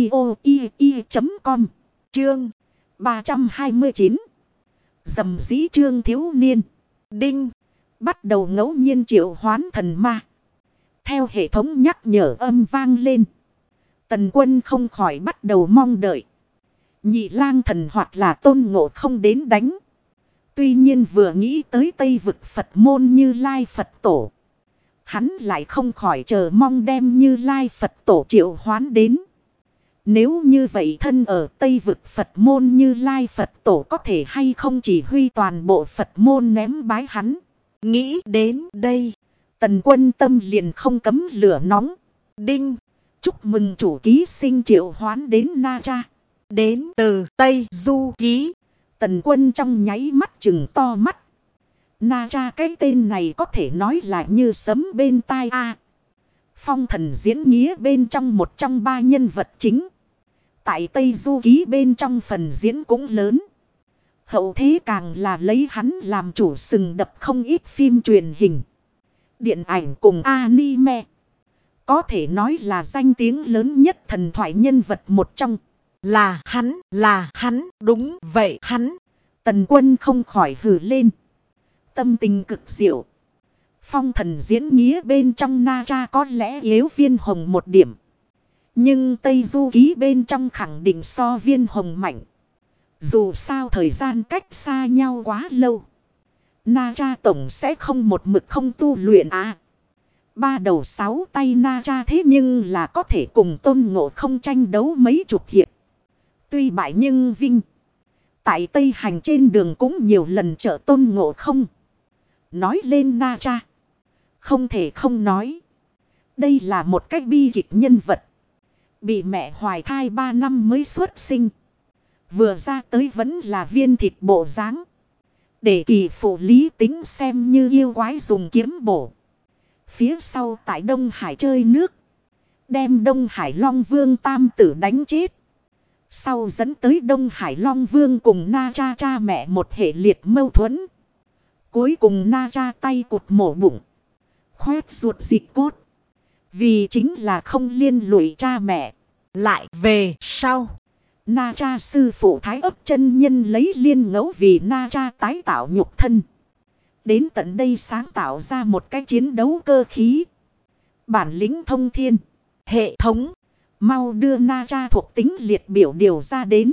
audio.com. Chương 329. Dầm dĩ trương thiếu niên. Đinh. Bắt đầu ngẫu nhiên triệu hoán thần ma. Theo hệ thống nhắc nhở âm vang lên. Tần quân không khỏi bắt đầu mong đợi. Nhị lang thần hoặc là Tôn Ngộ Không đến đánh. Tuy nhiên vừa nghĩ tới Tây vực Phật môn Như Lai Phật Tổ. Hắn lại không khỏi chờ mong đem Như Lai Phật Tổ triệu hoán đến. Nếu như vậy thân ở Tây vực Phật môn Như Lai Phật Tổ có thể hay không chỉ huy toàn bộ Phật môn ném bái hắn. Nghĩ đến đây. Tần quân tâm liền không cấm lửa nóng. Đinh. Chúc mừng chủ ký sinh triệu hoán đến Na Tra. Đến từ Tây Du Ký. Tần quân trong nháy mắt chừng to mắt. Na Tra cái tên này có thể nói là như sấm bên tai a. Phong thần diễn nghĩa bên trong một trong 3 nhân vật chính. Tại Tây Du Ký bên trong phần diễn cũng lớn. Hậu thế càng là lấy hắn làm chủ sừng đập không ít phim truyền hình. Điện ảnh cùng anime. Có thể nói là danh tiếng lớn nhất thần thoại nhân vật một trong. là hắn, đúng vậy hắn. Tần Quân không khỏi hừ lên. Tâm tình cực diệu. Phong thần diễn nghĩa bên trong Na Tra có lẽ yếu Viên Hồng một điểm. Nhưng Tây Du Ký bên trong khẳng định so Viên Hồng mạnh. Dù sao thời gian cách xa nhau quá lâu. Na Tra tổng sẽ không một mực không tu luyện à. 3 đầu 6 tay Na Tra thế nhưng là có thể cùng Tôn Ngộ Không tranh đấu mấy chục hiệp. Tuy bại nhưng vinh. Tại Tây Hành trên đường cũng nhiều lần trợ Tôn Ngộ Không. Nói lên Na Tra. Không thể không nói. Đây là một cách bi kịch nhân vật. Bị mẹ hoài thai 3 năm mới xuất sinh. Vừa ra tới vẫn là viên thịt bộ dáng. Để kỳ phụ Lý Tính xem như yêu quái dùng kiếm bổ. Phía sau tại Đông Hải chơi nước. Đem Đông Hải Long Vương tam tử đánh chết. Sau dẫn tới Đông Hải Long Vương cùng Na Tra cha mẹ một hệ liệt mâu thuẫn. Cuối cùng Na Tra tay cụt mổ bụng. Khoét ruột dịch cốt. Vì chính là không liên lụy cha mẹ. Lại về sau. Na Tra sư phụ Thái Ấp chân nhân lấy liên ngẫu vì Na Tra tái tạo nhục thân. Đến tận đây sáng tạo ra một cái chiến đấu cơ khí. Bản lĩnh thông thiên. Hệ thống. Mau đưa Na Tra thuộc tính liệt biểu điều ra đến.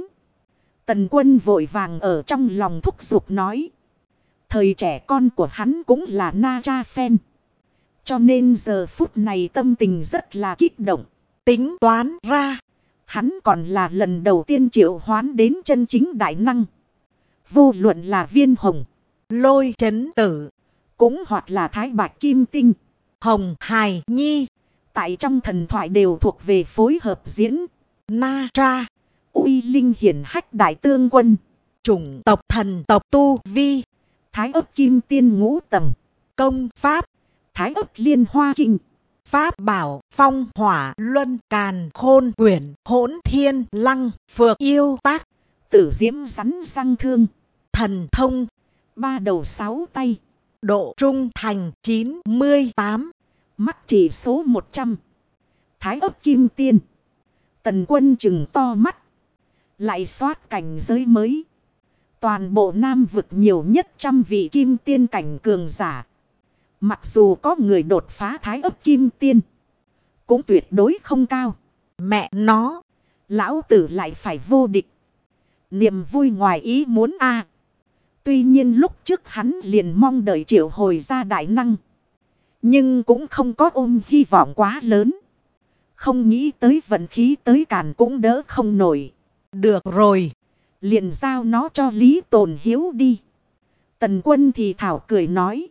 Tần Quân vội vàng ở trong lòng thúc giục nói. Thời trẻ con của hắn cũng là Na Tra fan. Cho nên giờ phút này tâm tình rất là kích động. Tính toán ra. Hắn còn là lần đầu tiên triệu hoán đến chân chính đại năng. Vô luận là Viên Hồng, Lôi Chấn Tử, cũng hoặc là Thái Bạch Kim Tinh, Hồng Hải Nhi. Tại trong thần thoại đều thuộc về phối hợp diễn. Na Tra, uy linh hiển hách đại tương quân, chủng tộc thần tộc tu vi, Thái Ấp Kim Tiên ngũ tầng, công pháp, Thái Ấp Liên Hoa Kinh, pháp bảo, phong hỏa luân càn khôn quyển, hỗn thiên lăng, phược yêu tác, tử diễm rắn răng thương, thần thông, 3 đầu 6 tay, độ trung thành 98, mắt chỉ số 100. Thái Ấp Kim Tiên. Tần Quân chừng to mắt. Lại soát cảnh giới mới. Toàn bộ Nam vực nhiều nhất 100 vị Kim Tiên cảnh cường giả. Mặc dù có người đột phá Thái Ấp Kim Tiên, cũng tuyệt đối không cao. Mẹ nó, lão tử lại phải vô địch. Niềm vui ngoài ý muốn a. Tuy nhiên lúc trước hắn liền mong đợi triệu hồi ra đại năng. Nhưng cũng không có ôm hy vọng quá lớn. Không nghĩ tới vận khí tới càn cũng đỡ không nổi. Được rồi. Liền giao nó cho Lý Tồn Hiếu đi. Tần Quân thì thảo cười nói.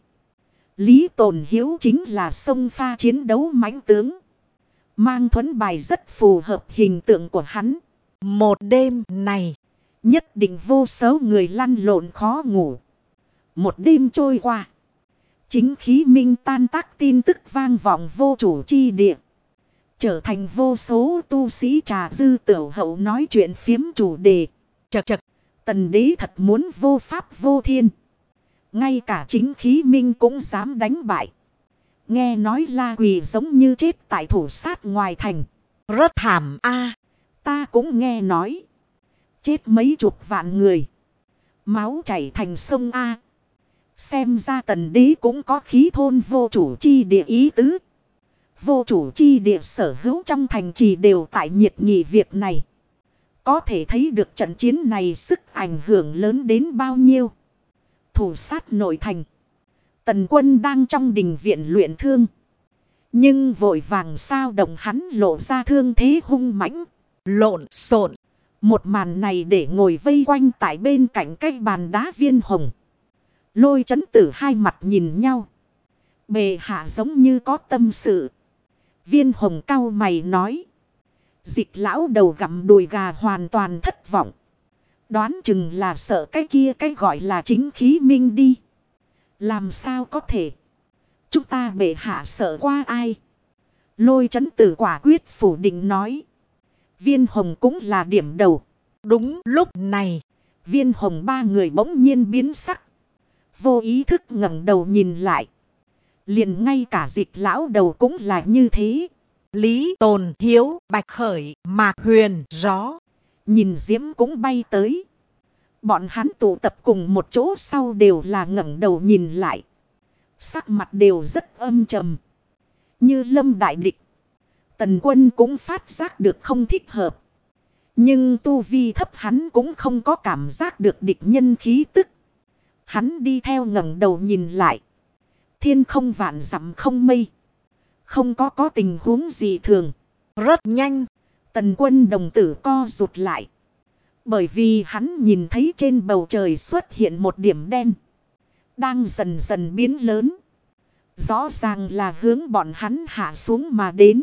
Lý Tồn Hiếu chính là sông pha chiến đấu mãnh tướng. Mang thuẫn bài rất phù hợp hình tượng của hắn. Một đêm này, nhất định vô số người lăn lộn khó ngủ. Một đêm trôi qua. Chính khí minh tan tác tin tức vang vọng vô chủ chi địa. Trở thành vô số tu sĩ trà dư tiểu hậu nói chuyện phiếm chủ đề. Chật chật, tần đế thật muốn vô pháp vô thiên. Ngay cả chính khí minh cũng dám đánh bại. Nghe nói La Quỳ giống như chết tại thủ sát ngoài thành. Rất thảm a. Ta cũng nghe nói. Chết mấy chục vạn người. Máu chảy thành sông a. Xem ra tần đế cũng có khí thôn vô chủ chi địa ý tứ. Vô chủ chi địa sở hữu trong thành trì đều tại nhiệt nghị việc này. Có thể thấy được trận chiến này sức ảnh hưởng lớn đến bao nhiêu. Thủ sát nội thành. Tần Quân đang trong đình viện luyện thương. Nhưng vội vàng sao động hắn lộ ra thương thế hung mãnh. Lộn xộn. Một màn này để ngồi vây quanh tại bên cạnh cái bàn đá Viên Hồng. Lôi Chấn Tử hai mặt nhìn nhau. Bề hạ giống như có tâm sự. Viên Hồng cau mày nói. Dịch lão đầu gặm đùi gà hoàn toàn thất vọng. Đoán chừng là sợ cái kia cái gọi là chính khí minh đi. Làm sao có thể. Chúng ta bệ hạ sợ qua ai. Lôi Chấn Tử quả quyết phủ định nói. Viên Hồng cũng là điểm đầu. Đúng lúc này. Viên Hồng ba người bỗng nhiên biến sắc. Vô ý thức ngẩng đầu nhìn lại. Liền ngay cả dịch lão đầu cũng là như thế. Lý Tồn Hiếu, Bạch Khởi, Mạc Huyền, Gió. Nhìn Diễm cũng bay tới. Bọn hắn tụ tập cùng một chỗ sau đều là ngẩng đầu nhìn lại. Sắc mặt đều rất âm trầm. Như lâm đại địch. Tần Quân cũng phát giác được không thích hợp. Nhưng tu vi thấp hắn cũng không có cảm giác được địch nhân khí tức. Hắn đi theo ngẩng đầu nhìn lại. Thiên không vạn dặm không mây. Không có tình huống gì thường. Rất nhanh. Tần Quân đồng tử co rụt lại. Bởi vì hắn nhìn thấy trên bầu trời xuất hiện một điểm đen. Đang dần dần biến lớn. Rõ ràng là hướng bọn hắn hạ xuống mà đến.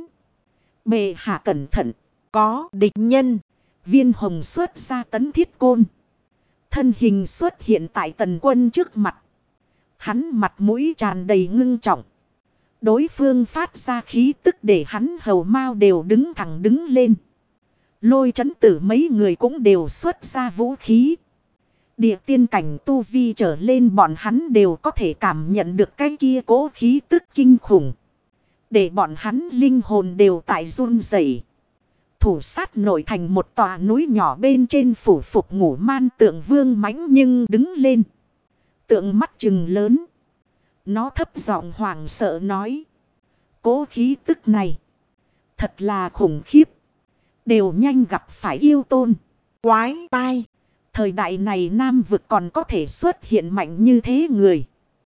Bệ hạ cẩn thận. Có địch nhân. Viên Hồng xuất ra tấn thiết côn. Thân hình xuất hiện tại Tần Quân trước mặt. Hắn mặt mũi tràn đầy ngưng trọng. Đối phương phát ra khí tức để hắn hầu mao đều đứng thẳng đứng lên. Lôi Trấn Tử mấy người cũng đều xuất ra vũ khí. Địa tiên cảnh tu vi trở lên bọn hắn đều có thể cảm nhận được cái kia cố khí tức kinh khủng. Để bọn hắn linh hồn đều tại run rẩy. Thủ sát nổi thành một tòa núi nhỏ bên trên phủ phục ngủ man tượng vương mãnh nhưng đứng lên. Tượng mắt trừng lớn. Nó thấp giọng hoảng sợ nói. Cố khí tức này. Thật là khủng khiếp. Đều nhanh gặp phải yêu tôn. Quái tai. Thời đại này Nam vực còn có thể xuất hiện mạnh như thế người.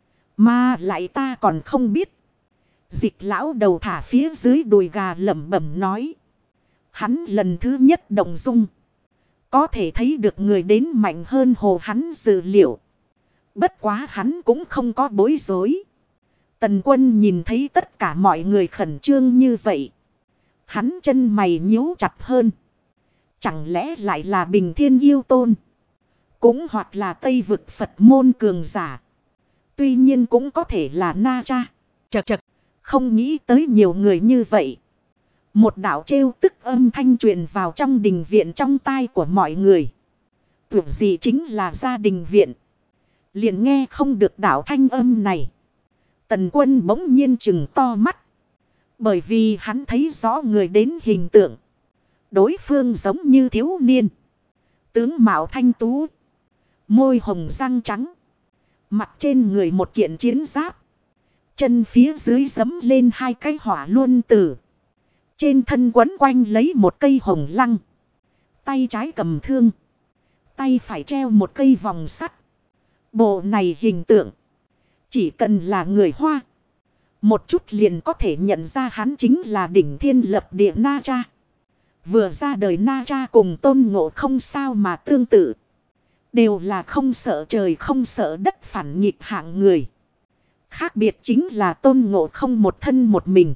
Mà lại ta còn không biết. Dịch lão đầu thả phía dưới đùi gà lẩm bẩm nói. Hắn lần thứ nhất động dung. Có thể thấy được người đến mạnh hơn hồ hắn dự liệu. Bất quá hắn cũng không có bối rối. Tần Quân nhìn thấy tất cả mọi người khẩn trương như vậy. Hắn chân mày nhíu chặt hơn. Chẳng lẽ lại là Bình Thiên yêu tôn? Cũng hoặc là Tây vực Phật môn cường giả. Tuy nhiên cũng có thể là Na Cha. Chật chật. Không nghĩ tới nhiều người như vậy. Một đạo trêu tức âm thanh truyền vào trong đình viện trong tai của mọi người. Tưởng gì chính là gia đình viện. Liền nghe không được đạo thanh âm này. Tần Quân bỗng nhiên trừng to mắt. Bởi vì hắn thấy rõ người đến hình tượng. Đối phương giống như thiếu niên. Tướng mạo thanh tú. Môi hồng răng trắng. Mặt trên người một kiện chiến giáp. Chân phía dưới giẫm lên hai cái hỏa luân tử. Trên thân quấn quanh lấy một cây hồng lăng. Tay trái cầm thương. Tay phải treo một cây vòng sắt. Bộ này hình tượng. Chỉ cần là người Hoa. Một chút liền có thể nhận ra hắn chính là đỉnh thiên lập địa Na Cha. Vừa ra đời Na Cha cùng Tôn Ngộ không sao mà tương tự. Đều là không sợ trời không sợ đất phản nghịch hạng người. Khác biệt chính là Tôn Ngộ không một thân một mình.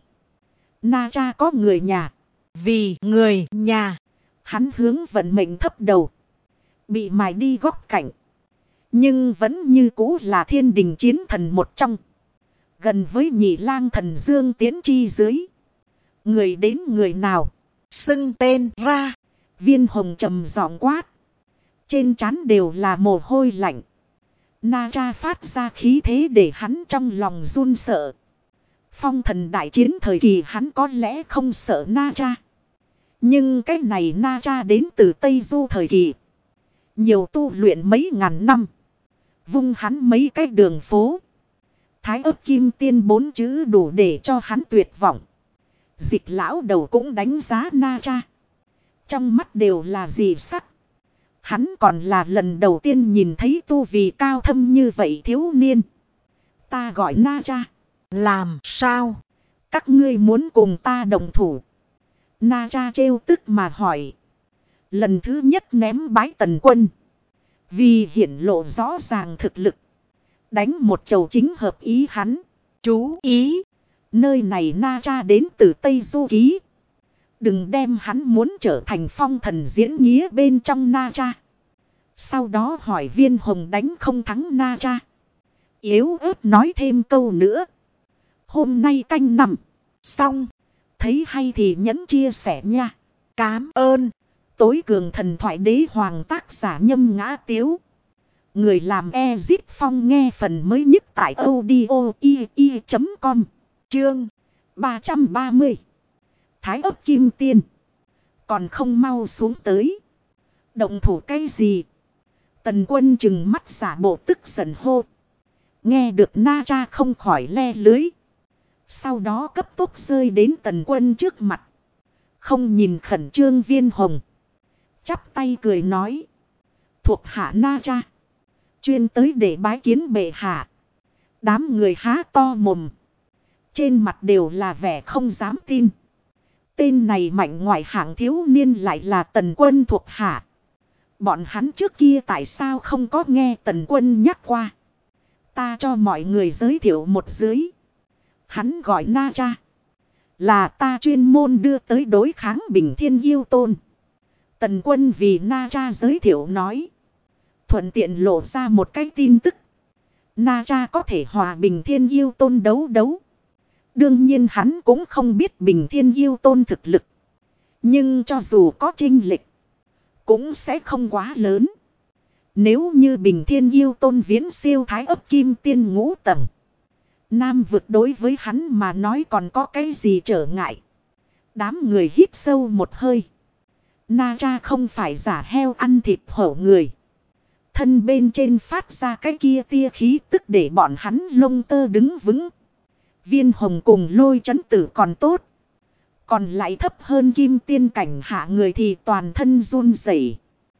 Na Cha có người nhà. Vì người nhà. Hắn hướng vận mệnh thấp đầu. Bị mài đi góc cạnh. Nhưng vẫn như cũ là thiên đình chiến thần một trong. Gần với Nhị Lang Thần Dương tiến chi dưới. Người đến người nào. Xưng tên ra. Viên Hồng trầm giọng quát. Trên trán đều là mồ hôi lạnh. Na Cha phát ra khí thế để hắn trong lòng run sợ. Phong Thần đại chiến thời kỳ hắn có lẽ không sợ Na Cha. Nhưng cái này Na Cha đến từ Tây Du thời kỳ. Nhiều tu luyện mấy ngàn năm. Vung hắn mấy cái đường phố. Thái ấp kim tiên 4 chữ đủ để cho hắn tuyệt vọng. Dịch lão đầu cũng đánh giá Na Cha. Trong mắt đều là dị sắc. Hắn còn là lần đầu tiên nhìn thấy tu vì cao thâm như vậy thiếu niên. Ta gọi Na Cha. Làm sao? Các ngươi muốn cùng ta đồng thủ. Na Cha trêu tức mà hỏi. Lần thứ nhất ném bái Tần Quân. Vì hiển lộ rõ ràng thực lực. Đánh một chầu chính hợp ý hắn. Chú ý. Nơi này Na Cha đến từ Tây Du Ký. Đừng đem hắn muốn trở thành Phong Thần diễn nghĩa bên trong Na Cha. Sau đó hỏi Viên Hồng đánh không thắng Na Cha. Yếu ớt nói thêm câu nữa. Hôm nay canh 5. Xong. Thấy hay thì nhấn chia sẻ nha. Cám ơn. Tối cường thần thoại đế hoàng tác giả Nhâm Ngã Tiếu. Người làm Ezit Phong nghe phần mới nhất tại audio.com. Chương 330. Thái ấp kim tiên. Còn không mau xuống tới. Động thủ cái gì? Tần Quân trừng mắt giả bộ tức giận hô. Nghe được Na Cha không khỏi le lưới. Sau đó cấp tốc rơi đến Tần Quân trước mặt. Không nhìn khẩn trương Viên Hồng. Chắp tay cười nói. Thuộc hạ Na Cha. Chuyên tới để bái kiến bệ hạ. Đám người há to mồm. Trên mặt đều là vẻ không dám tin. Tên này mạnh ngoại hạng thiếu niên lại là Tần Quân thuộc hạ. Bọn hắn trước kia tại sao không có nghe Tần Quân nhắc qua. Ta cho mọi người giới thiệu một dưới. Hắn gọi Na Cha. Là ta chuyên môn đưa tới đối kháng Bình Thiên Yêu Tôn. Tần Quân vì Na Cha giới thiệu nói. Thuận tiện lộ ra một cái tin tức. Na Cha có thể hòa Bình Thiên Yêu Tôn đấu. Đương nhiên hắn cũng không biết Bình Thiên Yêu Tôn thực lực. Nhưng cho dù có chênh lệch, cũng sẽ không quá lớn. Nếu như Bình Thiên Yêu Tôn viễn siêu Thái Ấp Kim Tiên ngũ tầng. Nam vực đối với hắn mà nói còn có cái gì trở ngại. Đám người hít sâu một hơi. Na Cha không phải giả heo ăn thịt hổ người. Thân bên trên phát ra cái kia tia khí tức để bọn hắn lông tơ đứng vững. Viên Hồng cùng Lôi Chấn Tử còn tốt. Còn lại thấp hơn kim tiên cảnh hạ người thì toàn thân run rẩy.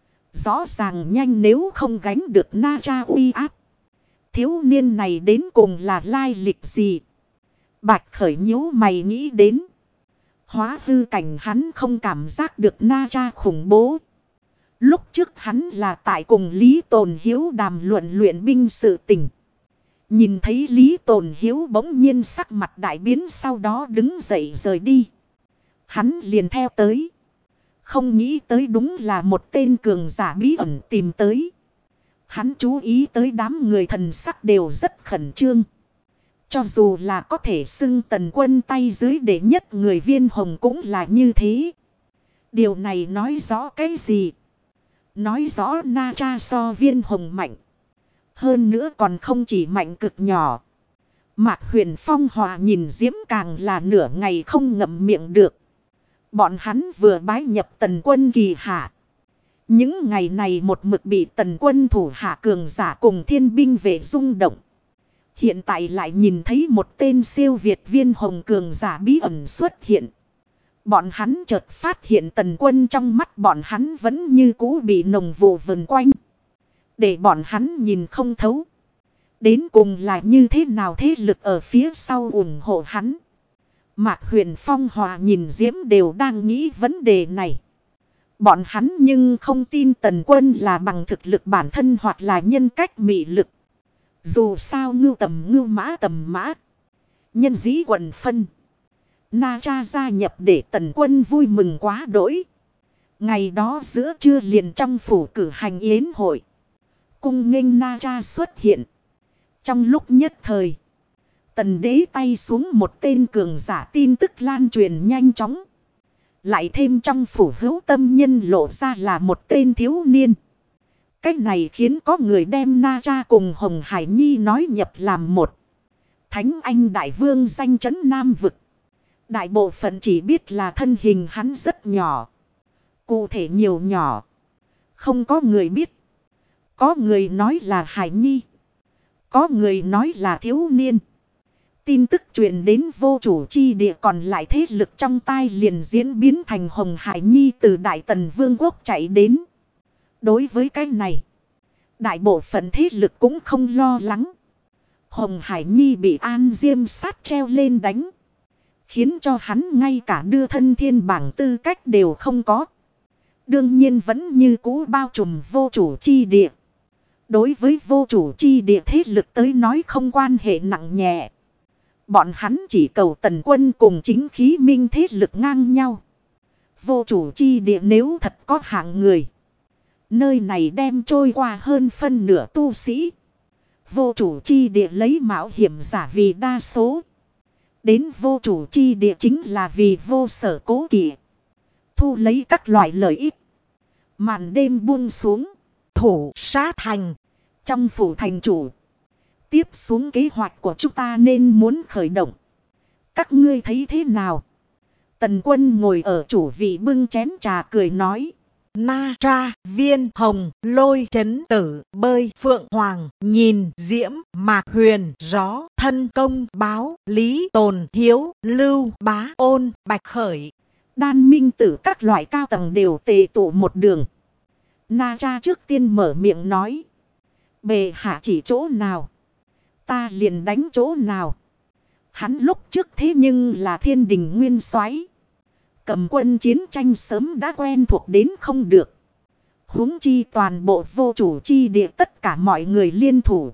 Rõ ràng nhanh nếu không gánh được Na Cha uy áp. Thiếu niên này đến cùng là lai lịch gì? Bạch Khởi nhíu mày nghĩ đến. Hóa hư cảnh hắn không cảm giác được Na Cha khủng bố. Lúc trước hắn là tại cùng Lý Tồn Hiếu đàm luận luyện binh sự tình. Nhìn thấy Lý Tồn Hiếu bỗng nhiên sắc mặt đại biến, sau đó đứng dậy rời đi. Hắn liền theo tới. Không nghĩ tới đúng là một tên cường giả bí ẩn tìm tới. Hắn chú ý tới đám người thần sắc đều rất khẩn trương. Cho dù là có thể xưng Tần Quân tay dưới đệ nhất người Viên Hồng cũng là như thế. Điều này nói rõ cái gì? Nói rõ Na Cha so Viên Hồng mạnh. Hơn nữa còn không chỉ mạnh cực nhỏ. Mạc Huyền Phong Hòa nhìn Diễm càng là nửa ngày không ngậm miệng được. Bọn hắn vừa bái nhập Tần Quân kỳ hạ. Những ngày này một mực bị Tần Quân thủ hạ cường giả cùng thiên binh vệ rung động. Hiện tại lại nhìn thấy một tên siêu việt Viên Hồng cường giả bí ẩn xuất hiện. Bọn hắn chợt phát hiện Tần Quân trong mắt bọn hắn vẫn như cũ bị nồng vụ vần quanh. Để bọn hắn nhìn không thấu. Đến cùng là như thế nào thế lực ở phía sau ủng hộ hắn. Mạc Huyền Phong Hòa nhìn Diễm đều đang nghĩ vấn đề này. Bọn hắn nhưng không tin Tần Quân là bằng thực lực bản thân hoặc là nhân cách mị lực. Dù sao ngưu tầm mã. Nhân dĩ quần phân. Na Cha gia nhập để Tần Quân vui mừng quá đỗi. Ngày đó giữa trưa liền trong phủ cử hành yến hội. Cung nghênh Na Cha xuất hiện. Trong lúc nhất thời. Tần đế tay xuống một tên cường giả tin tức lan truyền nhanh chóng. Lại thêm trong phủ hữu tâm nhân lộ ra là một tên thiếu niên. Cách này khiến có người đem Na Cha cùng Hồng Hải Nhi nói nhập làm một. Thánh Anh Đại Vương danh chấn Nam Vực. Đại bộ phận chỉ biết là thân hình hắn rất nhỏ. Cụ thể nhiều nhỏ. Không có người biết. Có người nói là Hải Nhi. Có người nói là thiếu niên. Tin tức truyền đến vô chủ chi địa còn lại thế lực trong tai liền diễn biến thành Hồng Hải Nhi từ Đại Tần Vương quốc chạy đến. Đối với cái này, đại bộ phận thế lực cũng không lo lắng. Hồng Hải Nhi bị An Diêm Sát treo lên đánh. Khiến cho hắn ngay cả đưa thân thiên bảng tư cách đều không có. Đương nhiên vẫn như cũ bao trùm vô chủ chi địa. Đối với vô chủ chi địa thế lực tới nói không quan hệ nặng nhẹ. Bọn hắn chỉ cầu Tần Quân cùng chính khí minh thế lực ngang nhau. Vô chủ chi địa nếu thật có hạng người. Nơi này đem trôi qua hơn phân nửa tu sĩ. Vô chủ chi địa lấy mạo hiểm giả vì đa số. Đến vô chủ chi địa chính là vì vô sở cố kỵ. Thu lấy các loại lợi ích. Màn đêm buông xuống. Thủ sát thành. Trong phủ thành chủ. Tiếp xuống kế hoạch của chúng ta nên muốn khởi động. Các ngươi thấy thế nào? Tần Quân ngồi ở chủ vị bưng chén trà cười nói. Na Tra, Viên Hồng, Lôi Chấn Tử, Bơi Phượng Hoàng, Nhìn Diễm, Mạc Huyền, Gió, Thân Công, Báo, Lý Tồn, Hiếu, Lưu Bá, Ôn, Bạch Khởi. Đan Minh Tử các loại cao tầng đều tề tụ một đường. Na Tra trước tiên mở miệng nói. Bệ hạ chỉ chỗ nào, ta liền đánh chỗ nào. Hắn lúc trước thế nhưng là thiên đình nguyên soái, cầm quân chiến tranh sớm đã quen thuộc đến không được. Huống chi toàn bộ vô chủ chi địa tất cả mọi người liên thủ,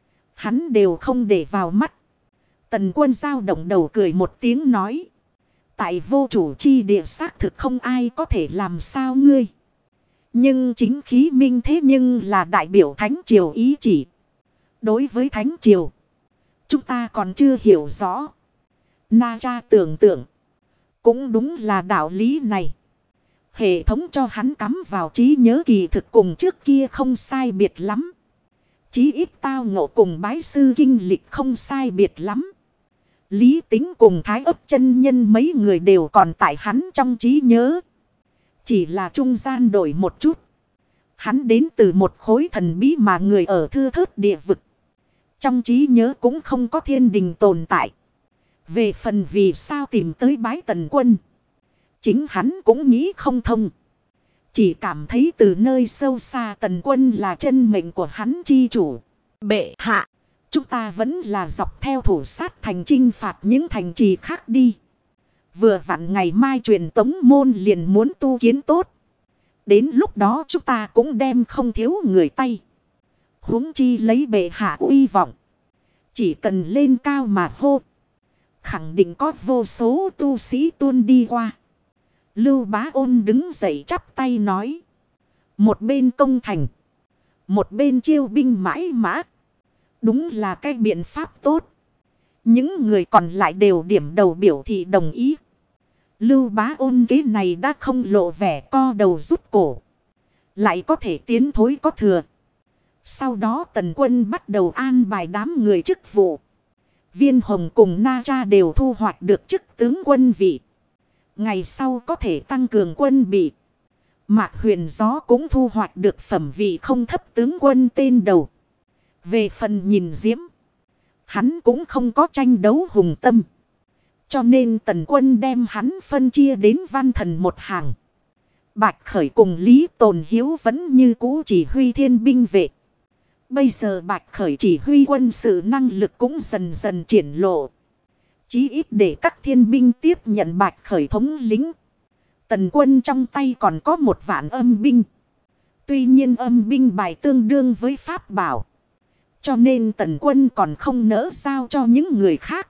hắn đều không để vào mắt. Tần Quân dao động đầu cười một tiếng nói. Tại vô chủ chi địa xác thực không ai có thể làm sao ngươi. Nhưng chính khí minh thế nhưng là đại biểu Thánh Triều ý chỉ. Đối với Thánh Triều, chúng ta còn chưa hiểu rõ. Na Tra tưởng tượng, cũng đúng là đạo lý này. Hệ thống cho hắn cắm vào trí nhớ kỳ thực cùng trước kia không sai biệt lắm. Chí ít tao ngộ cùng bái sư kinh lịch không sai biệt lắm. Lý Tính cùng Thái Ấp chân nhân mấy người đều còn tại hắn trong trí nhớ. Chỉ là trung gian đổi một chút. Hắn đến từ một khối thần bí mà người ở thưa thớt địa vực. Trong trí nhớ cũng không có thiên đình tồn tại. Về phần vì sao tìm tới bái Tần Quân, chính hắn cũng nghĩ không thông. Chỉ cảm thấy từ nơi sâu xa Tần Quân là chân mệnh của hắn chi chủ. Bệ hạ, chúng ta vẫn là dọc theo thủ sát thành chinh phạt những thành trì khác đi. Vừa vặn ngày mai truyền tống môn liền muốn tu kiến tốt. Đến lúc đó chúng ta cũng đem không thiếu người tay. Huống chi lấy bệ hạ uy vọng, chỉ cần lên cao mà hô, khẳng định có vô số tu sĩ tuôn đi qua. Lưu Bá Ôn đứng dậy chắp tay nói. Một bên công thành, một bên chiêu binh mãi mã. Đúng là cái biện pháp tốt. Những người còn lại đều điểm đầu biểu thị đồng ý. Lưu Bá Ôn kế này đã không lộ vẻ co đầu rút cổ, lại có thể tiến thối có thừa. Sau đó Tần Quân bắt đầu an bài đám người chức vụ. Viên Hồng cùng Na Tra đều thu hoạch được chức tướng quân vị. Ngày sau có thể tăng cường quân bị. Mạc Huyền Gió cũng thu hoạch được phẩm vị không thấp tướng quân tên đầu. Về phần Nhìn Diễm, hắn cũng không có tranh đấu hùng tâm. Cho nên Tần Quân đem hắn phân chia đến văn thần một hàng. Bạch Khởi cùng Lý Tồn Hiếu vẫn như cũ chỉ huy thiên binh vệ. Bây giờ Bạch Khởi chỉ huy quân sự năng lực cũng dần dần triển lộ. Chí ít để các thiên binh tiếp nhận Bạch Khởi thống lĩnh. Tần Quân trong tay còn có 1.000 âm binh. Tuy nhiên âm binh bài tương đương với pháp bảo, cho nên Tần Quân còn không nỡ giao cho những người khác.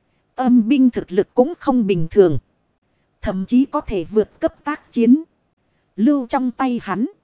Âm binh thực lực cũng không bình thường, thậm chí có thể vượt cấp tác chiến. Lưu trong tay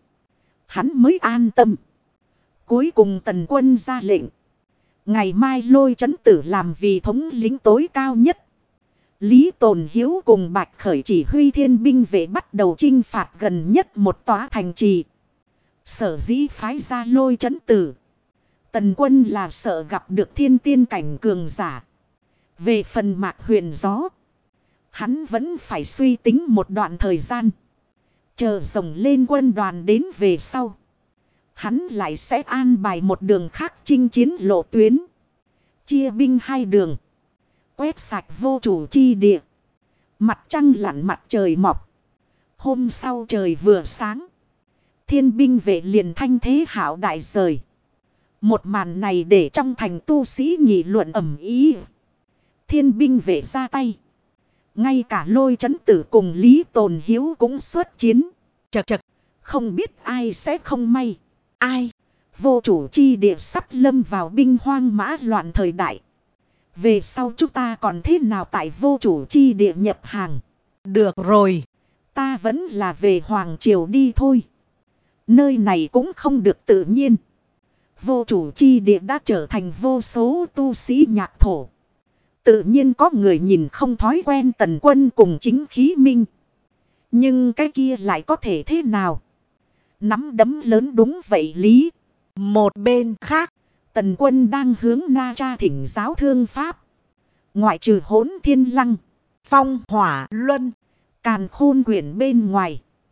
hắn mới an tâm. Cuối cùng Tần Quân ra lệnh. Ngày mai Lôi Chấn Tử làm vì thống lĩnh tối cao nhất. Lý Tồn Hiếu cùng Bạch Khởi chỉ huy thiên binh vệ bắt đầu chinh phạt gần nhất một tòa thành trì. Sở dĩ phái ra Lôi Chấn Tử, Tần Quân là sợ gặp được thiên tiên cảnh cường giả. Về phần Mạc Huyền Gió, hắn vẫn phải suy tính một đoạn thời gian. Chờ rồng lên quân đoàn đến về sau, hắn lại sẽ an bài một đường khác chinh chiến lộ tuyến. Chia binh 2 đường, quét sạch vô chủ chi địa. Mặt trăng lặn mặt trời mọc. Hôm sau trời vừa sáng, thiên binh vệ liền thanh thế hảo đại rời. Một màn này để trong thành tu sĩ nghị luận ầm ĩ. Thiên binh vệ ra tay, ngay cả Lôi Chấn Tử cùng Lý Tồn Hiếu cũng xuất chiến. Chật chật, không biết ai sẽ không may. Ai? Vô chủ chi địa sắp lâm vào binh hoang mã loạn thời đại. Về sau chúng ta còn thế nào tại vô chủ chi địa nhập hàng? Được rồi, ta vẫn là về Hoàng Triều đi thôi. Nơi này cũng không được tự nhiên. Vô chủ chi địa đã trở thành vô số tu sĩ nhạc thổ. Tự nhiên có người nhìn không thói quen Tần Quân cùng chính khí minh. Nhưng cái kia lại có thể thế nào? Nắm đấm lớn đúng vậy lý. Một bên khác, Tần Quân đang hướng Na Tra thỉnh giáo thương pháp. Ngoại trừ Hỗn Thiên Lăng, Phong Hỏa Luân, Càn Khôn Quyển bên ngoài,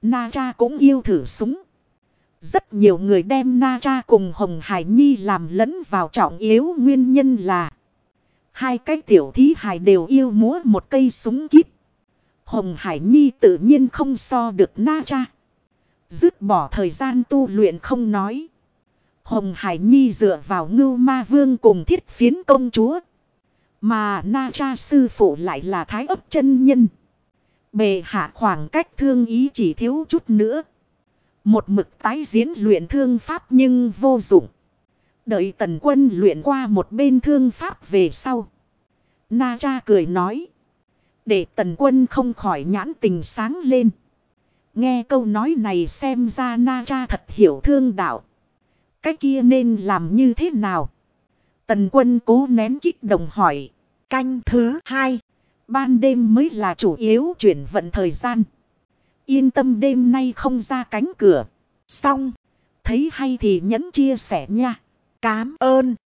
Na Cha cũng yêu thử súng. Rất nhiều người đem Na Cha cùng Hồng Hải Nhi làm lẫn vào trọng yếu nguyên nhân là hai cái tiểu thí hài đều yêu múa một cây súng kíp. Hồng Hải Nhi tự nhiên không so được Na Cha. Dứt bỏ thời gian tu luyện không nói. Hồng Hải Nhi dựa vào Ngưu Ma Vương cùng Thiết Phiến công chúa. Mà Na Cha sư phụ lại là Thái Ấp chân nhân. Bề hạ khoảng cách thương ý chỉ thiếu chút nữa. Một mực tái diễn luyện thương pháp nhưng vô dụng. Đợi Tần Quân luyện qua một bên thương pháp về sau. Na Cha cười nói. Để Tần Quân không khỏi nhãn tình sáng lên. Nghe câu nói này xem ra Na Cha thật hiểu thương đạo. Cái kia nên làm như thế nào? Tần Quân cố nén kích động hỏi. Canh thứ 2. Ban đêm mới là chủ yếu chuyển vận thời gian. Yên tâm đêm nay không ra cánh cửa. Xong. Thấy hay thì nhấn chia sẻ nha. Cám ơn.